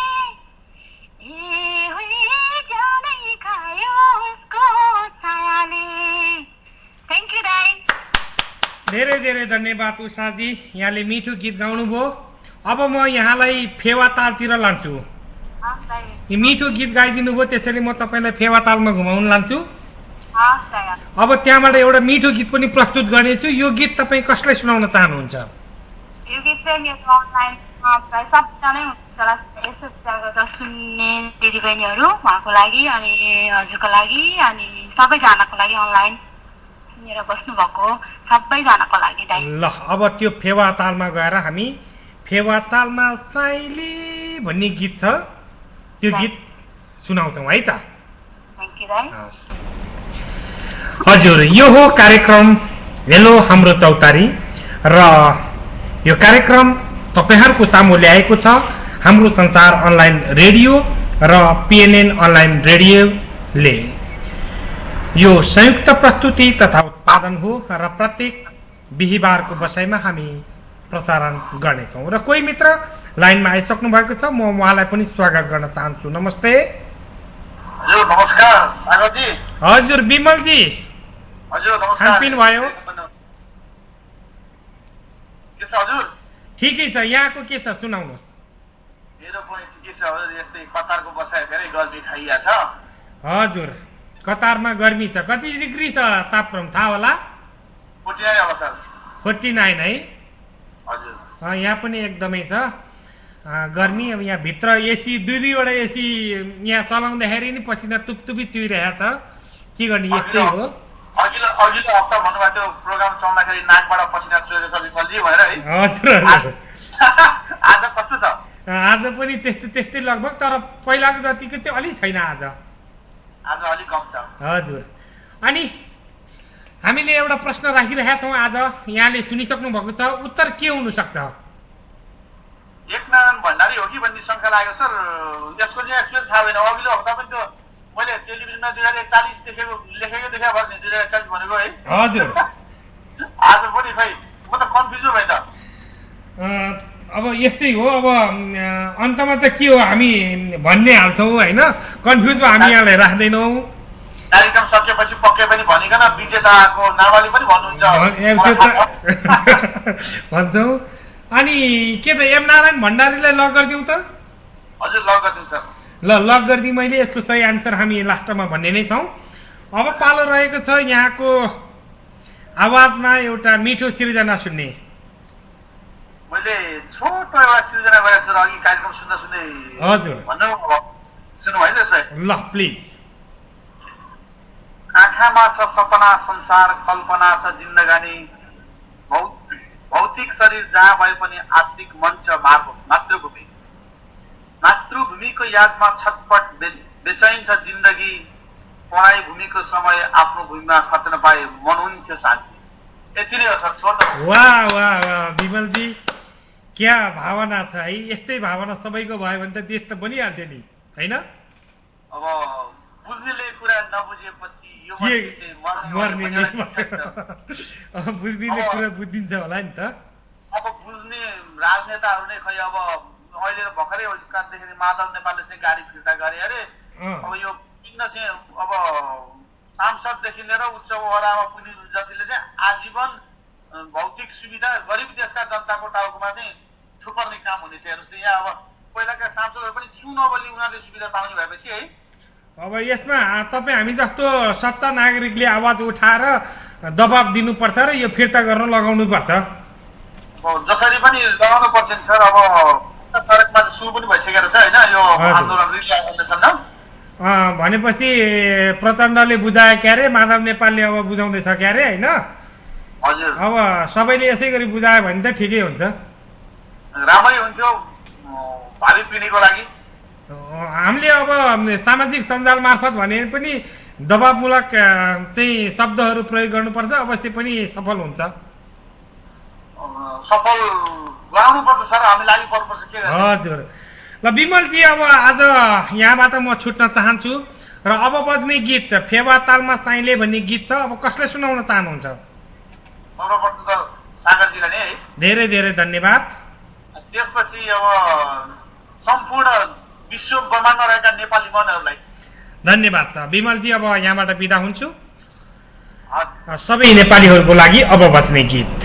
[SPEAKER 8] ए है जानै खायो उसको छायाले थ्याङ्क यू दाइ
[SPEAKER 1] धेरै धेरै धन्यवाद उषाजी यहाँले मिठो गीत गाउनुभयो अब म यहाँलाई फेवा तालतिर लान्छु यो मिठो गीत गाइदिनु भयो त्यसैले म तपाईँलाई फेवा तालमा घुमाउन लान्छु अब त्यहाँबाट एउटा मिठो गीत पनि प्रस्तुत गर्नेछु यो गीत तपाईँ कसलाई सुनाउन चाहनुहुन्छ
[SPEAKER 8] यो गीत चाहिँ मेरो अनलाइनमा प्राय सबैजनै हुन्छ यसो सुन्ने दिदीबहिनीहरू उहाँको लागि अनि हजुरको लागि अनि सबैजनाको लागि अनलाइन सुनेर बस्नुभएको सबैजनाको लागि दाइ
[SPEAKER 1] ल अब त्यो फेवा तालमा गएर हामी फेवा तालमा साइली भन्ने गीत छ त्यो गीत सुनाउँछौँ है त
[SPEAKER 8] थ्याङ्क यू दाइ
[SPEAKER 1] हजुर यो हो कार्यक्रम हेलो हाम्रो चौतारी र यो कार्यक्रम तपाईँहरूको सामु ल्याएको छ हाम्रो संसार अनलाइन रेडियो र पिएनएन अनलाइन रेडियोले यो संयुक्त प्रस्तुति तथा उत्पादन हो र प्रत्येक बिहिबारको बसाइमा हामी प्रसारण गर्नेछौँ र कोही मित्र लाइनमा आइसक्नु भएको छ म उहाँलाई पनि स्वागत गर्न चाहन्छु नमस्ते
[SPEAKER 3] हजुर नमस्कार सागरजी
[SPEAKER 1] हजुर विमलजी
[SPEAKER 3] हजुर नमस्कार
[SPEAKER 1] खानपिन भयो
[SPEAKER 3] के छ हजुर
[SPEAKER 1] ठिकै छ यहाँको के छ सुनाउनुहोस्
[SPEAKER 3] मेरो पनि ठिकै छ हजुर यस्तै कतारको बसाइ धेरै गर्मी खाइया छ
[SPEAKER 1] हजुर कतारमा गर्मी छ कति डिग्री छ तापक्रम थाहा होला
[SPEAKER 3] फोर्टी नाइन होला सर
[SPEAKER 1] फोर्टी नाइन है
[SPEAKER 3] हजुर
[SPEAKER 1] यहाँ पनि एकदमै छ गर्मी अब यहाँ भित्र एसी दुई दुईवटा एसी यहाँ चलाउँदाखेरि नि पसिना तुपतुपी चुइरहेको छ के गर्ने यस्तै हो
[SPEAKER 3] अघिल्लो अघिल्लो हप्ता भन्नुभएको थियो प्रोग्राम चल्दाखेरि नाकबाट पसिना चुहेको छ विमलजी भनेर है
[SPEAKER 1] हजुर हजुर
[SPEAKER 3] आज कस्तो छ
[SPEAKER 1] आज पनि त्यस्तै त्यस्तै लगभग तर पहिलाको जतिको चाहिँ अलिक छैन आज
[SPEAKER 3] आज अलिक कम छ
[SPEAKER 1] हजुर अनि हामीले एउटा प्रश्न राखिरहेका छौँ आज यहाँले सुनिसक्नु भएको छ उत्तर के हुन सक्छ
[SPEAKER 3] एकनारायण भण्डारी हो कि भन्ने शङ्का लाग्यो सर यसको चाहिँ एक्चुअल थाहा भएन अघिल्लो हप्ता पनि त्यो मैले टेलिभिजनमा दुई हजार एकचालिस देखेको लेखेको देखा भएर दुई हजार एकचालिस भनेको है
[SPEAKER 1] हजुर
[SPEAKER 3] आज पनि खै म त कन्फ्युज भएँ त
[SPEAKER 1] अब यस्तै हो अब अन्तमा त के हो हामी भन्ने हाल्छौँ होइन कन्फ्युज हामी यहाँलाई राख्दैनौँ
[SPEAKER 3] कार्यक्रम सकेपछि पक्कै पनि भनिकन विजेताको नामले पनि भन्नुहुन्छ
[SPEAKER 1] भन्छौँ अनि के त एम नारायण भण्डारीलाई लक गरिदिउँ त
[SPEAKER 3] हजुर लक गरिदिउँ सर
[SPEAKER 1] ल लक गरिदिउँ मैले यसको सही आन्सर हामी लास्टमा भन्ने नै छौँ अब पालो रहेको छ यहाँको आवाजमा एउटा मिठो सिर्जना सुन्ने
[SPEAKER 3] मैले छोटो एउटा सिर्जना गरेको छु र अघि कार्यक्रम सुन्दा सुन्दै
[SPEAKER 1] हजुर
[SPEAKER 3] भन्नु सुन्नु होइन त्यसलाई
[SPEAKER 1] ल प्लिज
[SPEAKER 3] आँखामा छ सपना संसार कल्पना छ जिन्दगानी भौतिक शरीर जहाँ भए पनि आत्मिक मन छ मातृभूमि मातृभूमिको यादमा छटपट बेचैन छ जिन्दगी पढाइ भूमिको समय आफ्नो भूमिमा खर्चन पाए मन हुन्थ्यो शान्ति यति नै हो सर छोड्नु
[SPEAKER 1] वाह वाह वाह विमलजी क्या भावना छ है यस्तै भावना सबैको भयो भने त देश त बनिहाल्थ्यो नि होइन
[SPEAKER 3] अब बुझ्नेले कुरा नबुझेपछि यो
[SPEAKER 1] मर्ने बुझ्नेले कुरा बुझिदिन्छ होला नि त
[SPEAKER 3] अब बुझ्ने राजनेताहरू नै खै अब अहिले भर्खरै देखेर माधव नेपालले चाहिँ गाडी फिर्ता गरे अरे अब यो किन्न चाहिँ अब सांसददेखि लिएर उच्च ओहदामा पुग्ने जतिले चाहिँ आजीवन भौतिक सुविधा गरिब देशका जनताको टाउकोमा चाहिँ थुपर्ने काम हुनेछ हेर्नुहोस् न यहाँ अब पहिलाका सांसदहरू पनि जिउ नबोली उनीहरूले सुविधा पाउने भएपछि है
[SPEAKER 1] अब यसमा तपाईँ हामी जस्तो सच्चा नागरिकले आवाज उठाएर दबाब दिनुपर्छ र यो फिर्ता गर्न लगाउनु पर्छ
[SPEAKER 3] जसरी पनि लगाउनु पर्छ नि सर अब सडकमा सुरु पनि भइसकेको छ होइन यो आन्दोलन
[SPEAKER 1] भनेपछि प्रचण्डले बुझायो क्या अरे माधव नेपालले अब बुझाउँदैछ क्या अरे होइन अब सबैले यसै गरी बुझायो भने त ठिकै हुन्छ
[SPEAKER 3] राम्रै हुन्थ्यो भावी पिँढीको लागि
[SPEAKER 1] हामीले अब सामाजिक सञ्जाल मार्फत भने पनि दबावमूलक चाहिँ शब्दहरू प्रयोग गर्नुपर्छ अवश्य पनि सफल हुन्छ
[SPEAKER 3] सफल गराउनुपर्छ सर हामी लागि पर्नुपर्छ के
[SPEAKER 1] हजुर ल विमलजी अब आज यहाँबाट म छुट्न चाहन्छु र अब बज्ने गीत फेवा तालमा साइले भन्ने गीत छ अब कसले सुनाउन चाहनुहुन्छ
[SPEAKER 3] सर्वप्रथम त सागरजीलाई नै है
[SPEAKER 1] धेरै धेरै धन्यवाद
[SPEAKER 3] त्यसपछि अब सम्पूर्ण विश्व ब्रह्माण्डमा रहेका नेपाली मनहरूलाई
[SPEAKER 1] धन्यवाद छ विमलजी अब यहाँबाट बिदा हुन्छु सबै नेपालीहरूको लागि अब बज्ने गीत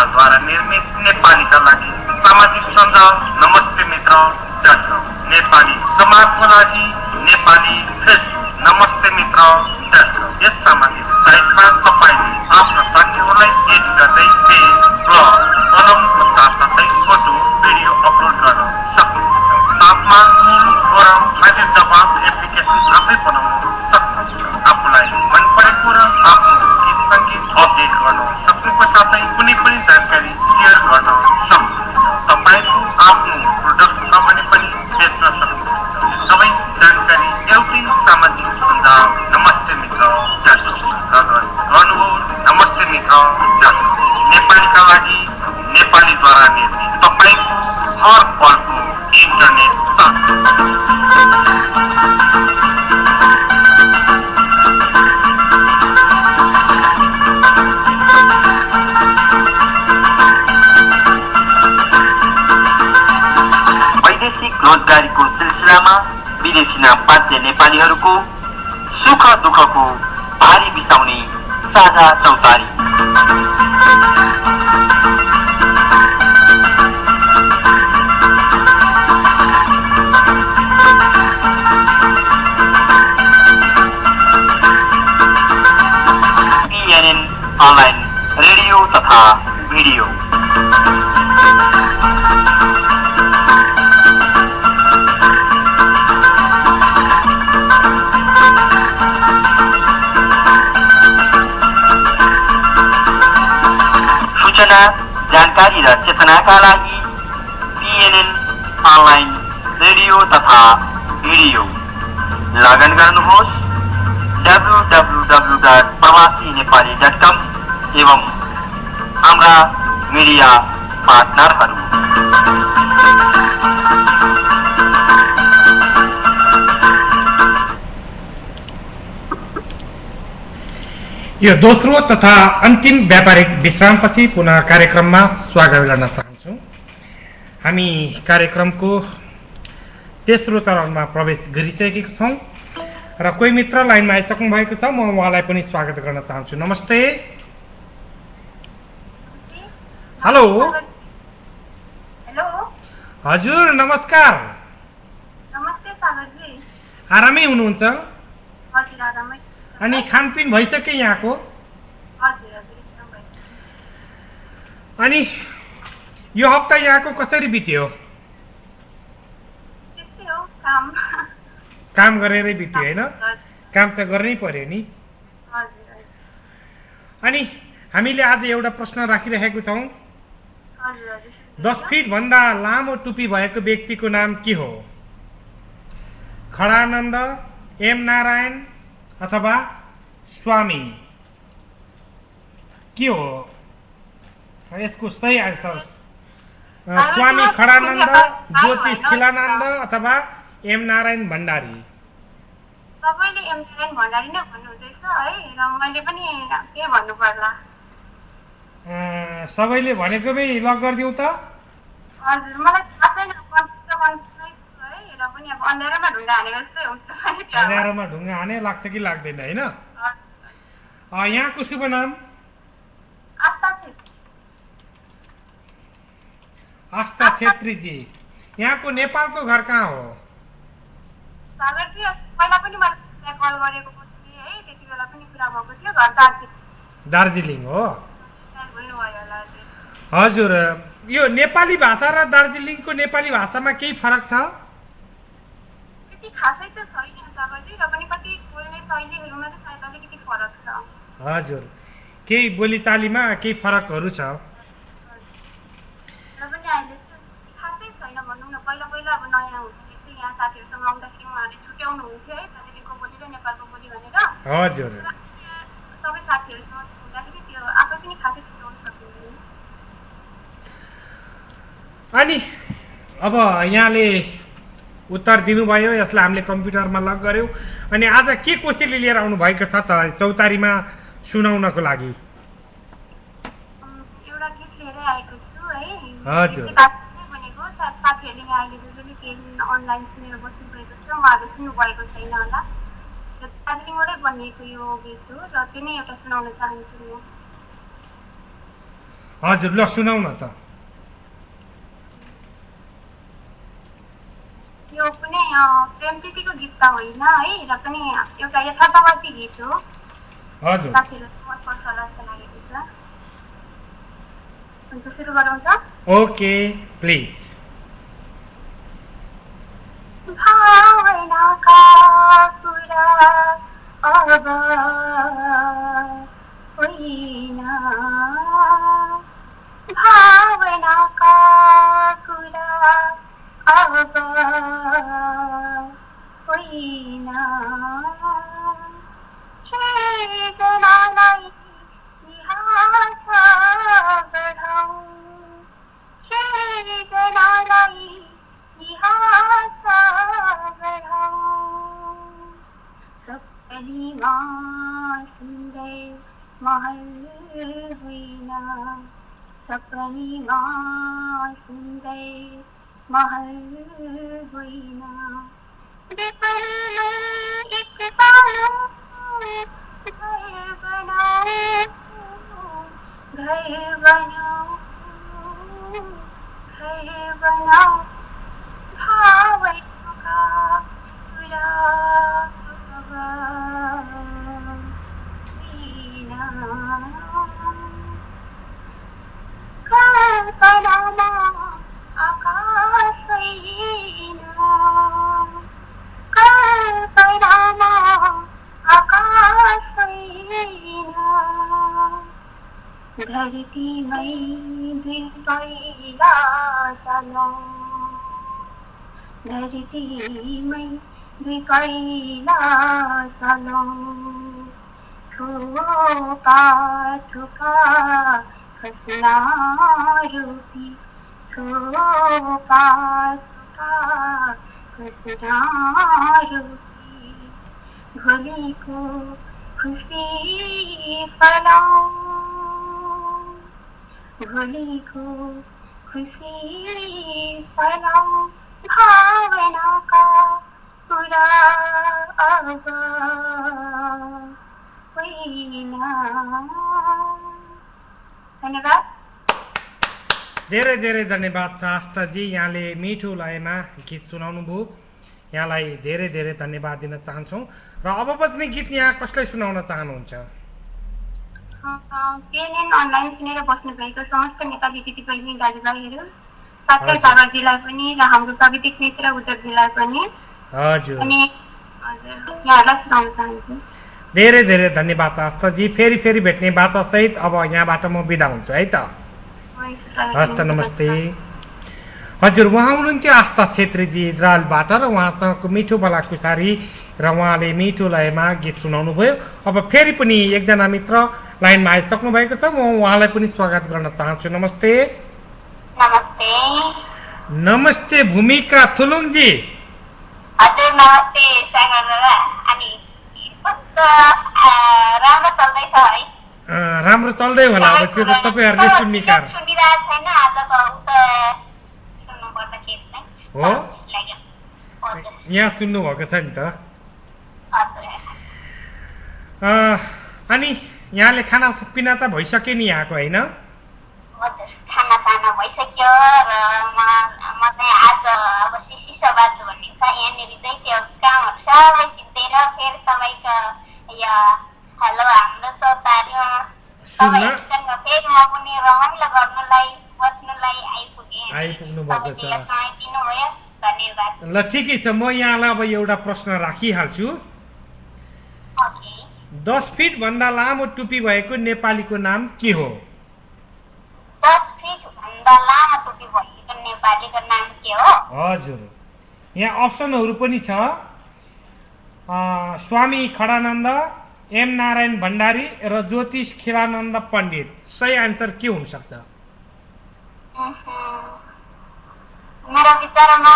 [SPEAKER 3] नेपालद्वारा निर्मित नेपालीका लागि सामाजिक सञ्जाल नमस्ते मित्र डट कम, नेपाली समाजको लागि नेपाली फेसबुक नमस्ते मित्र डट कम। यस सामाजिक साइटमा तपाईँले आफ्ना साथीहरूलाई एड गर्दै पेज, ब्लग, कलमको साथसाथै फोटो भिडियो अपलोड गर्न सक्नुहुन्छ। साथमा फोरम हाजिर जवाब एप्लिकेसन आफै बनाउन सक्नुहुन्छ। आफूलाई मन परेको र आफ्नो गीत सङ्गीत अपडेट गर्न सक्नुको साथै कुनै पनि जानकारी सेयर गर्न सक्नुहुन्छ। तपाईँको आफ्नो प्रोडक्ट छ भने पनि बेच्न सक्नुहुन्छ। यो सबै जानकारी एउटै सामाजिक सञ्जाल नमस्ते मित्र डट कममा लगन गर्नुहोस्। नमस्ते मित्र डट कम, नेपालीका लागि नेपालीद्वारा निर्मित तपाईँको हर पलको इन्टरनेट साथ। वैदेशिक रोजगारीको सिलसिलामा विदेशी नामपात्र नेपालीहरूको सुख दुःखको भारी बिताउने साझा चौतारी। पीएनएन अनलाइन रेडियो तथा भिडियो। सूचना, जानकारी र चेतनाका लागि पीएनएन अनलाइन रेडियो तथा भिडियो लगन गर्नुहोस् डब्लु डब्लु डब्लु डट प्रवासी नेपाली डट कम एवं हाम्रा मिडिया पार्टनरहरू।
[SPEAKER 1] यो दोस्रो तथा अन्तिम व्यापारिक विश्रामपछि पुनः कार्यक्रममा स्वागत गर्न चाहन्छु। हामी कार्यक्रमको तेस्रो चरणमा प्रवेश गरिसकेका छौँ र कोही मित्र लाइनमा आइसक्नु भएको छ। म उहाँलाई पनि स्वागत गर्न चाहन्छु। नमस्ते। हेलो।
[SPEAKER 8] हेलो।
[SPEAKER 1] हजुर नमस्कार।
[SPEAKER 8] नमस्ते सागरजी।
[SPEAKER 1] आरामै हुनुहुन्छ?
[SPEAKER 8] हजुर आरामै।
[SPEAKER 1] अनि खानपिन भइसक्यो यहाँको?
[SPEAKER 8] हजुर हजुर एकदम भयो।
[SPEAKER 1] अनि यो हप्ता यहाँको कसरी बित्यो?
[SPEAKER 8] त्यस्तै हो, काम
[SPEAKER 1] काम गरेरै बित्यो होइन? काम त गर्नै पर्यो नि।
[SPEAKER 8] हजुर हजुर।
[SPEAKER 1] अनि हामीले आज एउटा प्रश्न राखिरहेको छौँ।
[SPEAKER 8] हजुर हजुर।
[SPEAKER 1] दस फिट भन्दा लामो टुपी भएको व्यक्तिको नाम के हो? खडानन्द, एम नारायण अथवा स्वामी? के हो यसको सही आन्सर? स्वामी खडानन्द, ज्योतिष खिलानन्द अथवा एम नारायण भण्डारी?
[SPEAKER 8] सबैले एम नारायण भण्डारी नै भन्नुहुँदैछ है, र मैले पनि के भन्नु पर्ला?
[SPEAKER 1] सबैले भनेकोमै लक गरिदिउँ त?
[SPEAKER 8] हजुर, मलाई थाहा छैन, कन्फ्युज कन्फ्युज है, र पनि अब अँध्यारोमा ढुङ्गा हानेको जस्तै हुन्छ।
[SPEAKER 1] अँध्यारोमा ढुङ्गा हाने लाग्छ कि लाग्दैन होइन? यहाँको शुभ नाम?
[SPEAKER 8] आस्था छेत्री।
[SPEAKER 1] आस्था छेत्रीजी। यहाँको नेपालको घर कहाँ हो?
[SPEAKER 8] सागरजी, पहिला पनि मैले कल गरेको थिएँ है, त्यति बेला पनि कुरा भएको थियो। घर दार्जिलिङ।
[SPEAKER 1] दार्जिलिङ हो?
[SPEAKER 8] भुल्नुभयो होला।
[SPEAKER 1] हजुर, यो नेपाली भाषा र दार्जिलिङको नेपाली भाषामा केही फरक छ?
[SPEAKER 8] त्यति खासै त छैन सागरजी, र पनि कति बोल्ने शैलीहरूमा चाहिँ सायद अलिकति फरक छ।
[SPEAKER 1] हजुर, केही बोलीचालीमा केही फरकहरू छ।
[SPEAKER 8] र पनि अहिले चाहिँ खासै छैन भनौँ न। पहिला पहिला अब नयाँ हुँदाखेरि चाहिँ यहाँ साथीहरूसँग आउँदाखेरि उहाँहरूले छुट्याउनु हुन्थ्यो है, दार्जिलिङको बोली र नेपालको बोली भनेर।
[SPEAKER 1] हजुर।
[SPEAKER 8] सबै साथीहरूसँग हुँदाखेरि त्यो आफै पनि खासै छुट्याउनु सकिँदैन।
[SPEAKER 1] अनि अब यहाँले उत्तर दिनुभयो, यसलाई हामीले कम्प्युटरमा लक गऱ्यौँ। अनि आज के कोसेली लिएर आउनु भएको छ त चौतारीमा सुनाउनको लागि?
[SPEAKER 8] एउटा गीत लिएर आएको छु है।
[SPEAKER 1] हजुर।
[SPEAKER 8] भनेको साथीहरूले यहाँ अहिले जसले केही अनलाइन सुनेर बस्नु भएको छ, उहाँहरू सुन्नुभएको छैन होला। दार्जिलिङबाटै बनिएको यो गीत हो, र त्यो नै एउटा सुनाउन चाहन्छु म।
[SPEAKER 1] हजुर ल सुनाउ न त
[SPEAKER 8] यो कुनै प्रेम प्रीतिको गीत त होइन है र पनि एउटा यथार्थवादी गीत हो
[SPEAKER 1] हजुर
[SPEAKER 8] साथीहरूलाई मन पर्छ होला जस्तो लागेको छ अन्त सुरु गरौँ त
[SPEAKER 1] ओके प्लिज
[SPEAKER 8] भावनाका कुरा अब होइन भावनाका कुरा अब होइन सृजनालाई इतिहास बढाऊ सृजनालाई इतिहास बढाऊ सपनीमा सुन्दर महल होइन सपनीमा सुन्दर महल होइन विपरीत एक सानो घर बनाऊ घर बनाऊ घर बनाऊ भावनाका कुरा अब होइन कल्पनामा आकाश छैन कल्पनामा आकाश छैन धरतीमै दुई पहिला चलौँ धरतीमै दुई पहिला चलौँ थोपा थोपा खस्ना रूपी थोपा थोपा खस्ना रूपी भोलिको खुसी फलाऊ भोलिको खुसी फलाऊ भावनाका कुरा अब होइन धन्यवाद
[SPEAKER 1] धेरै धेरै धन्यवाद छ आस्थाजी यहाँले मिठो लयमा गीत सुनाउनु भयो यहाँलाई धेरै धेरै धन्यवाद दिन चाहन्छौँ र अब बज्ने गीत यहाँ कसलाई सुनाउन चाहनुहुन्छ
[SPEAKER 8] पिएनएन अनलाइन सुनेर बस्नुभएको समस्त नेपाली दिदीबहिनी दाजुभाइहरू साथै सागरजीलाई पनि र हाम्रो प्राविधिक मित्र उत्तर जिल्ला पनि
[SPEAKER 1] हजुर
[SPEAKER 8] अनि यहाँलाई सुनाउन चाहन्छु
[SPEAKER 1] धेरै धेरै धन्यवाद आस्थाजी फेरि फेरि भेट्ने बाचा सहित अब यहाँबाट म बिदा हुन्छु है त हस्त नमस्ते हजुर उहाँ हुनुहुन्थ्यो आस्था छेत्रीजी इजरायलबाट र उहाँसँगको मिठो बलाकुसारी र उहाँले मिठो लयमा गीत सुनाउनु भयो अब फेरि पनि एकजना मित्र लाइनमा आइसक्नु भएको छ म उहाँलाई पनि स्वागत गर्न चाहन्छु नमस्ते
[SPEAKER 8] नमस्ते
[SPEAKER 1] नमस्ते भूमिका थुलुङजी
[SPEAKER 8] हजुर नमस्ते सागर दादा अनि कस्तो राम्रो चल्दैछ है
[SPEAKER 1] राम्रो चल्दै होला अब त्यो त तपाईँहरूले सुन्निकार
[SPEAKER 8] सुनिरहेको छैन आजको उता सुन्नुपर्दा के
[SPEAKER 1] हो यहाँ सुन्नु भएको छ नि त अनि यहाँले खाना पिना त भइसक्यो नि यहाँको होइन
[SPEAKER 8] हजुर खाना साना भइसक्यो र म म चाहिँ आज अब शिशि सवाद भन्ने छ यहाँनिर चाहिँ त्यो कामहरू सबै सिद्धेर फेरि तपाईँको यो हेलो हाम्रो चौतारी तपाईँहरूसँग फेरि म पनि रमाइलो गर्नुलाई बस्नुलाई आइपुगेँ
[SPEAKER 1] आइपुग्नु भएको छ
[SPEAKER 8] समय दिनुभयो धन्यवाद
[SPEAKER 1] ल ठिकै छ म यहाँलाई अब एउटा प्रश्न राखिहाल्छु दस फिट भन्दा लामो टुपी भएको नेपालीको नाम के हो
[SPEAKER 8] दस फिट भन्दा लामो टुपी भएको नेपालीको नाम के हो
[SPEAKER 1] हजुर यहाँ अप्सनहरू पनि छ स्वामी खडानन्द एम नारायण भण्डारी र ज्योतिष खिलानन्द पण्डित सही आन्सर के हुन सक्छ
[SPEAKER 8] मेरो विचारमा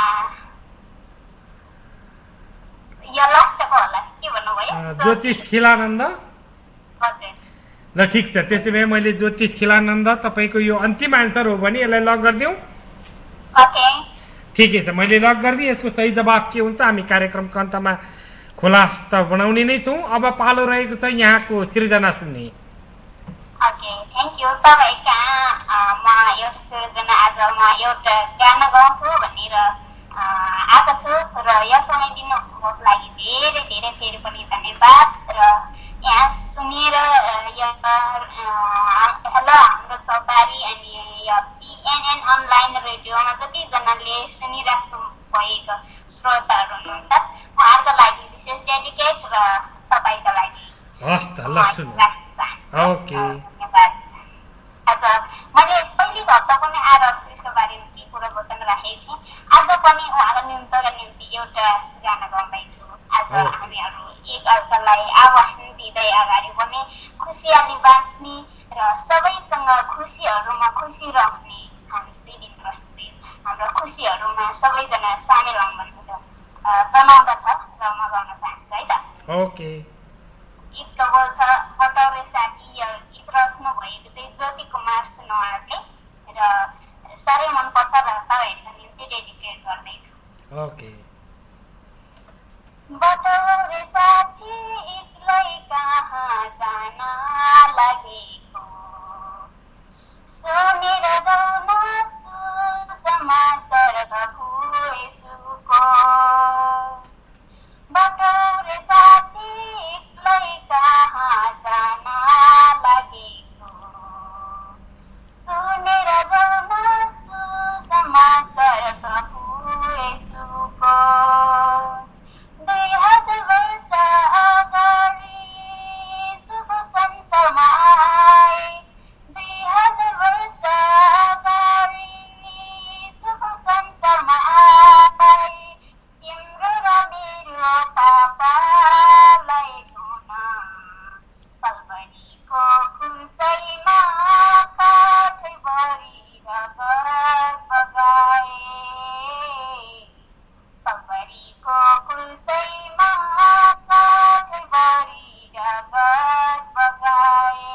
[SPEAKER 8] यो लास्टको होला के भन्नुभयो
[SPEAKER 1] ज्योतिष खिलानन्द
[SPEAKER 8] हजुर
[SPEAKER 1] ल ठिक छ त्यसै भए मैले ज्योतिष खिलानन्द तपाईँको यो अन्तिम आन्सर हो भने यसलाई लक गरिदिउँ
[SPEAKER 8] ओके
[SPEAKER 1] ठिकै छ मैले लक गरिदिएँ यसको सही जवाब के हुन्छ हामी कार्यक्रमको अन्तमा खुलासा बनाउने नै छौँ अब पालो रहेको छ यहाँको सृजना सुन्ने
[SPEAKER 8] ओके थ्याङ्क यू। तपाईँ कहाँ म यो सृजना आज म एउटा गाना गाउँछु भनेर आएको छु र यो समय दिनुको लागि धेरै धेरै फेरि पनि धन्यवाद। र यहाँ सुनेर यो हेलो हाम्रो चौतारी अनि यो पिएनएन अनलाइन रेडियोमा जतिजनाले सुनिराख्नु भएको श्रोताहरू हुनुहुन्छ उहाँहरूको लागि विशेष डेडिकेट र तपाईँको लागि
[SPEAKER 1] हस् त ल सुन ओके
[SPEAKER 8] धन्यवाद। आज मैले पहिलो हप्ता पनि आएर त्यसको बारेमा के कुरा बताउन राखेको थिएँ। आज पनि उहाँको निम्तका निम्ति एउटा गाना गाउँदैछु। आज हामीहरू एक अर्कालाई आह्वान दिँदै अगाडि बढ्ने खुसियाली बाँच्ने र सबैसँग खुसीहरूमा खुसी रहने हामी दिदी बस्दै हाम्रो खुसीहरूमा सबैजना सामेल हौँ भनेर जनाउँदछ र म गाउन चाहन्छु है त।
[SPEAKER 1] ओके
[SPEAKER 8] गीत बोल्छ बटौरे साथी गीत रच्नु भएको चाहिँ ज्योति कुमार सुनवारले र साह्रै मनपर्छ र तपाईँहरूको निम्ति डेडिकेट गर्दैछु।
[SPEAKER 1] ओके
[SPEAKER 8] बटौरे साथी एक्लै कहाँ जान लागेको सुनेर जाउन सुसमाचार भुइसुको बटौरे साथी एक्लै कहाँ जान लागेको सुनेर जाउन सुसमाचार भुइसुको दुई हजार वर्ष अगाडि शुभ संसारमा आए दुई हजार वर्ष अगाडि शुभ संसारमा आए तिम्रो र मेरो पापालाई गुण पलभरिको खुसैमा काठैभरि रगत बगाए पलभरिको खुसैमा काठैभरि रगत बगाए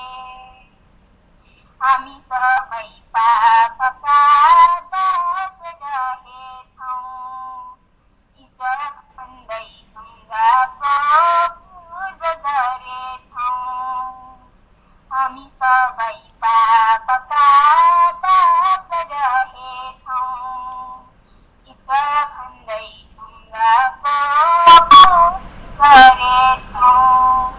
[SPEAKER 8] हामी सबै पापका दास रहेछौँ ईश्वर भन्दै ढुङ्गाको पूजा गरेछौँ हामी सबै पापका दास रहेछौँ ईश्वर भन्दै ढुङ्गाको पूजा गरेछौँ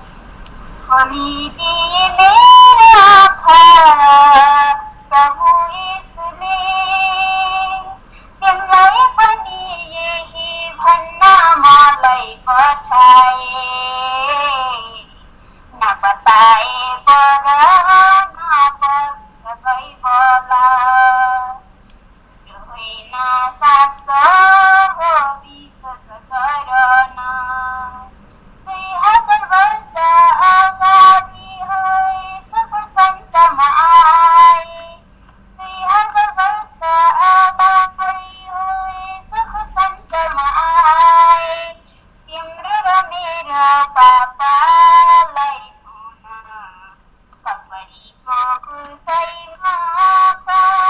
[SPEAKER 8] खोलिदिए मेरो आँखा प्रभु येशूले तिमीलाई पनि यही भन्न मलाई पठाए नपताए बर नपताए बोला झुटो होइन साँचो हो विश्वास गर न दुई हजार वर्ष अगाडि यसोको संसारमा आए दुई हजार वर्ष अगाडि यसोको संसारमा आए तिम्रो र मेरो पापालाई धुन पलभरिको खुसैमा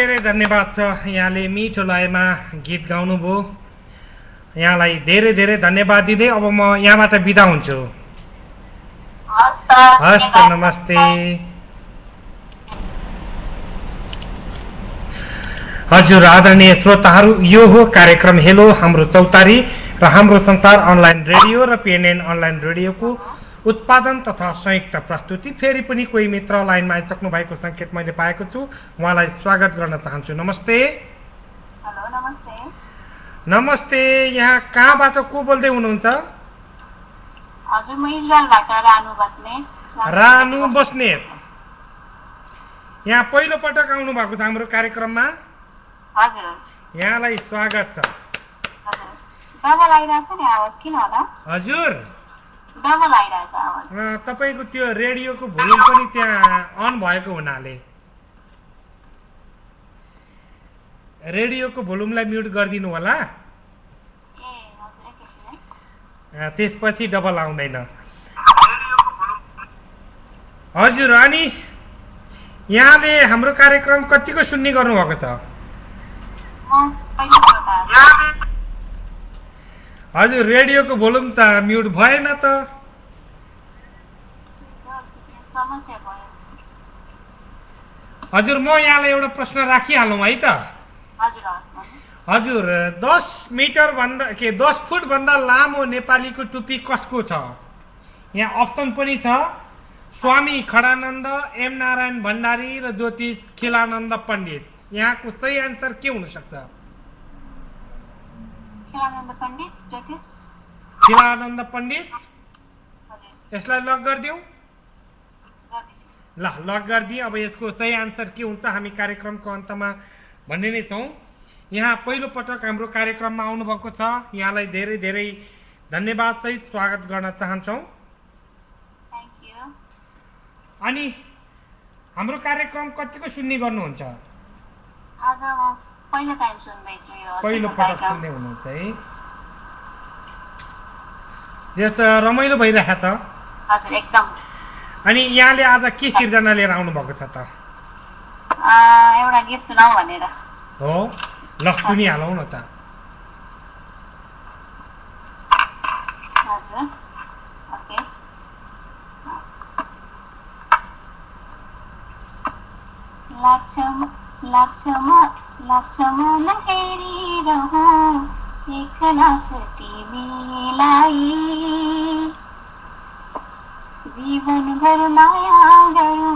[SPEAKER 1] धेरै धन्यवाद छ। यहाँले मिठो लयमा गीत गाउनुभयो। यहाँलाई धेरै धेरै धन्यवाद दिँदै अब म यहाँबाट बिदा हुन्छु। हस् त, नमस्ते। हजुर आदरणीय श्रोताहरू, यो हो कार्यक्रम हेलो हाम्रो चौतारी र हाम्रो संसार अनलाइन रेडियो र पिएनएन अनलाइन रेडियोको उत्पादन तथा संयुक्त प्रस्तुति। फेरि पनि कोही मित्र लाइनमा आइसक्नु भएको सङ्केत मैले पाएको छु, उहाँलाई स्वागत गर्न चाहन्छु। नमस्ते।
[SPEAKER 8] हेलो, नमस्ते।
[SPEAKER 1] नमस्ते, यहाँ कहाँबाट को बोल्दै हुनुहुन्छ?
[SPEAKER 8] हजुर, म इजरायलबाट रानु बस्नेत।
[SPEAKER 1] रानु बस्नेत, यहाँ पहिलो पटक आउनु भएको छ हाम्रो कार्यक्रममा।
[SPEAKER 8] हजुर,
[SPEAKER 1] यहाँलाई स्वागत छ।
[SPEAKER 8] हजुर, डबल आइरहेछ नि आवाज, किन होला?
[SPEAKER 1] हजुर,
[SPEAKER 8] डबल आइरहेछ आवाज।
[SPEAKER 1] तपाईँको त्यो रेडियोको भोल्युम पनि त्यहाँ अन भएको हुनाले रेडियोको भोल्युमलाई म्युट गरिदिनु होला, त्यसपछि डबल आउँदैन। हजुर, अनि यहाँले हाम्रो कार्यक्रम कतिको सुन्ने गर्नुभएको छ? हजुर, रेडियोको भोल्युम त म्युट भएन त। हजुर, म यहाँलाई एउटा प्रश्न राखिहालौँ है त? हजुर, दस मिटर भन्दा के दस फुट भन्दा लामो नेपालीको टुप्पी कसको छ? यहाँ अप्सन पनि छ, स्वामी खडानन्द, एम नारायण भण्डारी र ज्योतिष खिलानन्द पण्डित। यहाँको सही आन्सर के हुन सक्छ?
[SPEAKER 8] खिलानन्द पण्डित, ज्योतिष
[SPEAKER 1] खिलानन्द पण्डित। यसलाई लक गरिदिउँ? ल, लक गरिदिएँ। अब यसको सही आन्सर के हुन्छ हामी कार्यक्रमको अन्तमा भन्ने नै छौँ। यहाँ पहिलो पटक हाम्रो कार्यक्रममा आउनुभएको छ, यहाँलाई धेरै धेरै धन्यवाद सहित स्वागत गर्न चाहन्छौँ। अनि हाम्रो कार्यक्रम कतिको सुन्ने गर्नुहुन्छ?
[SPEAKER 8] आज म पहिलो टाइम सुन्दैछु यो।
[SPEAKER 1] पहिलो पटक सुन्दै हुनुहुन्छ है? यस रमाइलो भइरहेको छ।
[SPEAKER 8] हजुर, एकदम।
[SPEAKER 1] अनि यहाँले आज के सिर्जना लिएर आउनु भएको छ त?
[SPEAKER 8] एउटा गीत सुनाऊ भनेर।
[SPEAKER 1] हो, ल सुनिहालौँ न त।
[SPEAKER 8] हजुर, ओके। लाग्छ लाग्छ म लाग्छ मन हेरिरहँ एक नास तिमीलाई, जीवनभर माया गरौँ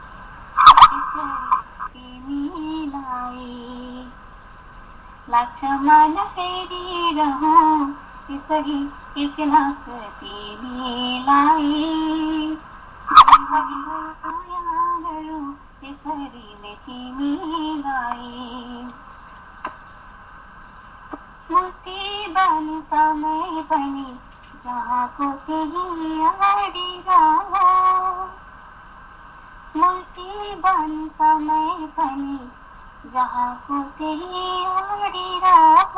[SPEAKER 8] तिमीलाई। लाग्छ मन हेरिरहँ त्यसरी एक नास तिमीलाई, जीवनभर माया गरौँ त्यसरी नै तिमीलाई। मुक्ति बनी समय पनि जहाँको त्यही आडिरह, मुक्ति बनी समय पनि जहाँको त्यही आडिरह।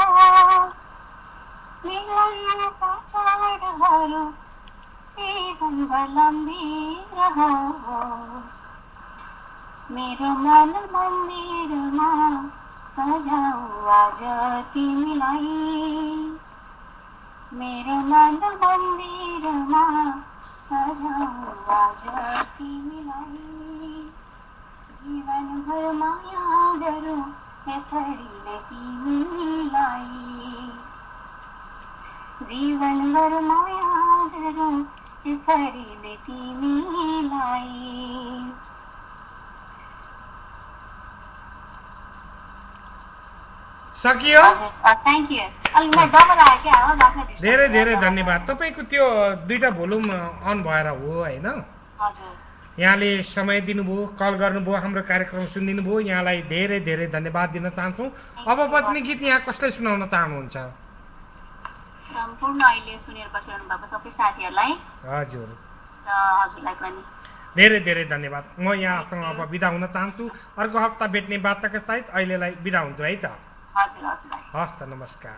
[SPEAKER 8] मिलनका चाडहरू जीवनभर लम्बिरहोस्, मेरो मन मन्दिरमा सजाऊ आज तिमीलाई। मेरो मन मन्दिरमा सजाऊ आज तिमीलाई, जीवनभर माया गरौँ यसरी नै तिमीलाई, जीवनभर माया गरौँ यसरी नै तिमीलाई।
[SPEAKER 1] सकियो? धेरै धेरै धन्यवाद। तपाईँको त्यो दुईटा भोल्युम अन भएर हो होइन? यहाँले समय दिनुभयो, कल गर्नुभयो, हाम्रो कार्यक्रम सुनिदिनु भयो, यहाँलाई धेरै धेरै धन्यवाद दिन चाहन्छौँ। अब बज्ने गीत यहाँ कसलाई सुनाउन चाहनुहुन्छ?
[SPEAKER 8] सम्पूर्ण अहिले सुनेर बसिरहनु भएको सबै साथीहरूलाई
[SPEAKER 1] हजुर
[SPEAKER 8] र हजुरलाई पनि
[SPEAKER 1] धेरै धेरै धन्यवाद। म यहाँसँग अब बिदा हुन चाहन्छु। अर्को हप्ता भेट्ने बाचाका साथ अहिलेलाई बिदा हुन्छु है त?
[SPEAKER 8] हजुर हजुर।
[SPEAKER 1] हस् त, नमस्कार।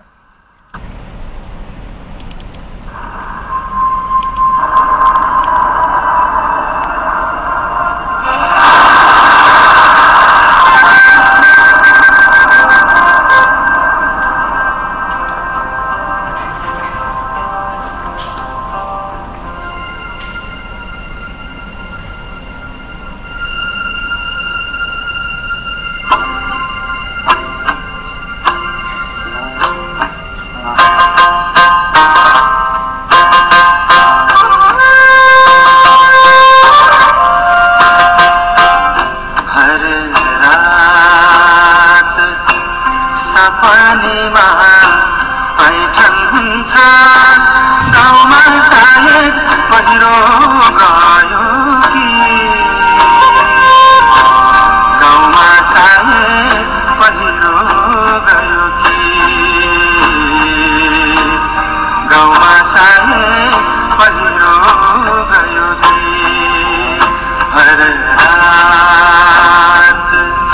[SPEAKER 3] पहिरो गयो कि गाउँमा सायद पहिरो गयो कि गाउँमा सायद पहिरो गयो कि हर रात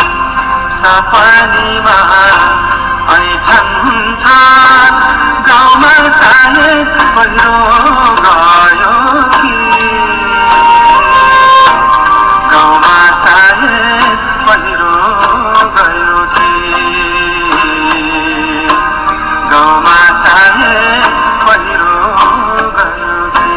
[SPEAKER 3] सपनीमा ऐठन छ गाउँमा सायद पहिरो गयो कि गाउँमा सायद पहिरो गयो कि गाउँमा सायद पहिरो गयो कि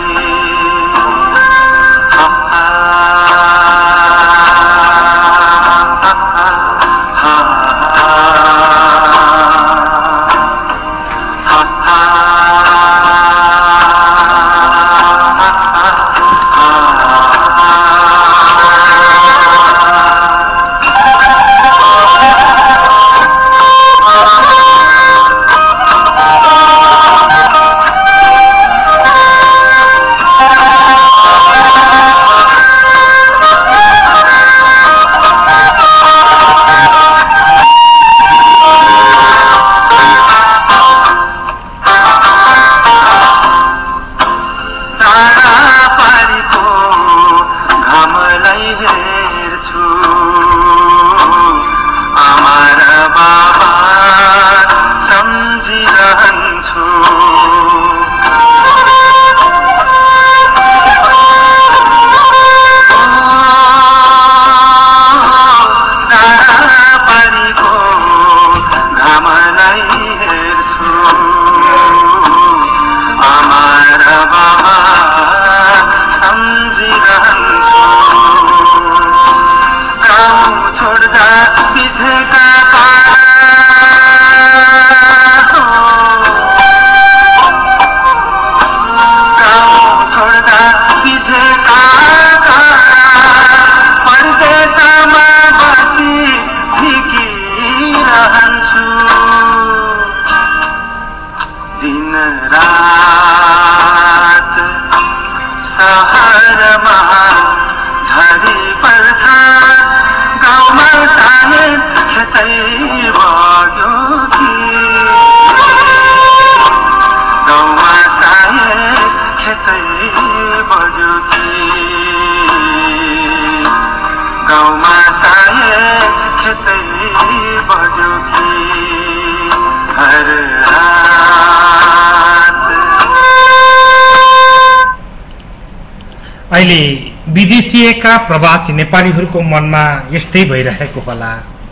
[SPEAKER 1] अहिले विदेशिएका प्रवासी नेपालीहरूको मनमा यस्तै भइरहेको होला।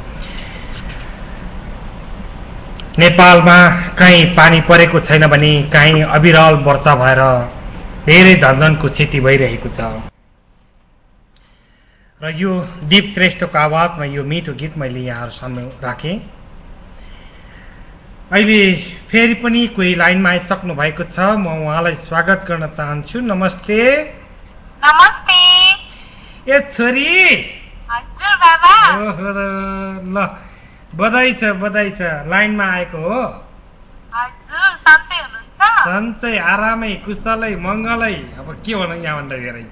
[SPEAKER 1] नेपालमा कहीँ पानी परेको छैन भने कहीँ अविरल वर्षा भएर धेरै धनजनको क्षति भइरहेको छ र यो दीप श्रेष्ठको आवाजमा यो मिठो गीत मैले यहाँहरू सामु राखेँ। अहिले फेरि पनि कोही लाइनमा आइसक्नु भएको छ, म उहाँलाई स्वागत गर्न चाहन्छु। नमस्ते।
[SPEAKER 9] नमस्ते।
[SPEAKER 1] ए छोरी।
[SPEAKER 9] हजुर बाबा।
[SPEAKER 1] ल बधाई छ बधाई छ, लाइनमा आएको हो।
[SPEAKER 9] हजुर सन्चै हुनुहुन्छ?
[SPEAKER 1] सन्चै आरामै कुशलै मङ्गलै, अब के भन्नु यहाँ भन्दा धेरै।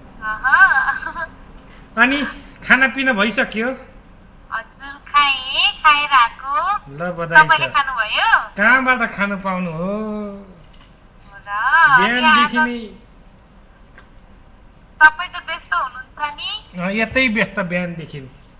[SPEAKER 1] अनि खानापिना भइसक्यो?
[SPEAKER 9] हजुर खाएँ, खाएर आएको।
[SPEAKER 1] ल बधाई छ।
[SPEAKER 9] तपाईले खानुभयो?
[SPEAKER 1] कहाँबाट खानु पाउनु हो? बिहानदेखि नै
[SPEAKER 9] तपाई त व्यस्त हुनुहुन्छ नि।
[SPEAKER 1] यतै व्यस्त बिहानदेखि।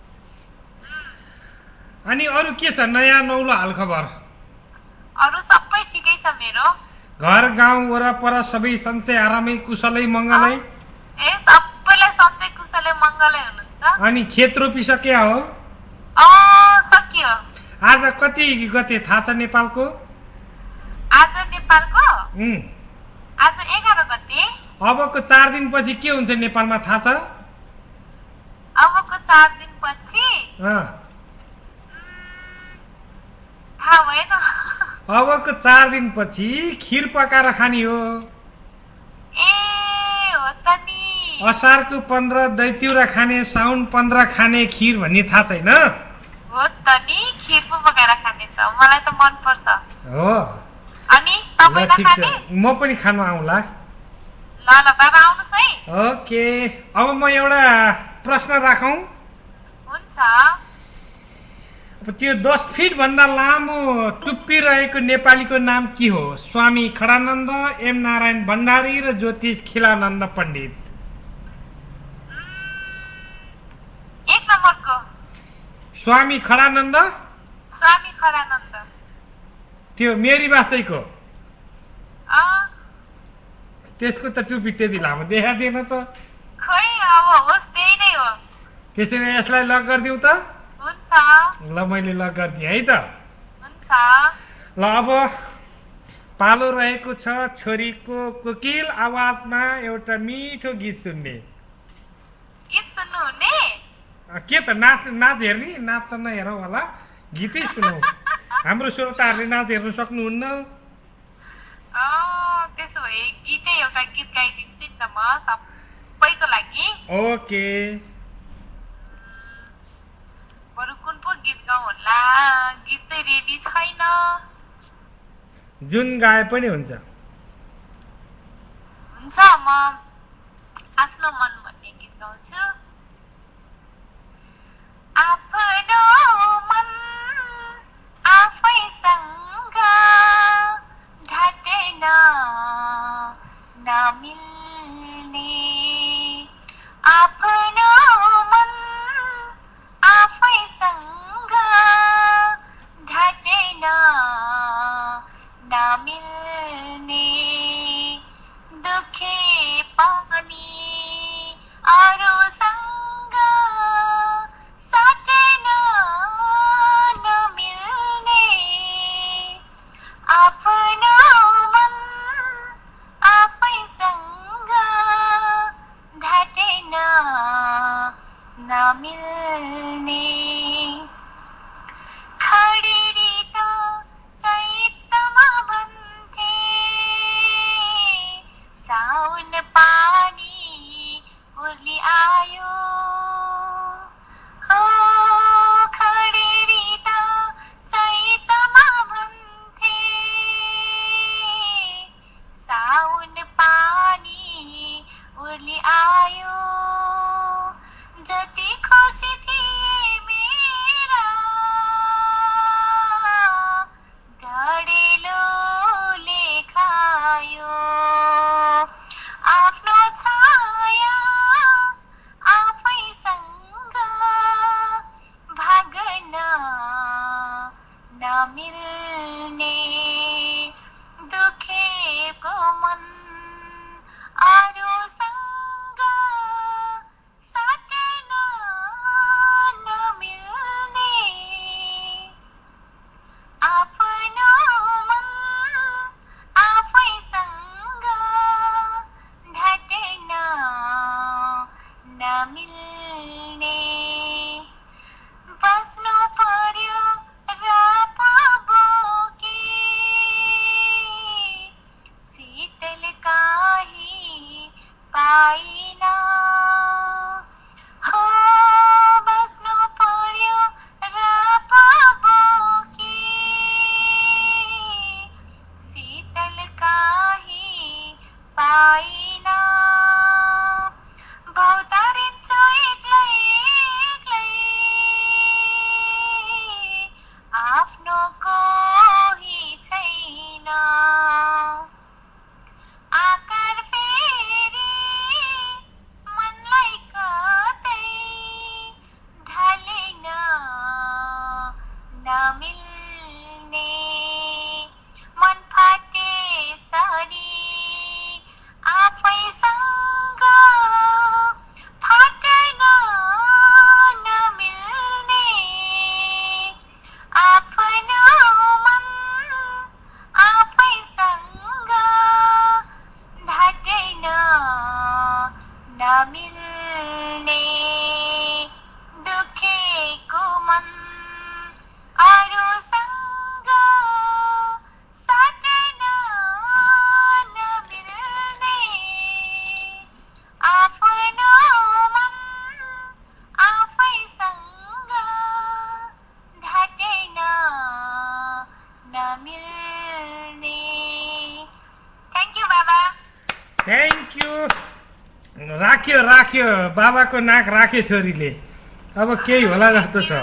[SPEAKER 1] अनि अरु के छ नयाँ नौलो हालखबर?
[SPEAKER 9] अरु सबै ठिकै छ मेरो।
[SPEAKER 1] घर गाउँ वरपर सबै सन्चै आरामै कुशलै मङ्गलै?
[SPEAKER 9] ए सबैलाई सन्चै कुशलै मङ्गलै हुनुहुन्छ।
[SPEAKER 1] अनि खेत रोपिसक्या हो?
[SPEAKER 9] अ सकियो।
[SPEAKER 1] आज कति गते थाहा छ नेपालको?
[SPEAKER 9] आज नेपालको?
[SPEAKER 1] उम्
[SPEAKER 9] आज एघार गते।
[SPEAKER 1] अबको चार दिनपछि के हुन्छ नेपालमा थाहा छ?
[SPEAKER 9] अबको चार दिनपछि थाहा भएन।
[SPEAKER 1] अबको चार दिनपछि खिर पकाएर खाने हो।
[SPEAKER 9] ए हो त नि।
[SPEAKER 1] असारको पन्ध्र दही चिउरा खाने, साउन पन्ध्र खाने खिर भन्ने थाहा छैन?
[SPEAKER 9] हो त नि, खिर पो पकाएर खाने त मलाई त मन पर्छ।
[SPEAKER 1] हो।
[SPEAKER 9] अनि तपाई नखाने?
[SPEAKER 1] म पनि खानु आउँला।
[SPEAKER 9] ल ल ल बाबा आउनुहोस् है।
[SPEAKER 1] ओके अब म एउटा प्रश्न राखौँ।
[SPEAKER 9] हुन्छ।
[SPEAKER 1] अब त्यो दस फिट भन्दा लामो टुप्पी रहेको नेपालीको नाम के हो? स्वामी खडानन्द, एम नारायण भण्डारी र ज्योतिष खिलानन्द पण्डित।
[SPEAKER 9] एक नम्बरको
[SPEAKER 1] स्वामी खडानन्द।
[SPEAKER 9] स्वामी खडानन्द।
[SPEAKER 1] त्यो मेरी बासैको।
[SPEAKER 9] अ
[SPEAKER 1] त्यसको त टुप्पी त्यति लामो देखा थिएन त।
[SPEAKER 9] खै अब होस् त्यही नै हो।
[SPEAKER 1] त्यसैले यसलाई लक गरिदिउँ त?
[SPEAKER 9] हुन्छ।
[SPEAKER 1] ल मैले लक गरिदिएँ है त।
[SPEAKER 9] हुन्छ।
[SPEAKER 1] ल अब पालो रहेको छ छोरीको कोकिल आवाजमा एउटा मिठो गीत सुन्ने।
[SPEAKER 9] गीत सुन्नुहुने?
[SPEAKER 1] के त नाच नाच हेर्ने? नाच त नहेरौँ होला, गीतै सुनौ। हाम्रो श्रोताहरूले नाच हेर्न सक्नुहुन्न।
[SPEAKER 9] त्यसो भए गीतै एउटा गीत गाइदिन्छु नि त म सबैको लागि।
[SPEAKER 1] ओके।
[SPEAKER 9] बरु कुन पो गीत गाउँ होला? गीत चाहिँ रेडी छैन।
[SPEAKER 1] जुन गाए पनि हुन्छ।
[SPEAKER 9] हुन्छ म आफ्नो मन भन्ने गीत गाउँछु। आफ्नो मन आफैसँग ढाटेन नमिल्ने। आफ्नो मन आफैसँग ढाटेन नमिल्ने। दुखे पनि अरूसँग साटेन नमिल्ने। आफ्नो मन आफैसँग ढाटेन नमिल्ने। खडेरी त चैतमा भन्थे साउन पानी उर्ली आयो। हो खडेरी त चैतमा भन्थे साउन पानी उर्ली आयो। जति खुसी थिए मेरा डढेलोले खायो। आफ्नो छाया आफैसँग भाग्न नमिल्ने। दुखेको मन अरूसँग साटेन नमिल्ने। आफ्नो मन आफैसँग ढाटेन नमिल्ने। बस्नु पर्यो राप बोकी शीतल काही पाइन। हो बस्नु पर्यो राप बोकी शीतल काही पाइन। भौतारिन्छु
[SPEAKER 1] राख्यो राख्यो बाबाको नाक राख्यो छोरीले अब केही होला जस्तो छ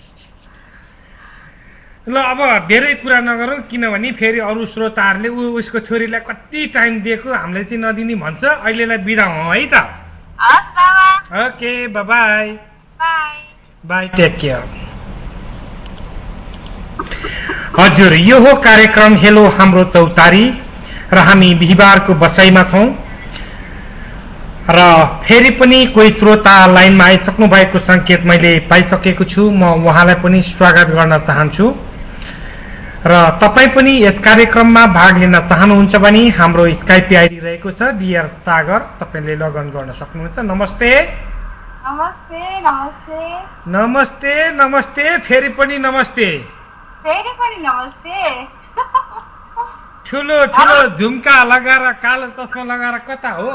[SPEAKER 1] ल अब धेरै कुरा नगरौँ किनभने फेरि अरू श्रोताहरूले ऊ उसको छोरीलाई कति टाइम दिएको हामीले चाहिँ नदिने भन्छ अहिलेलाई बिदा हौँ है त okay bye bye take care हजुर यो हो कार्यक्रम हेलो हाम्रो चौतारी र हामी बिहिबारको बसाइमा छौँ र फेरि पनि कोही श्रोता लाइनमा आइसक्नु भएको सङ्केत मैले पाइसकेको छु म उहाँलाई पनि स्वागत गर्न चाहन्छु र तपाईँ पनि यस कार्यक्रममा भाग लिन चाहनुहुन्छ भने हाम्रो स्काइप आइडी रहेको छ डियर सागर तपाईँले लगइन गर्न सक्नुहुन्छ नमस्ते
[SPEAKER 8] नमस्ते नमस्ते
[SPEAKER 1] नमस्ते नमस्ते फेरि पनि नमस्ते
[SPEAKER 8] फेरि पनि नमस्ते
[SPEAKER 1] ठुलो ठुलो झुम्का लगाएर कालो चस्मा लगाएर कता हो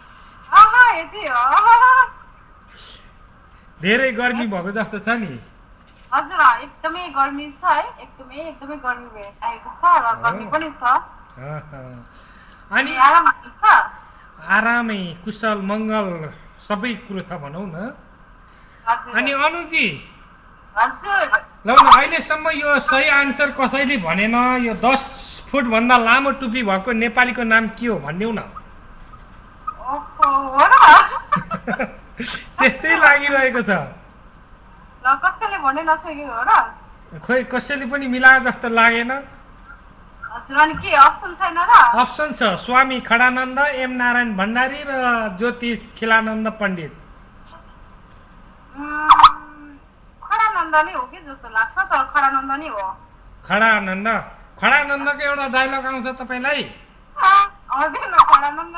[SPEAKER 1] धेरै गर्मी भएको जस्तो छ नि
[SPEAKER 8] हजुर एकदमै गर्मी छ है एकदमै एकदमै गर्मी आएको छ र गर्मी पनि छ
[SPEAKER 1] अनि आरामै कुशल मङ्गल सबै कुरो छ भनौँ न अनि अनुजी
[SPEAKER 8] हजुर
[SPEAKER 1] ल न अहिलेसम्म यो सही आन्सर कसैले भनेन यो दस फुट भन्दा लामो टुप्पी भएको नेपालीको नाम के हो भनिदेऊ न त्यस्तै लागिरहेको छ
[SPEAKER 8] कसैले भने नसकेको हो र
[SPEAKER 1] खोइ कसैले पनि मिलाए जस्तो लागेन
[SPEAKER 8] हजुर अनि के अप्सन छैन र
[SPEAKER 1] अप्सन छ स्वामी खडानन्द एम नारायण भण्डारी र ज्योतिष खिलानन्द पण्डित
[SPEAKER 8] खडानन्द नै हो कि जस्तो लाग्छ तर खडानन्द नै हो
[SPEAKER 1] खडानन्द खडानन्दको एउटा डायलग आउँछ तपाईँलाई
[SPEAKER 8] आउँदैन खडानन्द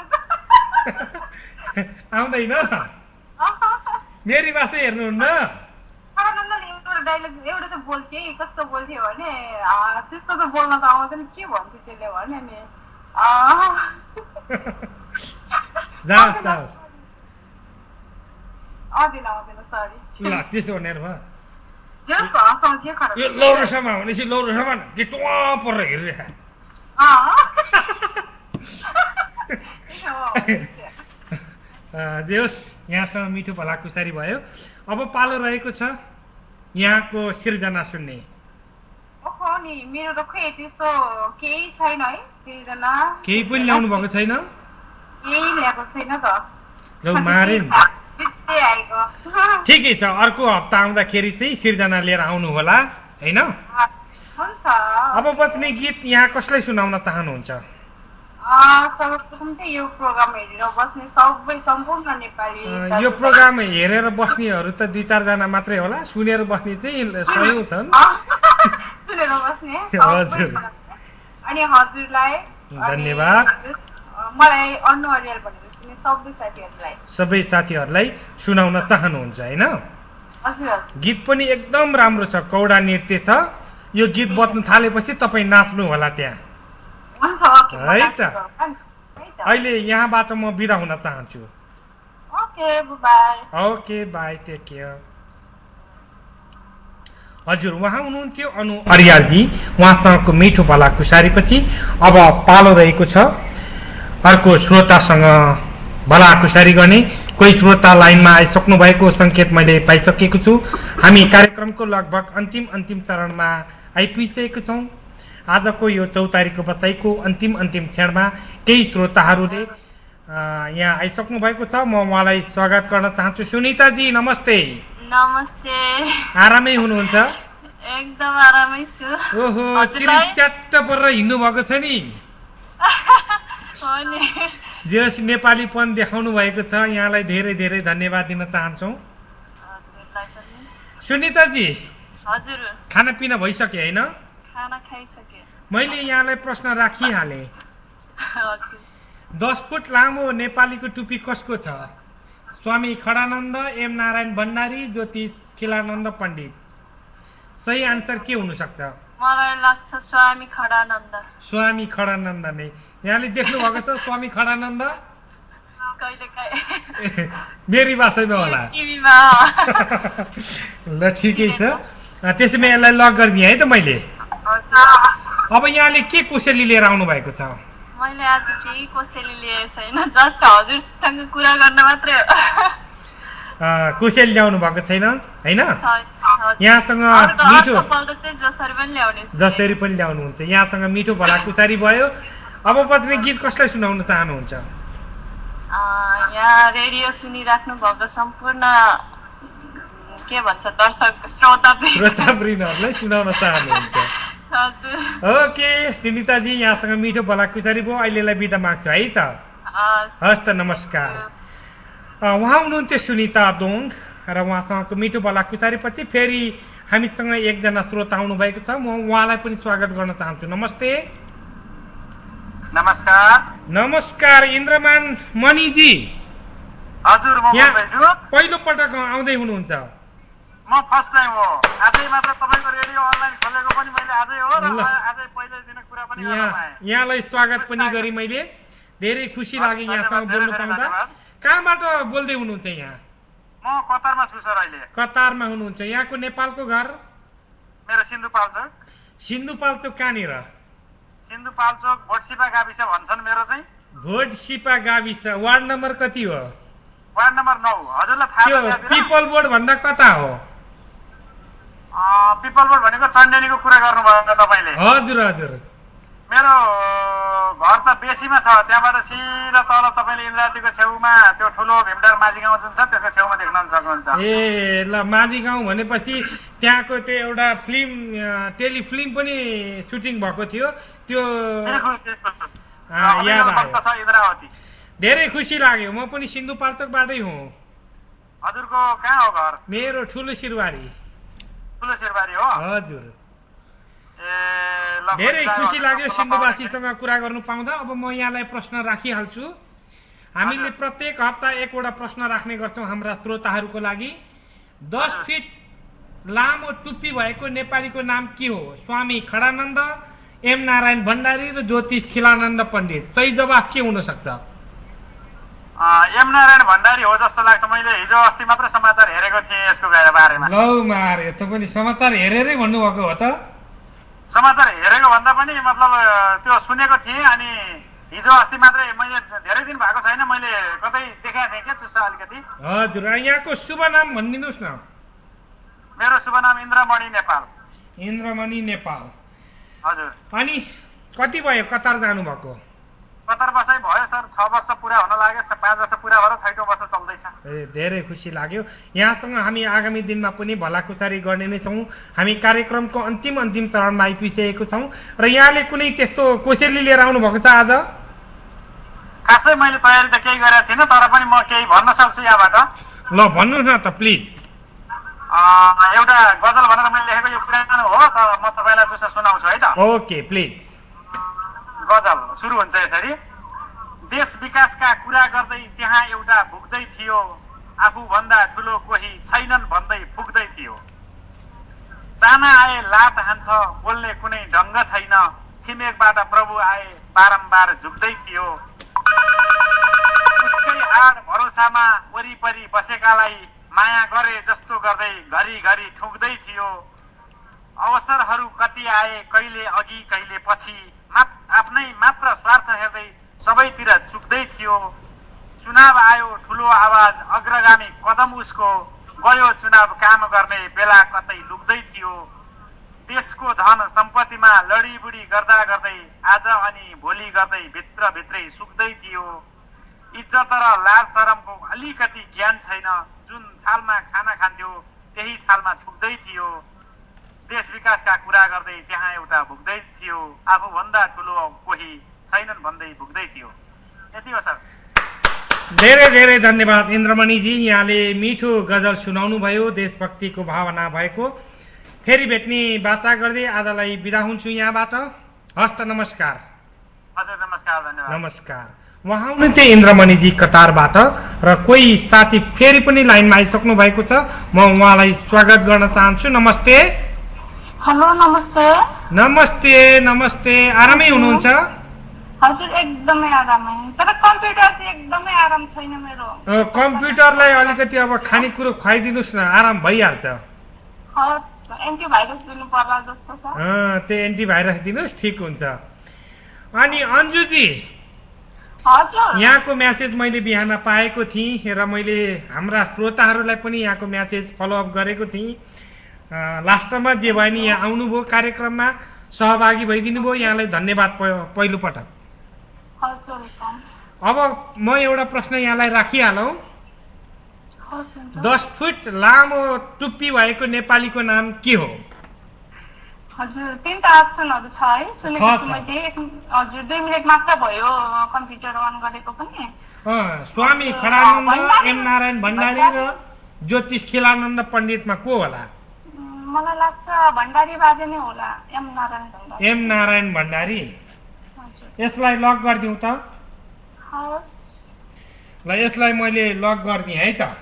[SPEAKER 1] आउँदैन मेरी भाषा हेर्नुहुन्न
[SPEAKER 8] खडानन्दले एउटा डायलग एउटा त बोल्थ्यो है कस्तो बोल्थ्यो भने त्यस्तो त बोल्न त आउँदैन के भन्थ्यो त्यसले भने नि
[SPEAKER 1] जाओस् जाओस्
[SPEAKER 8] आउँदैन आउँदैन सरी
[SPEAKER 1] ल त्यसो भनेर भयो
[SPEAKER 8] यो
[SPEAKER 1] लौरो सामान भनेपछि लौरो सामान के टुवा परेर हेरिरहेको जे होस् यहाँसँग मिठो भलाकुसारी भयो अब पालो रहेको छ यहाँको सिर्जना सुन्ने
[SPEAKER 8] नि मेरो त खोइ त्यस्तो केही छैन है सिर्जना
[SPEAKER 1] केही पनि ल्याउनु भएको छैन
[SPEAKER 8] केही ल्याएको छैन त
[SPEAKER 1] ल मारे ठिकै छ अर्को हप्ता आउँदाखेरि चाहिँ सिर्जना लिएर आउनु होला होइन अब बस्ने गीत यहाँ कसलाई सुनाउन चाहनुहुन्छ
[SPEAKER 8] सर्वप्रथम चाहिँ यो प्रोग्राम हेरेर बस्ने सबै सम्पूर्ण नेपाली
[SPEAKER 1] यो प्रोग्राम हेरेर बस्नेहरू त दुई चारजना मात्रै होला सुनेर बस्ने चाहिँ सयौँ छन्
[SPEAKER 8] सुनेर बस्ने
[SPEAKER 1] हजुर
[SPEAKER 8] अनि हजुरलाई
[SPEAKER 1] धन्यवाद
[SPEAKER 8] मलाई अनु अर्याल भनेर सुने सबै साथीहरूलाई
[SPEAKER 1] सबै साथीहरूलाई सुनाउन चाहनुहुन्छ होइन गीत पनि एकदम राम्रो छ कौडा नृत्य छ यो गीत बज्नु थालेपछि तपाईँ नाच्नु होला त्यहाँ है त अहिले यहाँबाट म बिदा हुन चाहन्छु ओके बाई टेक केयर हजुर उहाँ हुनुहुन्थ्यो अनु अर्यालजी उहाँसँगको मिठो भलाकुसारीपछि अब पालो रहेको छ अर्को श्रोतासँग भलाकुसारी गर्ने कोही श्रोता लाइनमा आइसक्नु भएको सङ्केत मैले पाइसकेको छु हामी कार्यक्रमको लगभग अन्तिम अन्तिम चरणमा आइपुगिसकेको छौँ आजको यो चौतारीको बसाइको अन्तिम अन्तिम क्षणमा केही श्रोताहरूले यहाँ आइसक्नु भएको छ म उहाँलाई स्वागत गर्न चाहन्छु सुनिताजी नमस्ते
[SPEAKER 9] नमस्ते
[SPEAKER 1] आरामै हुनुहुन्छ
[SPEAKER 9] एकदम आरामै छु
[SPEAKER 1] ओहो च्याट्ट परेर हिँड्नु भएको छ नि जे नेपालीपन देखाउनु भएको छ यहाँलाई धेरै धेरै धन्यवाद दिन चाहन्छौँ सुनिताजी
[SPEAKER 9] हजुर
[SPEAKER 1] खानापिना भइसक्यो होइन
[SPEAKER 9] खाना खाइसके
[SPEAKER 1] मैले यहाँलाई प्रश्न राखिहालेँ दस फुट लामो नेपालीको टुप्पी कसको छ स्वामी खडानन्द एम नारायण भण्डारी ज्योतिष खिलानन्द पण्डित सही आन्सर के हुन सक्छ
[SPEAKER 9] मलाई लाग्छ स्वामी खडानन्द
[SPEAKER 1] स्वामी खडानन्द नै यहाँले देख्नु भएको छ स्वामी खडानन्द
[SPEAKER 9] कहिलेकाहीँ
[SPEAKER 1] मेरी भाषामा होला
[SPEAKER 9] टिभीमा
[SPEAKER 1] ल ठिकै छ त्यसैमा यसलाई लक गरिदिएँ है त मैले अब यहाँले के कोसेली लिएर आउनु भएको छ
[SPEAKER 9] म मैले आज केही कोसेली लिएको छैन, जस्ट हजुरसँग कुरा गर्न मात्रै हो।
[SPEAKER 1] कोसेली ल्याउनु भएको छैन हैन? यहाँसँग मिठो
[SPEAKER 9] चाहिँ जसरी पनि ल्याउने
[SPEAKER 1] जसरी पनि ल्याउनुहुन्छ। यहाँसँग मिठो भलाकुसारी भयो। अब बज्ने गीत कसलाई सुनाउन चाहनुहुन्छ?
[SPEAKER 9] यहाँ रेडियो सुनिराख्नु भएको सम्पूर्ण के भन्छ दर्शक श्रोता
[SPEAKER 1] श्रोतावृन्दहरूलाई सुनाउन चाहनुहुन्छ?
[SPEAKER 9] हजुर।
[SPEAKER 1] ओके सुनिताजी, यहाँसँग मिठो भलाकुसारी भयो। अहिलेलाई बिदा माग्छु है त। हस् त, नमस्कार। उहाँ हुनुहुन्थ्यो सुनिता दोङ र उहाँसँगको मिठो भलाकुसारी पछि फेरि हामीसँग एकजना श्रोता आउनु भएको छ। म उहाँलाई पनि स्वागत गर्न चाहन्छु। नमस्ते।
[SPEAKER 6] नमस्कार।
[SPEAKER 1] नमस्कार इन्द्रमान मणिजी।
[SPEAKER 6] हजुर, म बोल्दैछु।
[SPEAKER 1] पहिलो पटक आउँदै हुनुहुन्छ?
[SPEAKER 6] म फर्स्ट टाइम हो। आजै मात्र तपाईको रेडियो अनलाइन खोलेको पनि मैले आजै हो र आजै पहिलो दिन कुरा पनि गर्न पाएँ।
[SPEAKER 1] यहाँलाई स्वागत पनि गरी मैले धेरै खुसी लाग्यो यहाँसँग बोल्नु पाउँदा। कहाँबाट बोल्दै हुनुहुन्छ यहाँ?
[SPEAKER 6] म कतारमा छु सर अहिले।
[SPEAKER 1] कतारमा हुनुहुन्छ। यहाँको नेपालको घर?
[SPEAKER 6] मेरो सिन्धुपाल्चोक।
[SPEAKER 1] सिन्धुपाल्चोक कहाँनिर?
[SPEAKER 6] सिन्धुपाल्चोक भोटसिपा गाविस भन्छन् मेरो चाहिँ।
[SPEAKER 1] भोटसिपा गाविस वार्ड नम्बर कति हो?
[SPEAKER 6] वार्ड नम्बर नौ। हजुरलाई थाहा छ?
[SPEAKER 1] पिपल बोर्ड भन्दा कता हो?
[SPEAKER 6] पिपल बोर्ड भनेको चण्डेनीको कुरा गर्नुभयो तपाईले?
[SPEAKER 1] हजुर हजुर।
[SPEAKER 6] मेरो घर त बेसीमा छ, त्यहाँबाट सिधा तल तपाईले इन्द्रावतीको छेउमा त्यो ठुलो भीमटार माझी गाउँ जुन छ त्यसको छेउमा देख्न सक्नुहुन्छ।
[SPEAKER 1] ए ल, माझी गाउँ भनेपछि त्यहाँको त्यो एउटा फिल्म टेलिफिल्म पनि सुटिङ भएको थियो त्यो याद आयो।
[SPEAKER 6] इन्द्रावती।
[SPEAKER 1] धेरै खुसी लाग्यो। म पनि सिन्धुपाल्चोकबाटै हुँ।
[SPEAKER 6] हजुरको कहाँ हो घर?
[SPEAKER 1] मेरो ठुलो सिरबारी।
[SPEAKER 6] ठुलो सिरबारी हो?
[SPEAKER 1] हजुर। धेरै खुसी लाग्यो सिन्धुवासीसँग कुरा गर्नु पाउँदा। अब म यहाँलाई प्रश्न राखिहाल्छु। हामीले प्रत्येक हप्ता एकवटा प्रश्न राख्ने गर्छौँ हाम्रा श्रोताहरूको लागि। दस फिट लामो टुप्पी भएको नेपालीको नाम के हो? स्वामी खडानन्द, एम नारायण भण्डारी र ज्योतिष खिलानन्द पण्डित। सही जवाफ के हुन सक्छ?
[SPEAKER 6] एम नारायण भण्डारी हो जस्तो लाग्छ। मैले हिजो अस्ति मात्र समाचार हेरेको थिएँ यसको बारेमा।
[SPEAKER 1] लौ मारे, तपाईले समाचार हेरेरै भन्नुभएको हो त?
[SPEAKER 6] समाचार हेरेको भन्दा पनि मतलब त्यो सुनेको थिएँ। अनि हिजो अस्ति मात्रै, मैले धेरै दिन भएको छैन, मैले कतै देखाएको थिएँ क्या चुस्सा अलिकति।
[SPEAKER 1] हजुर। यहाँको शुभ नाम भनिदिनुहोस् न।
[SPEAKER 6] मेरो शुभ नाम इन्द्रमणि नेपाल।
[SPEAKER 1] इन्द्रमणि नेपाल।
[SPEAKER 6] हजुर।
[SPEAKER 1] अनि कति भयो कतार जानुभएको?
[SPEAKER 6] कतार बसाइ भयो सर, छ वर्ष पुरा हुन लाग्यो। पाँच वर्ष पुरा भएर छैटौँ वर्ष चल्दैछ।
[SPEAKER 1] ए धेरै खुसी लाग्यो। यहाँसँग हामी आगामी दिनमा पनि भलाकुसारी गर्ने नै छौँ। हामी कार्यक्रमको अन्तिम अन्तिम चरणमा आइपुगिसकेको छौँ र यहाँले कुनै त्यस्तो कोसेली लिएर आउनु भएको छ आज?
[SPEAKER 6] खासै मैले तयारी त केही गरेको थिइनँ, तर पनि म केही भन्न सक्छु यहाँबाट।
[SPEAKER 1] ल भन्नुहोस् न त प्लिज।
[SPEAKER 6] एउटा गजल भनेर मैले लेखेको यो पुरानो हो, तर म तपाईँलाई जसो सुनाउँछु है त।
[SPEAKER 1] Okay please.
[SPEAKER 6] गजल सुरु हुन्छ यसरी। देश विकासका कुरा गर्दै त्यहाँ एउटा भुक्दै थियो, आफूभन्दा ठुलो कोही छैनन् भन्दै फुक्दै थियो। साना आए लात हान्छ, बोल्ने कुनै ढङ्ग छैन, छिमेकबाट प्रभु आए बारम्बार झुक्दै थियो। उसकै आड भरोसामा वरिपरि बसेकालाई माया गरे जस्तो गर्दै घरिघरि ठुक्दै थियो। अवसरहरू कति आए, कहिले अघि कहिले पछि, आफ्नै मात्र स्वार्थ हेर्दै सबैतिर चुक्दै थियो। चुनाव आयो ठुलो आवाज, अग्रगामी कदम उसको, गयो चुनाव काम गर्ने बेला कतै लुक्दै थियो। देशको धन सम्पत्तिमा लडीबुडी गर्दा गर्दै आज अनि भोलि गर्दै भित्रभित्रै सुक्दै थियो। इज्जत र लाज शरमको अलिकति ज्ञान छैन, जुन थालमा खाना खान्थ्यो त्यही थालमा थुक्दै थियो। देश विकासका कुरा गर्दै त्यहाँ एउटा भुक्दै थियो, आफूभन्दा ठुलो कोही छैनन् भन्दै भुक्दै थियो। यति हो सर।
[SPEAKER 1] धेरै धेरै धन्यवाद इन्द्रमणिजी। यहाँले मिठो गजल सुनाउनु भयो, देशभक्तिको भावना भएको। फेरि भेट्ने बाचा गर्दै आजलाई बिदा हुन्छु यहाँबाट। हस्त नमस्कार।
[SPEAKER 6] हजुर नमस्कार, धन्यवाद।
[SPEAKER 1] नमस्कार। उहाँ हुनुहुन्थ्यो इन्द्रमणिजी कतारबाट र कोही साथी फेरि पनि लाइनमा आइसक्नु भएको छ। म उहाँलाई स्वागत गर्न चाहन्छु। नमस्ते।
[SPEAKER 8] हेलो नमस्ते।
[SPEAKER 1] नमस्ते नमस्ते। आरामै हुनुहुन्छ?
[SPEAKER 8] हजुर एकदमै आरामै, तर कम्प्युटर चाहिँ एकदमै आराम छैन मेरो।
[SPEAKER 1] कम्प्युटरलाई अलिकति अब खानेकुरो खुवाइदिनुहोस् न, आराम भइहाल्छ।
[SPEAKER 8] एन्टिभाइरस दिनु पर्ला जस्तो छ।
[SPEAKER 1] त्यो एन्टिभाइरस दिनुहोस्, ठिक हुन्छ। अनि अन्जुजी
[SPEAKER 8] हजुर
[SPEAKER 1] यहाँको म्यासेज मैले बिहान पाएको थिएँ र मैले हाम्रा श्रोताहरूलाई पनि यहाँको म्यासेज फलोअप गरेको थिएँ। लास्टमा जे भयो नि यहाँ आउनुभयो, कार्यक्रममा सहभागी भइदिनु भयो, यहाँलाई धन्यवाद पहिलोपटक। अब म एउटा प्रश्न यहाँलाई राखिहालौँ। दस फुट लामो टुप्पी भएको नेपालीको नाम के हो?
[SPEAKER 8] हजुर तिनवटा अप्सनहरू छ है, सुनेको छु मैले। हजुर दुई मिनट मात्र भयो कम्प्युटर अन गरेको पनि।
[SPEAKER 1] स्वामी खडानन्द, एम नारायण भण्डारी र ज्योतिष खिलानन्द पण्डितमा को होला?
[SPEAKER 8] मलाई लाग्छ भण्डारी बाजे नै होला, एम नारायण भण्डारी।
[SPEAKER 1] एम नारायण भण्डारी। यसलाई लक गरिदिउँ त? ल यसलाई मैले लक गरिदिएँ है त।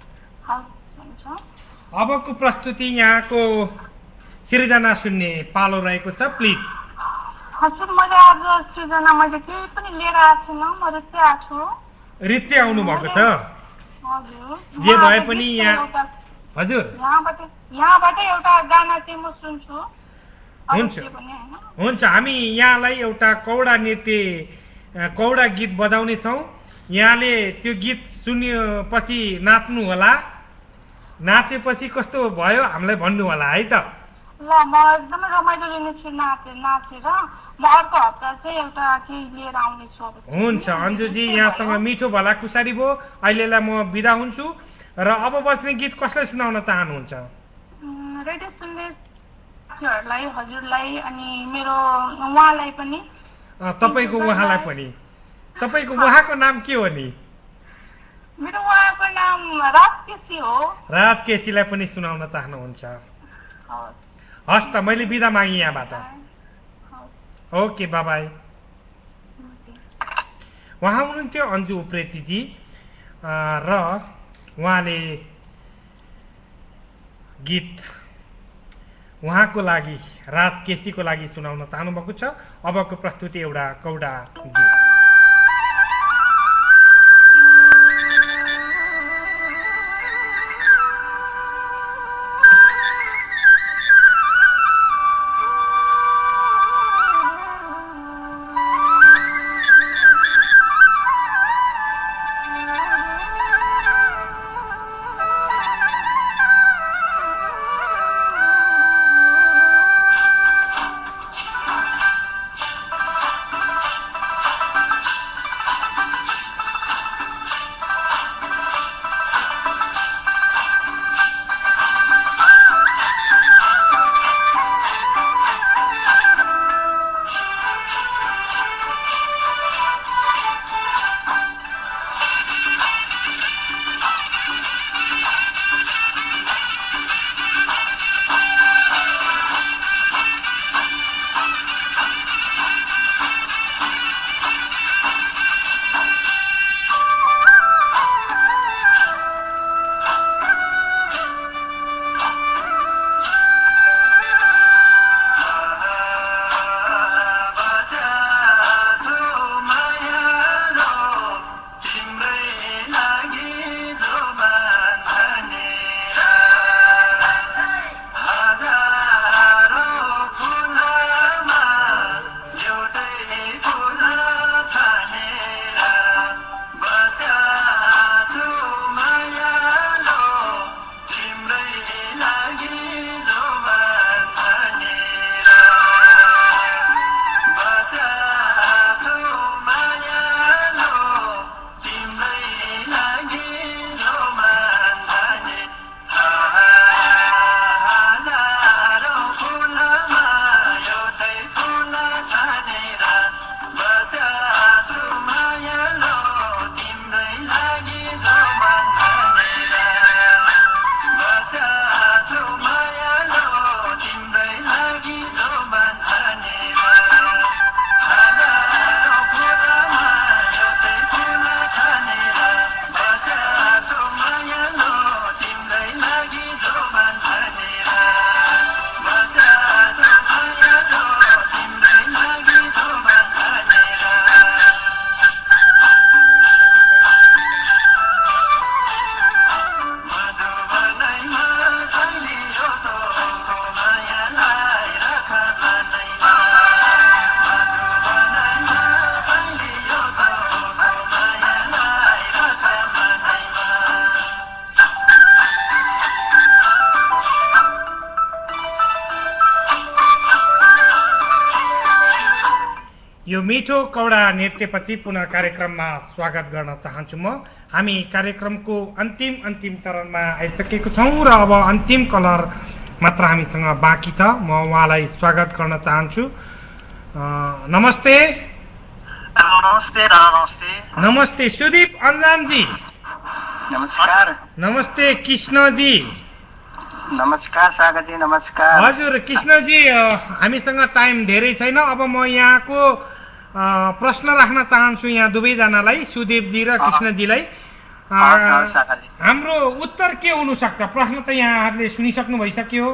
[SPEAKER 1] अबको प्रस्तुति यहाँको सृजना सुन्ने पालो रहेको छ, प्लिज।
[SPEAKER 8] हजुर मैले आज सृजना मैले केही पनि लिएर आएको छैन, म रित्ते आएको छु।
[SPEAKER 1] रित्ते आउनु भएको छ?
[SPEAKER 8] हजुर
[SPEAKER 1] जे भए पनि यहाँ हजुर
[SPEAKER 8] यहाँबाट यहाँबाट एउटा गाना चाहिँ म सुन्छु।
[SPEAKER 1] हुन्छ हुन्छ, हामी यहाँलाई एउटा कौडा नृत्य कौडा गीत बजाउने छौँ। यहाँले त्यो गीत सुनेपछि नाच्नु होला, नाचेपछि कस्तो भयो हामीलाई भन्नु होला है त।
[SPEAKER 8] ल म एकदमै रमाइलो लिनेछु नाचे नाचेर। म अर्को हप्ता चाहिँ एउटा केही लिएर आउने छु।
[SPEAKER 1] हुन्छ अन्जुजी, यहाँसँग मिठो भला कुसारी भयो। अहिलेलाई म बिदा हुन्छु र अब बस्ने गीत कसलाई सुनाउन चाहनुहुन्छ?
[SPEAKER 8] रेडियो सुन्ने साथीहरूलाई, हजुरलाई अनि मेरो उहाँलाई पनि।
[SPEAKER 1] तपाईँको उहाँलाई पनि? तपाईँको उहाँको नाम के हो नि?
[SPEAKER 8] मेरो उहाँको नाम राज केसी हो।
[SPEAKER 1] राज केसीलाई पनि सुनाउन चाहनुहुन्छ? हस् त, मैले बिदा मागेँ यहाँबाट। Okay, bye bye. उहाँ हुनुहुन्थ्यो अन्जु उप्रेतीजी र उहाँले गीत उहाँको लागि, राज केसीको लागि सुनाउन चाहनुभएको छ। अबको प्रस्तुति एउटा कौडा गीत। यो मिठो कौडा नृत्यपछि पुनः कार्यक्रममा स्वागत गर्न चाहन्छु म। हामी कार्यक्रमको अन्तिम अन्तिम चरणमा आइसकेको छौँ र अब अन्तिम कलर मात्र हामीसँग बाँकी छ। म उहाँलाई स्वागत गर्न चाहन्छु। नमस्ते।
[SPEAKER 6] नमस्ते नमस्ते
[SPEAKER 1] नमस्ते सुदीप अन्जानजी।
[SPEAKER 6] नमस्कार।
[SPEAKER 1] नमस्ते कृष्णजी।
[SPEAKER 6] नमस्कार सागरजी। नमस्कार।
[SPEAKER 1] हजुर कृष्णजी, हामीसँग टाइम धेरै छैन। अब म यहाँको प्रश्न राख्न चाहन्छु यहाँ दुवैजनालाई, सुदीपजी र कृष्णजीलाई। हाम्रो उत्तर के हुनसक्छ? प्रश्न त यहाँहरूले सुनिसक्नु भइसक्यो।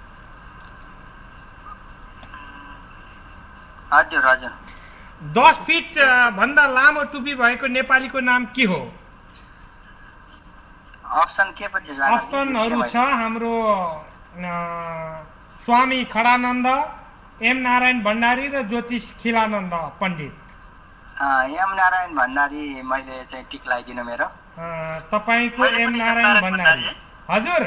[SPEAKER 6] हजुर हजुर।
[SPEAKER 1] दस फिट भन्दा लामो टुपी भएको नेपालीको नाम के हो?
[SPEAKER 6] अप्सन के पछि छ?
[SPEAKER 1] अप्सनहरू छ हाम्रो स्वामी खडानन्द, एम नारायण भण्डारी र ज्योतिष खिलानन्द पण्डित।
[SPEAKER 6] एम नारायण भण्डारी मैले चाहिँ टिक लगाइदिनु मेरो।
[SPEAKER 1] तपाईँको एम नारायण भण्डारी। हजुर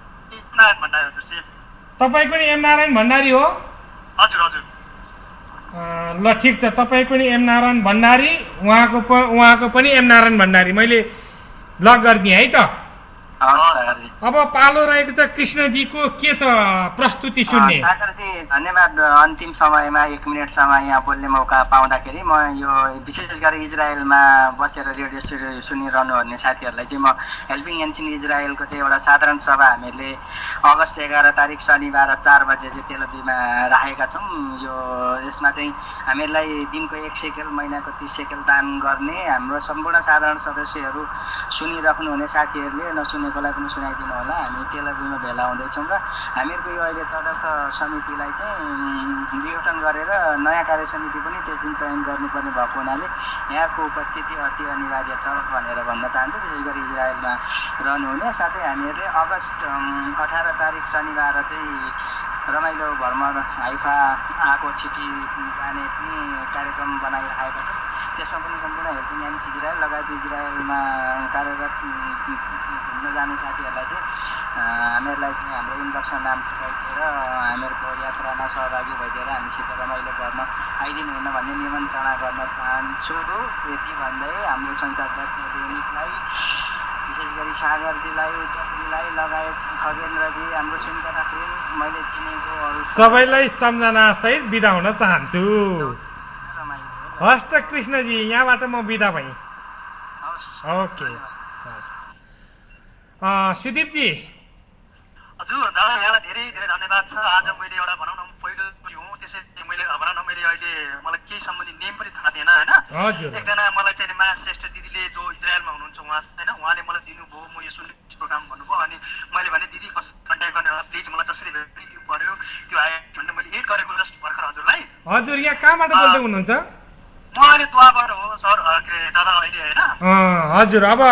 [SPEAKER 1] तपाईँको नि एम नारायण भण्डारी हो?
[SPEAKER 6] हजुर हजुर।
[SPEAKER 1] ल ठिक छ, तपाईँको नि एम नारायण भण्डारी, उहाँको उहाँको पनि एम नारायण भण्डारी। मैले लक गरिदिएँ है त। अब पालो रहेको छ कृष्णजीको। के छ प्रस्तुति सुन्ने?
[SPEAKER 6] सागरजी धन्यवाद। अन्तिम समयमा एक मिनटसम्म यहाँ बोल्ने मौका पाउँदाखेरि म यो विशेष गरी इजरायलमा बसेर रेडियो स्टुडियो सुनिरहनु भन्ने साथीहरूलाई चाहिँ म हेल्पिङ एन्ड इजरायलको चाहिँ एउटा साधारण सभा हामीले अगस्त एघार तारिक शनिबार चार बजे चाहिँ तेलबीमा राखेका छौँ। यो यसमा चाहिँ हामीहरूलाई दिनको एक सेकेल, महिनाको तिस सेकेल दान गर्ने हाम्रो सम्पूर्ण साधारण सदस्यहरू, सुनिराख्नुहुने साथीहरूले नसुने कोलाई पनि सुनाइदिनु होला। हामी तेलबीमा भेला हुँदैछौँ र हामीहरूको यो अहिले तदर्थ समितिलाई चाहिँ विघटन गरेर नयाँ कार्य समिति पनि त्यस दिन चयन गर्नुपर्ने भएको हुनाले यहाँको उपस्थिति अति अनिवार्य छ भनेर भन्न चाहन्छु। विशेष गरी इजरायलमा रहनुहुने साथै हामीहरूले अगस्त अठार तारिक शनिबार चाहिँ रमाइलो भ्रमण हाइफा आएको छिटी जाने पनि कार्यक्रम बनाइराखेका छौँ। त्यसमा पनि सम्पूर्ण हेल्पिङ एन्ड इजरायल लगायत इजरायलमा कार्यरत घुम्न जाने साथीहरूलाई चाहिँ हामीहरूलाई चाहिँ हाम्रो इनबक्समा नाम टुकाइदिएर हामीहरूको यात्रामा सहभागी भइदिएर हामीसित रमाइलो गर्न आइदिनु हुन भन्ने निमन्त्रणा गर्न चाहन्छु। यति भन्दै हाम्रो सञ्चारक युनिटलाई, विशेष गरी सागरजीलाई, उद्धवजीलाई लगायत खगेन्द्रजी, हाम्रो सुनिता ठाकुर, मैले चिनेको अरू
[SPEAKER 1] सबैलाई सम्झना सहित बिदा हुन चाहन्छु। हस् त कृष्णजी, यहाँबाट म बिदा भएँ। ओके। सुदीपजी।
[SPEAKER 6] हजुर दादा, यहाँलाई धेरै धेरै धन्यवाद छ। आज मैले एउटा भनौँ न पहिलो हुँ, त्यसैले मैले भनौँ न मैले अहिले मलाई केही सम्बन्धी नेम पनि थाहा थिएन होइन। एकजना मलाई चाहिँ मा श्रेष्ठ दिदीले जो इजरायलमा हुनुहुन्छ उहाँ होइन, उहाँले मलाई दिनुभयो, म यो सुन्ने प्रोग्राम भन्नुभयो। अनि मैले भने दिदी कसरी कन्ट्याक्ट गर्ने होला, प्लिज मलाई जसरी भेट्नु पर्यो त्यो आयो भन्ने मैले एड गरेको जस्ट भर्खर हजुरलाई।
[SPEAKER 1] हजुर यहाँ कहाँबाट बोल्दै हुनुहुन्छ?
[SPEAKER 6] म अहिले द्वाबाट हो सर, के दादा अहिले होइन।
[SPEAKER 1] हजुर अब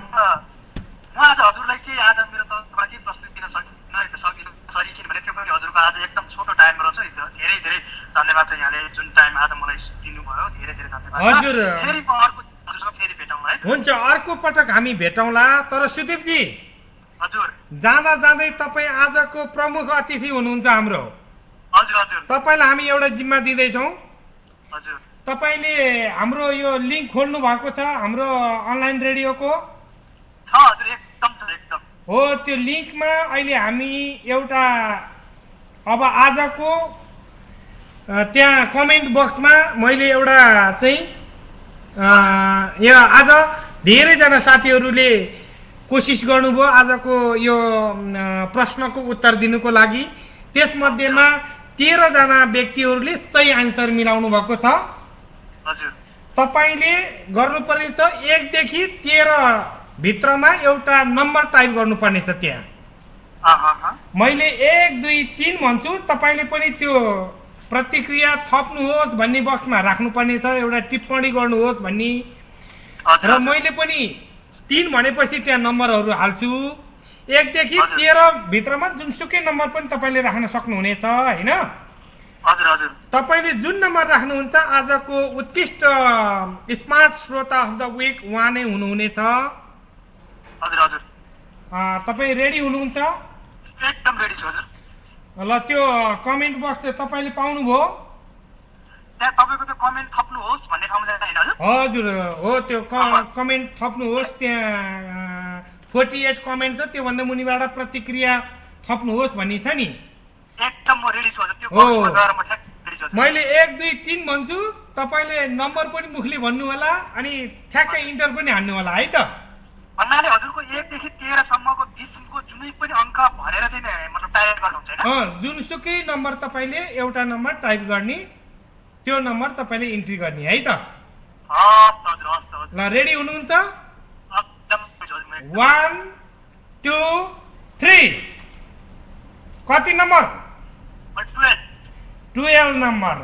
[SPEAKER 6] म आज हजुरलाई के आज मेरो तर्फबाट के प्रस्तुति दिन सकिनँ सकिनँ सरी किनभने त्यो पनि हजुरको आज एकदम छोटो टाइम रहेछ। धेरै धेरै धन्यवाद छ यहाँले जुन टाइम आज मलाई दिनुभयो, धेरै धेरै धन्यवाद।
[SPEAKER 1] हजुर
[SPEAKER 6] फेरि म अर्को हजुरसँग फेरि भेटौँला है।
[SPEAKER 1] हुन्छ, अर्को पटक हामी भेटौँला। तर सुदीपजी,
[SPEAKER 6] हजुर
[SPEAKER 1] जाँदा जाँदै तपाईँ आजको प्रमुख अतिथि हुनुहुन्छ हाम्रो।
[SPEAKER 6] हजुर हजुर।
[SPEAKER 1] तपाईँलाई हामी एउटा जिम्मा दिँदैछौँ।
[SPEAKER 6] हजुर।
[SPEAKER 1] तपाईँले हाम्रो यो लिङ्क खोल्नु भएको छ हाम्रो अनलाइन रेडियोको?
[SPEAKER 6] हजुर एकदम एकदम
[SPEAKER 1] हो। त्यो लिङ्कमा अहिले हामी एउटा अब आजको त्यहाँ कमेन्ट बक्समा मैले एउटा चाहिँ यहाँ आज धेरैजना साथीहरूले कोसिस गर्नुभयो आजको यो प्रश्नको उत्तर दिनुको लागि। त्यसमध्येमा तेह्रजना व्यक्तिहरूले सही आन्सर मिलाउनु भएको छ।
[SPEAKER 6] हजुर।
[SPEAKER 1] तपाईँले गर्नुपर्ने छ एकदेखि तेह्र भित्रमा एउटा नम्बर टाइप गर्नुपर्ने छ त्यहाँ। मैले एक दुई तिन भन्छु, तपाईँले पनि त्यो प्रतिक्रिया थप्नुहोस् भन्ने बक्समा राख्नुपर्ने छ, एउटा टिप्पणी गर्नुहोस् भन्ने। र मैले पनि तिन भनेपछि त्यहाँ नम्बरहरू हाल्छु। एकदेखि तेह्र भित्रमा जुनसुकै नम्बर पनि तपाईँले राख्न सक्नुहुनेछ होइन। तपाईँले जुन नम्बर राख्नुहुन्छ आजको उत्कृष्ट स्मार्ट श्रोता अफ द विक उहाँ नै हुनुहुनेछ।
[SPEAKER 6] हजुर हजुर।
[SPEAKER 1] तपाईँ रेडी हुनुहुन्छ?
[SPEAKER 6] एकदम रेडी छु हजुर।
[SPEAKER 1] ल त्यो कमेन्ट बक्स तपाईँले पाउनुभयो?
[SPEAKER 10] त्यहाँ तपाईँको त्यो कमेन्ट थप्नुहोस् भन्ने ठाउँमा जाने होइन
[SPEAKER 1] हजुर हो त्यो कमेन्ट थप्नुहोस् त्यहाँ फोर्टी एट कमेन्ट छ त्योभन्दा मुनिबाट प्रतिक्रिया थप्नुहोस् भन्ने छ नि
[SPEAKER 10] एकदम म रेडी छु त्यो
[SPEAKER 1] हो
[SPEAKER 10] गएर म ठ्याक्क रेडी छु
[SPEAKER 1] मैले एक दुई तीन भन्छु तपाईँले नम्बर पनि मुखले भन्नु होला अनि ठ्याक्कै इन्टर पनि हान्नु होला है त
[SPEAKER 10] भन्नाले हजुरको एकदेखि तेह्रसम्मको बिचको जुनै पनि अङ्क भरेर चाहिँ मतलब टाइप गर्नुहुन्छ होइन
[SPEAKER 1] जुनसुकै नम्बर तपाईँले एउटा नम्बर टाइप गर्ने त्यो नम्बर तपाईँले इन्ट्री गर्ने है त ल रेडी हुनुहुन्छ वान टू थ्री कति number twelve number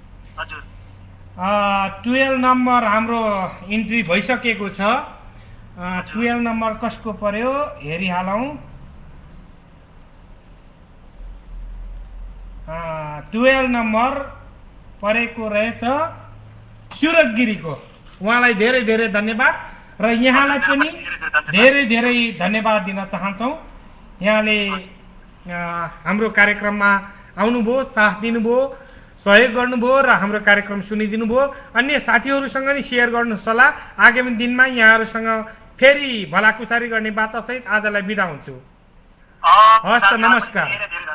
[SPEAKER 1] twelve number हाम्रो इन्ट्री भइसकेको छ टुवेल्भ नम्बर कसको पर्यो हेरिहालौँ टुवेल्भ नम्बर परेको रहेछ सुरज गिरीको उहाँलाई धेरै धेरै धन्यवाद र यहाँलाई पनि धेरै धेरै धन्यवाद दिन चाहन्छौँ यहाँले हाम्रो कार्यक्रममा आउनुभयो साथ दिनुभयो सहयोग गर्नुभयो र हाम्रो कार्यक्रम सुनिदिनु भयो अन्य साथीहरूसँग नि सेयर गर्नुहोस् होला आगामी दिनमा यहाँहरूसँग फेरि भलाकुसारी गर्ने बाचासहित आजलाई बिदा हुन्छु हस् त नमस्कार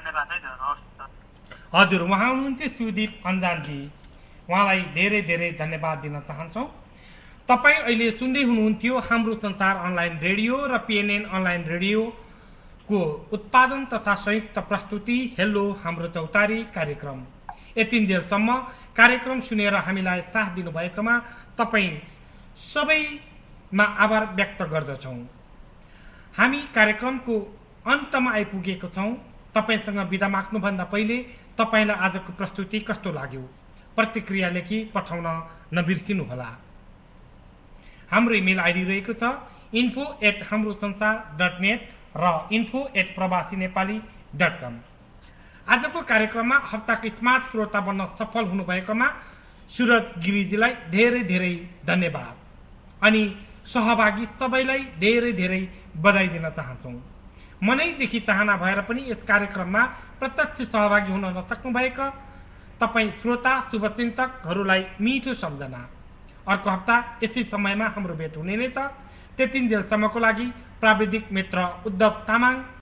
[SPEAKER 1] हजुर उहाँ हुनुहुन्थ्यो सुदीप अन्जानजी उहाँलाई धेरै धेरै धन्यवाद दिन चाहन्छौँ तपाईँ अहिले सुन्दै हुनुहुन्थ्यो हाम्रो संसार अनलाइन रेडियो र पिएनएन अनलाइन रेडियोको उत्पादन तथा संयुक्त प्रस्तुति हेलो हाम्रो चौतारी कार्यक्रम यतिन्जेलसम्म कार्यक्रम सुनेर हामीलाई साथ दिनुभएकोमा तपाईँ सबैमा आभार व्यक्त गर्दछौँ हामी कार्यक्रमको अन्तमा आइपुगेको छौँ तपाईँसँग बिदा माग्नुभन्दा पहिले तपाईँलाई आजको प्रस्तुति कस्तो लाग्यो प्रतिक्रिया लेखी पठाउन नबिर्सिनुहोला हाम्रो इमेल आइडी रहेको छ info at Hamro Sansar dot net र info at Prabasi Nepali dot कम आजको कार्यक्रममा हप्ताको स्मार्ट श्रोता बन्न सफल हुनुभएकोमा सुरज गिरीजीलाई धेरै धेरै धन्यवाद अनि सहभागी सबैलाई धेरै धेरै बधाई दिन चाहन्छौँ मनैदेखि चाहना भएर पनि यस कार्यक्रममा प्रत्यक्ष सहभागी हुन नसक्नुभएका तपाईँ श्रोता शुभचिन्तकहरूलाई मिठो सम्झना अर्को हप्ता यसै समयमा हाम्रो भेट हुने नै छ त्यतिन्जेलसम्मको लागि प्राविधिक मित्र उद्धव तामाङ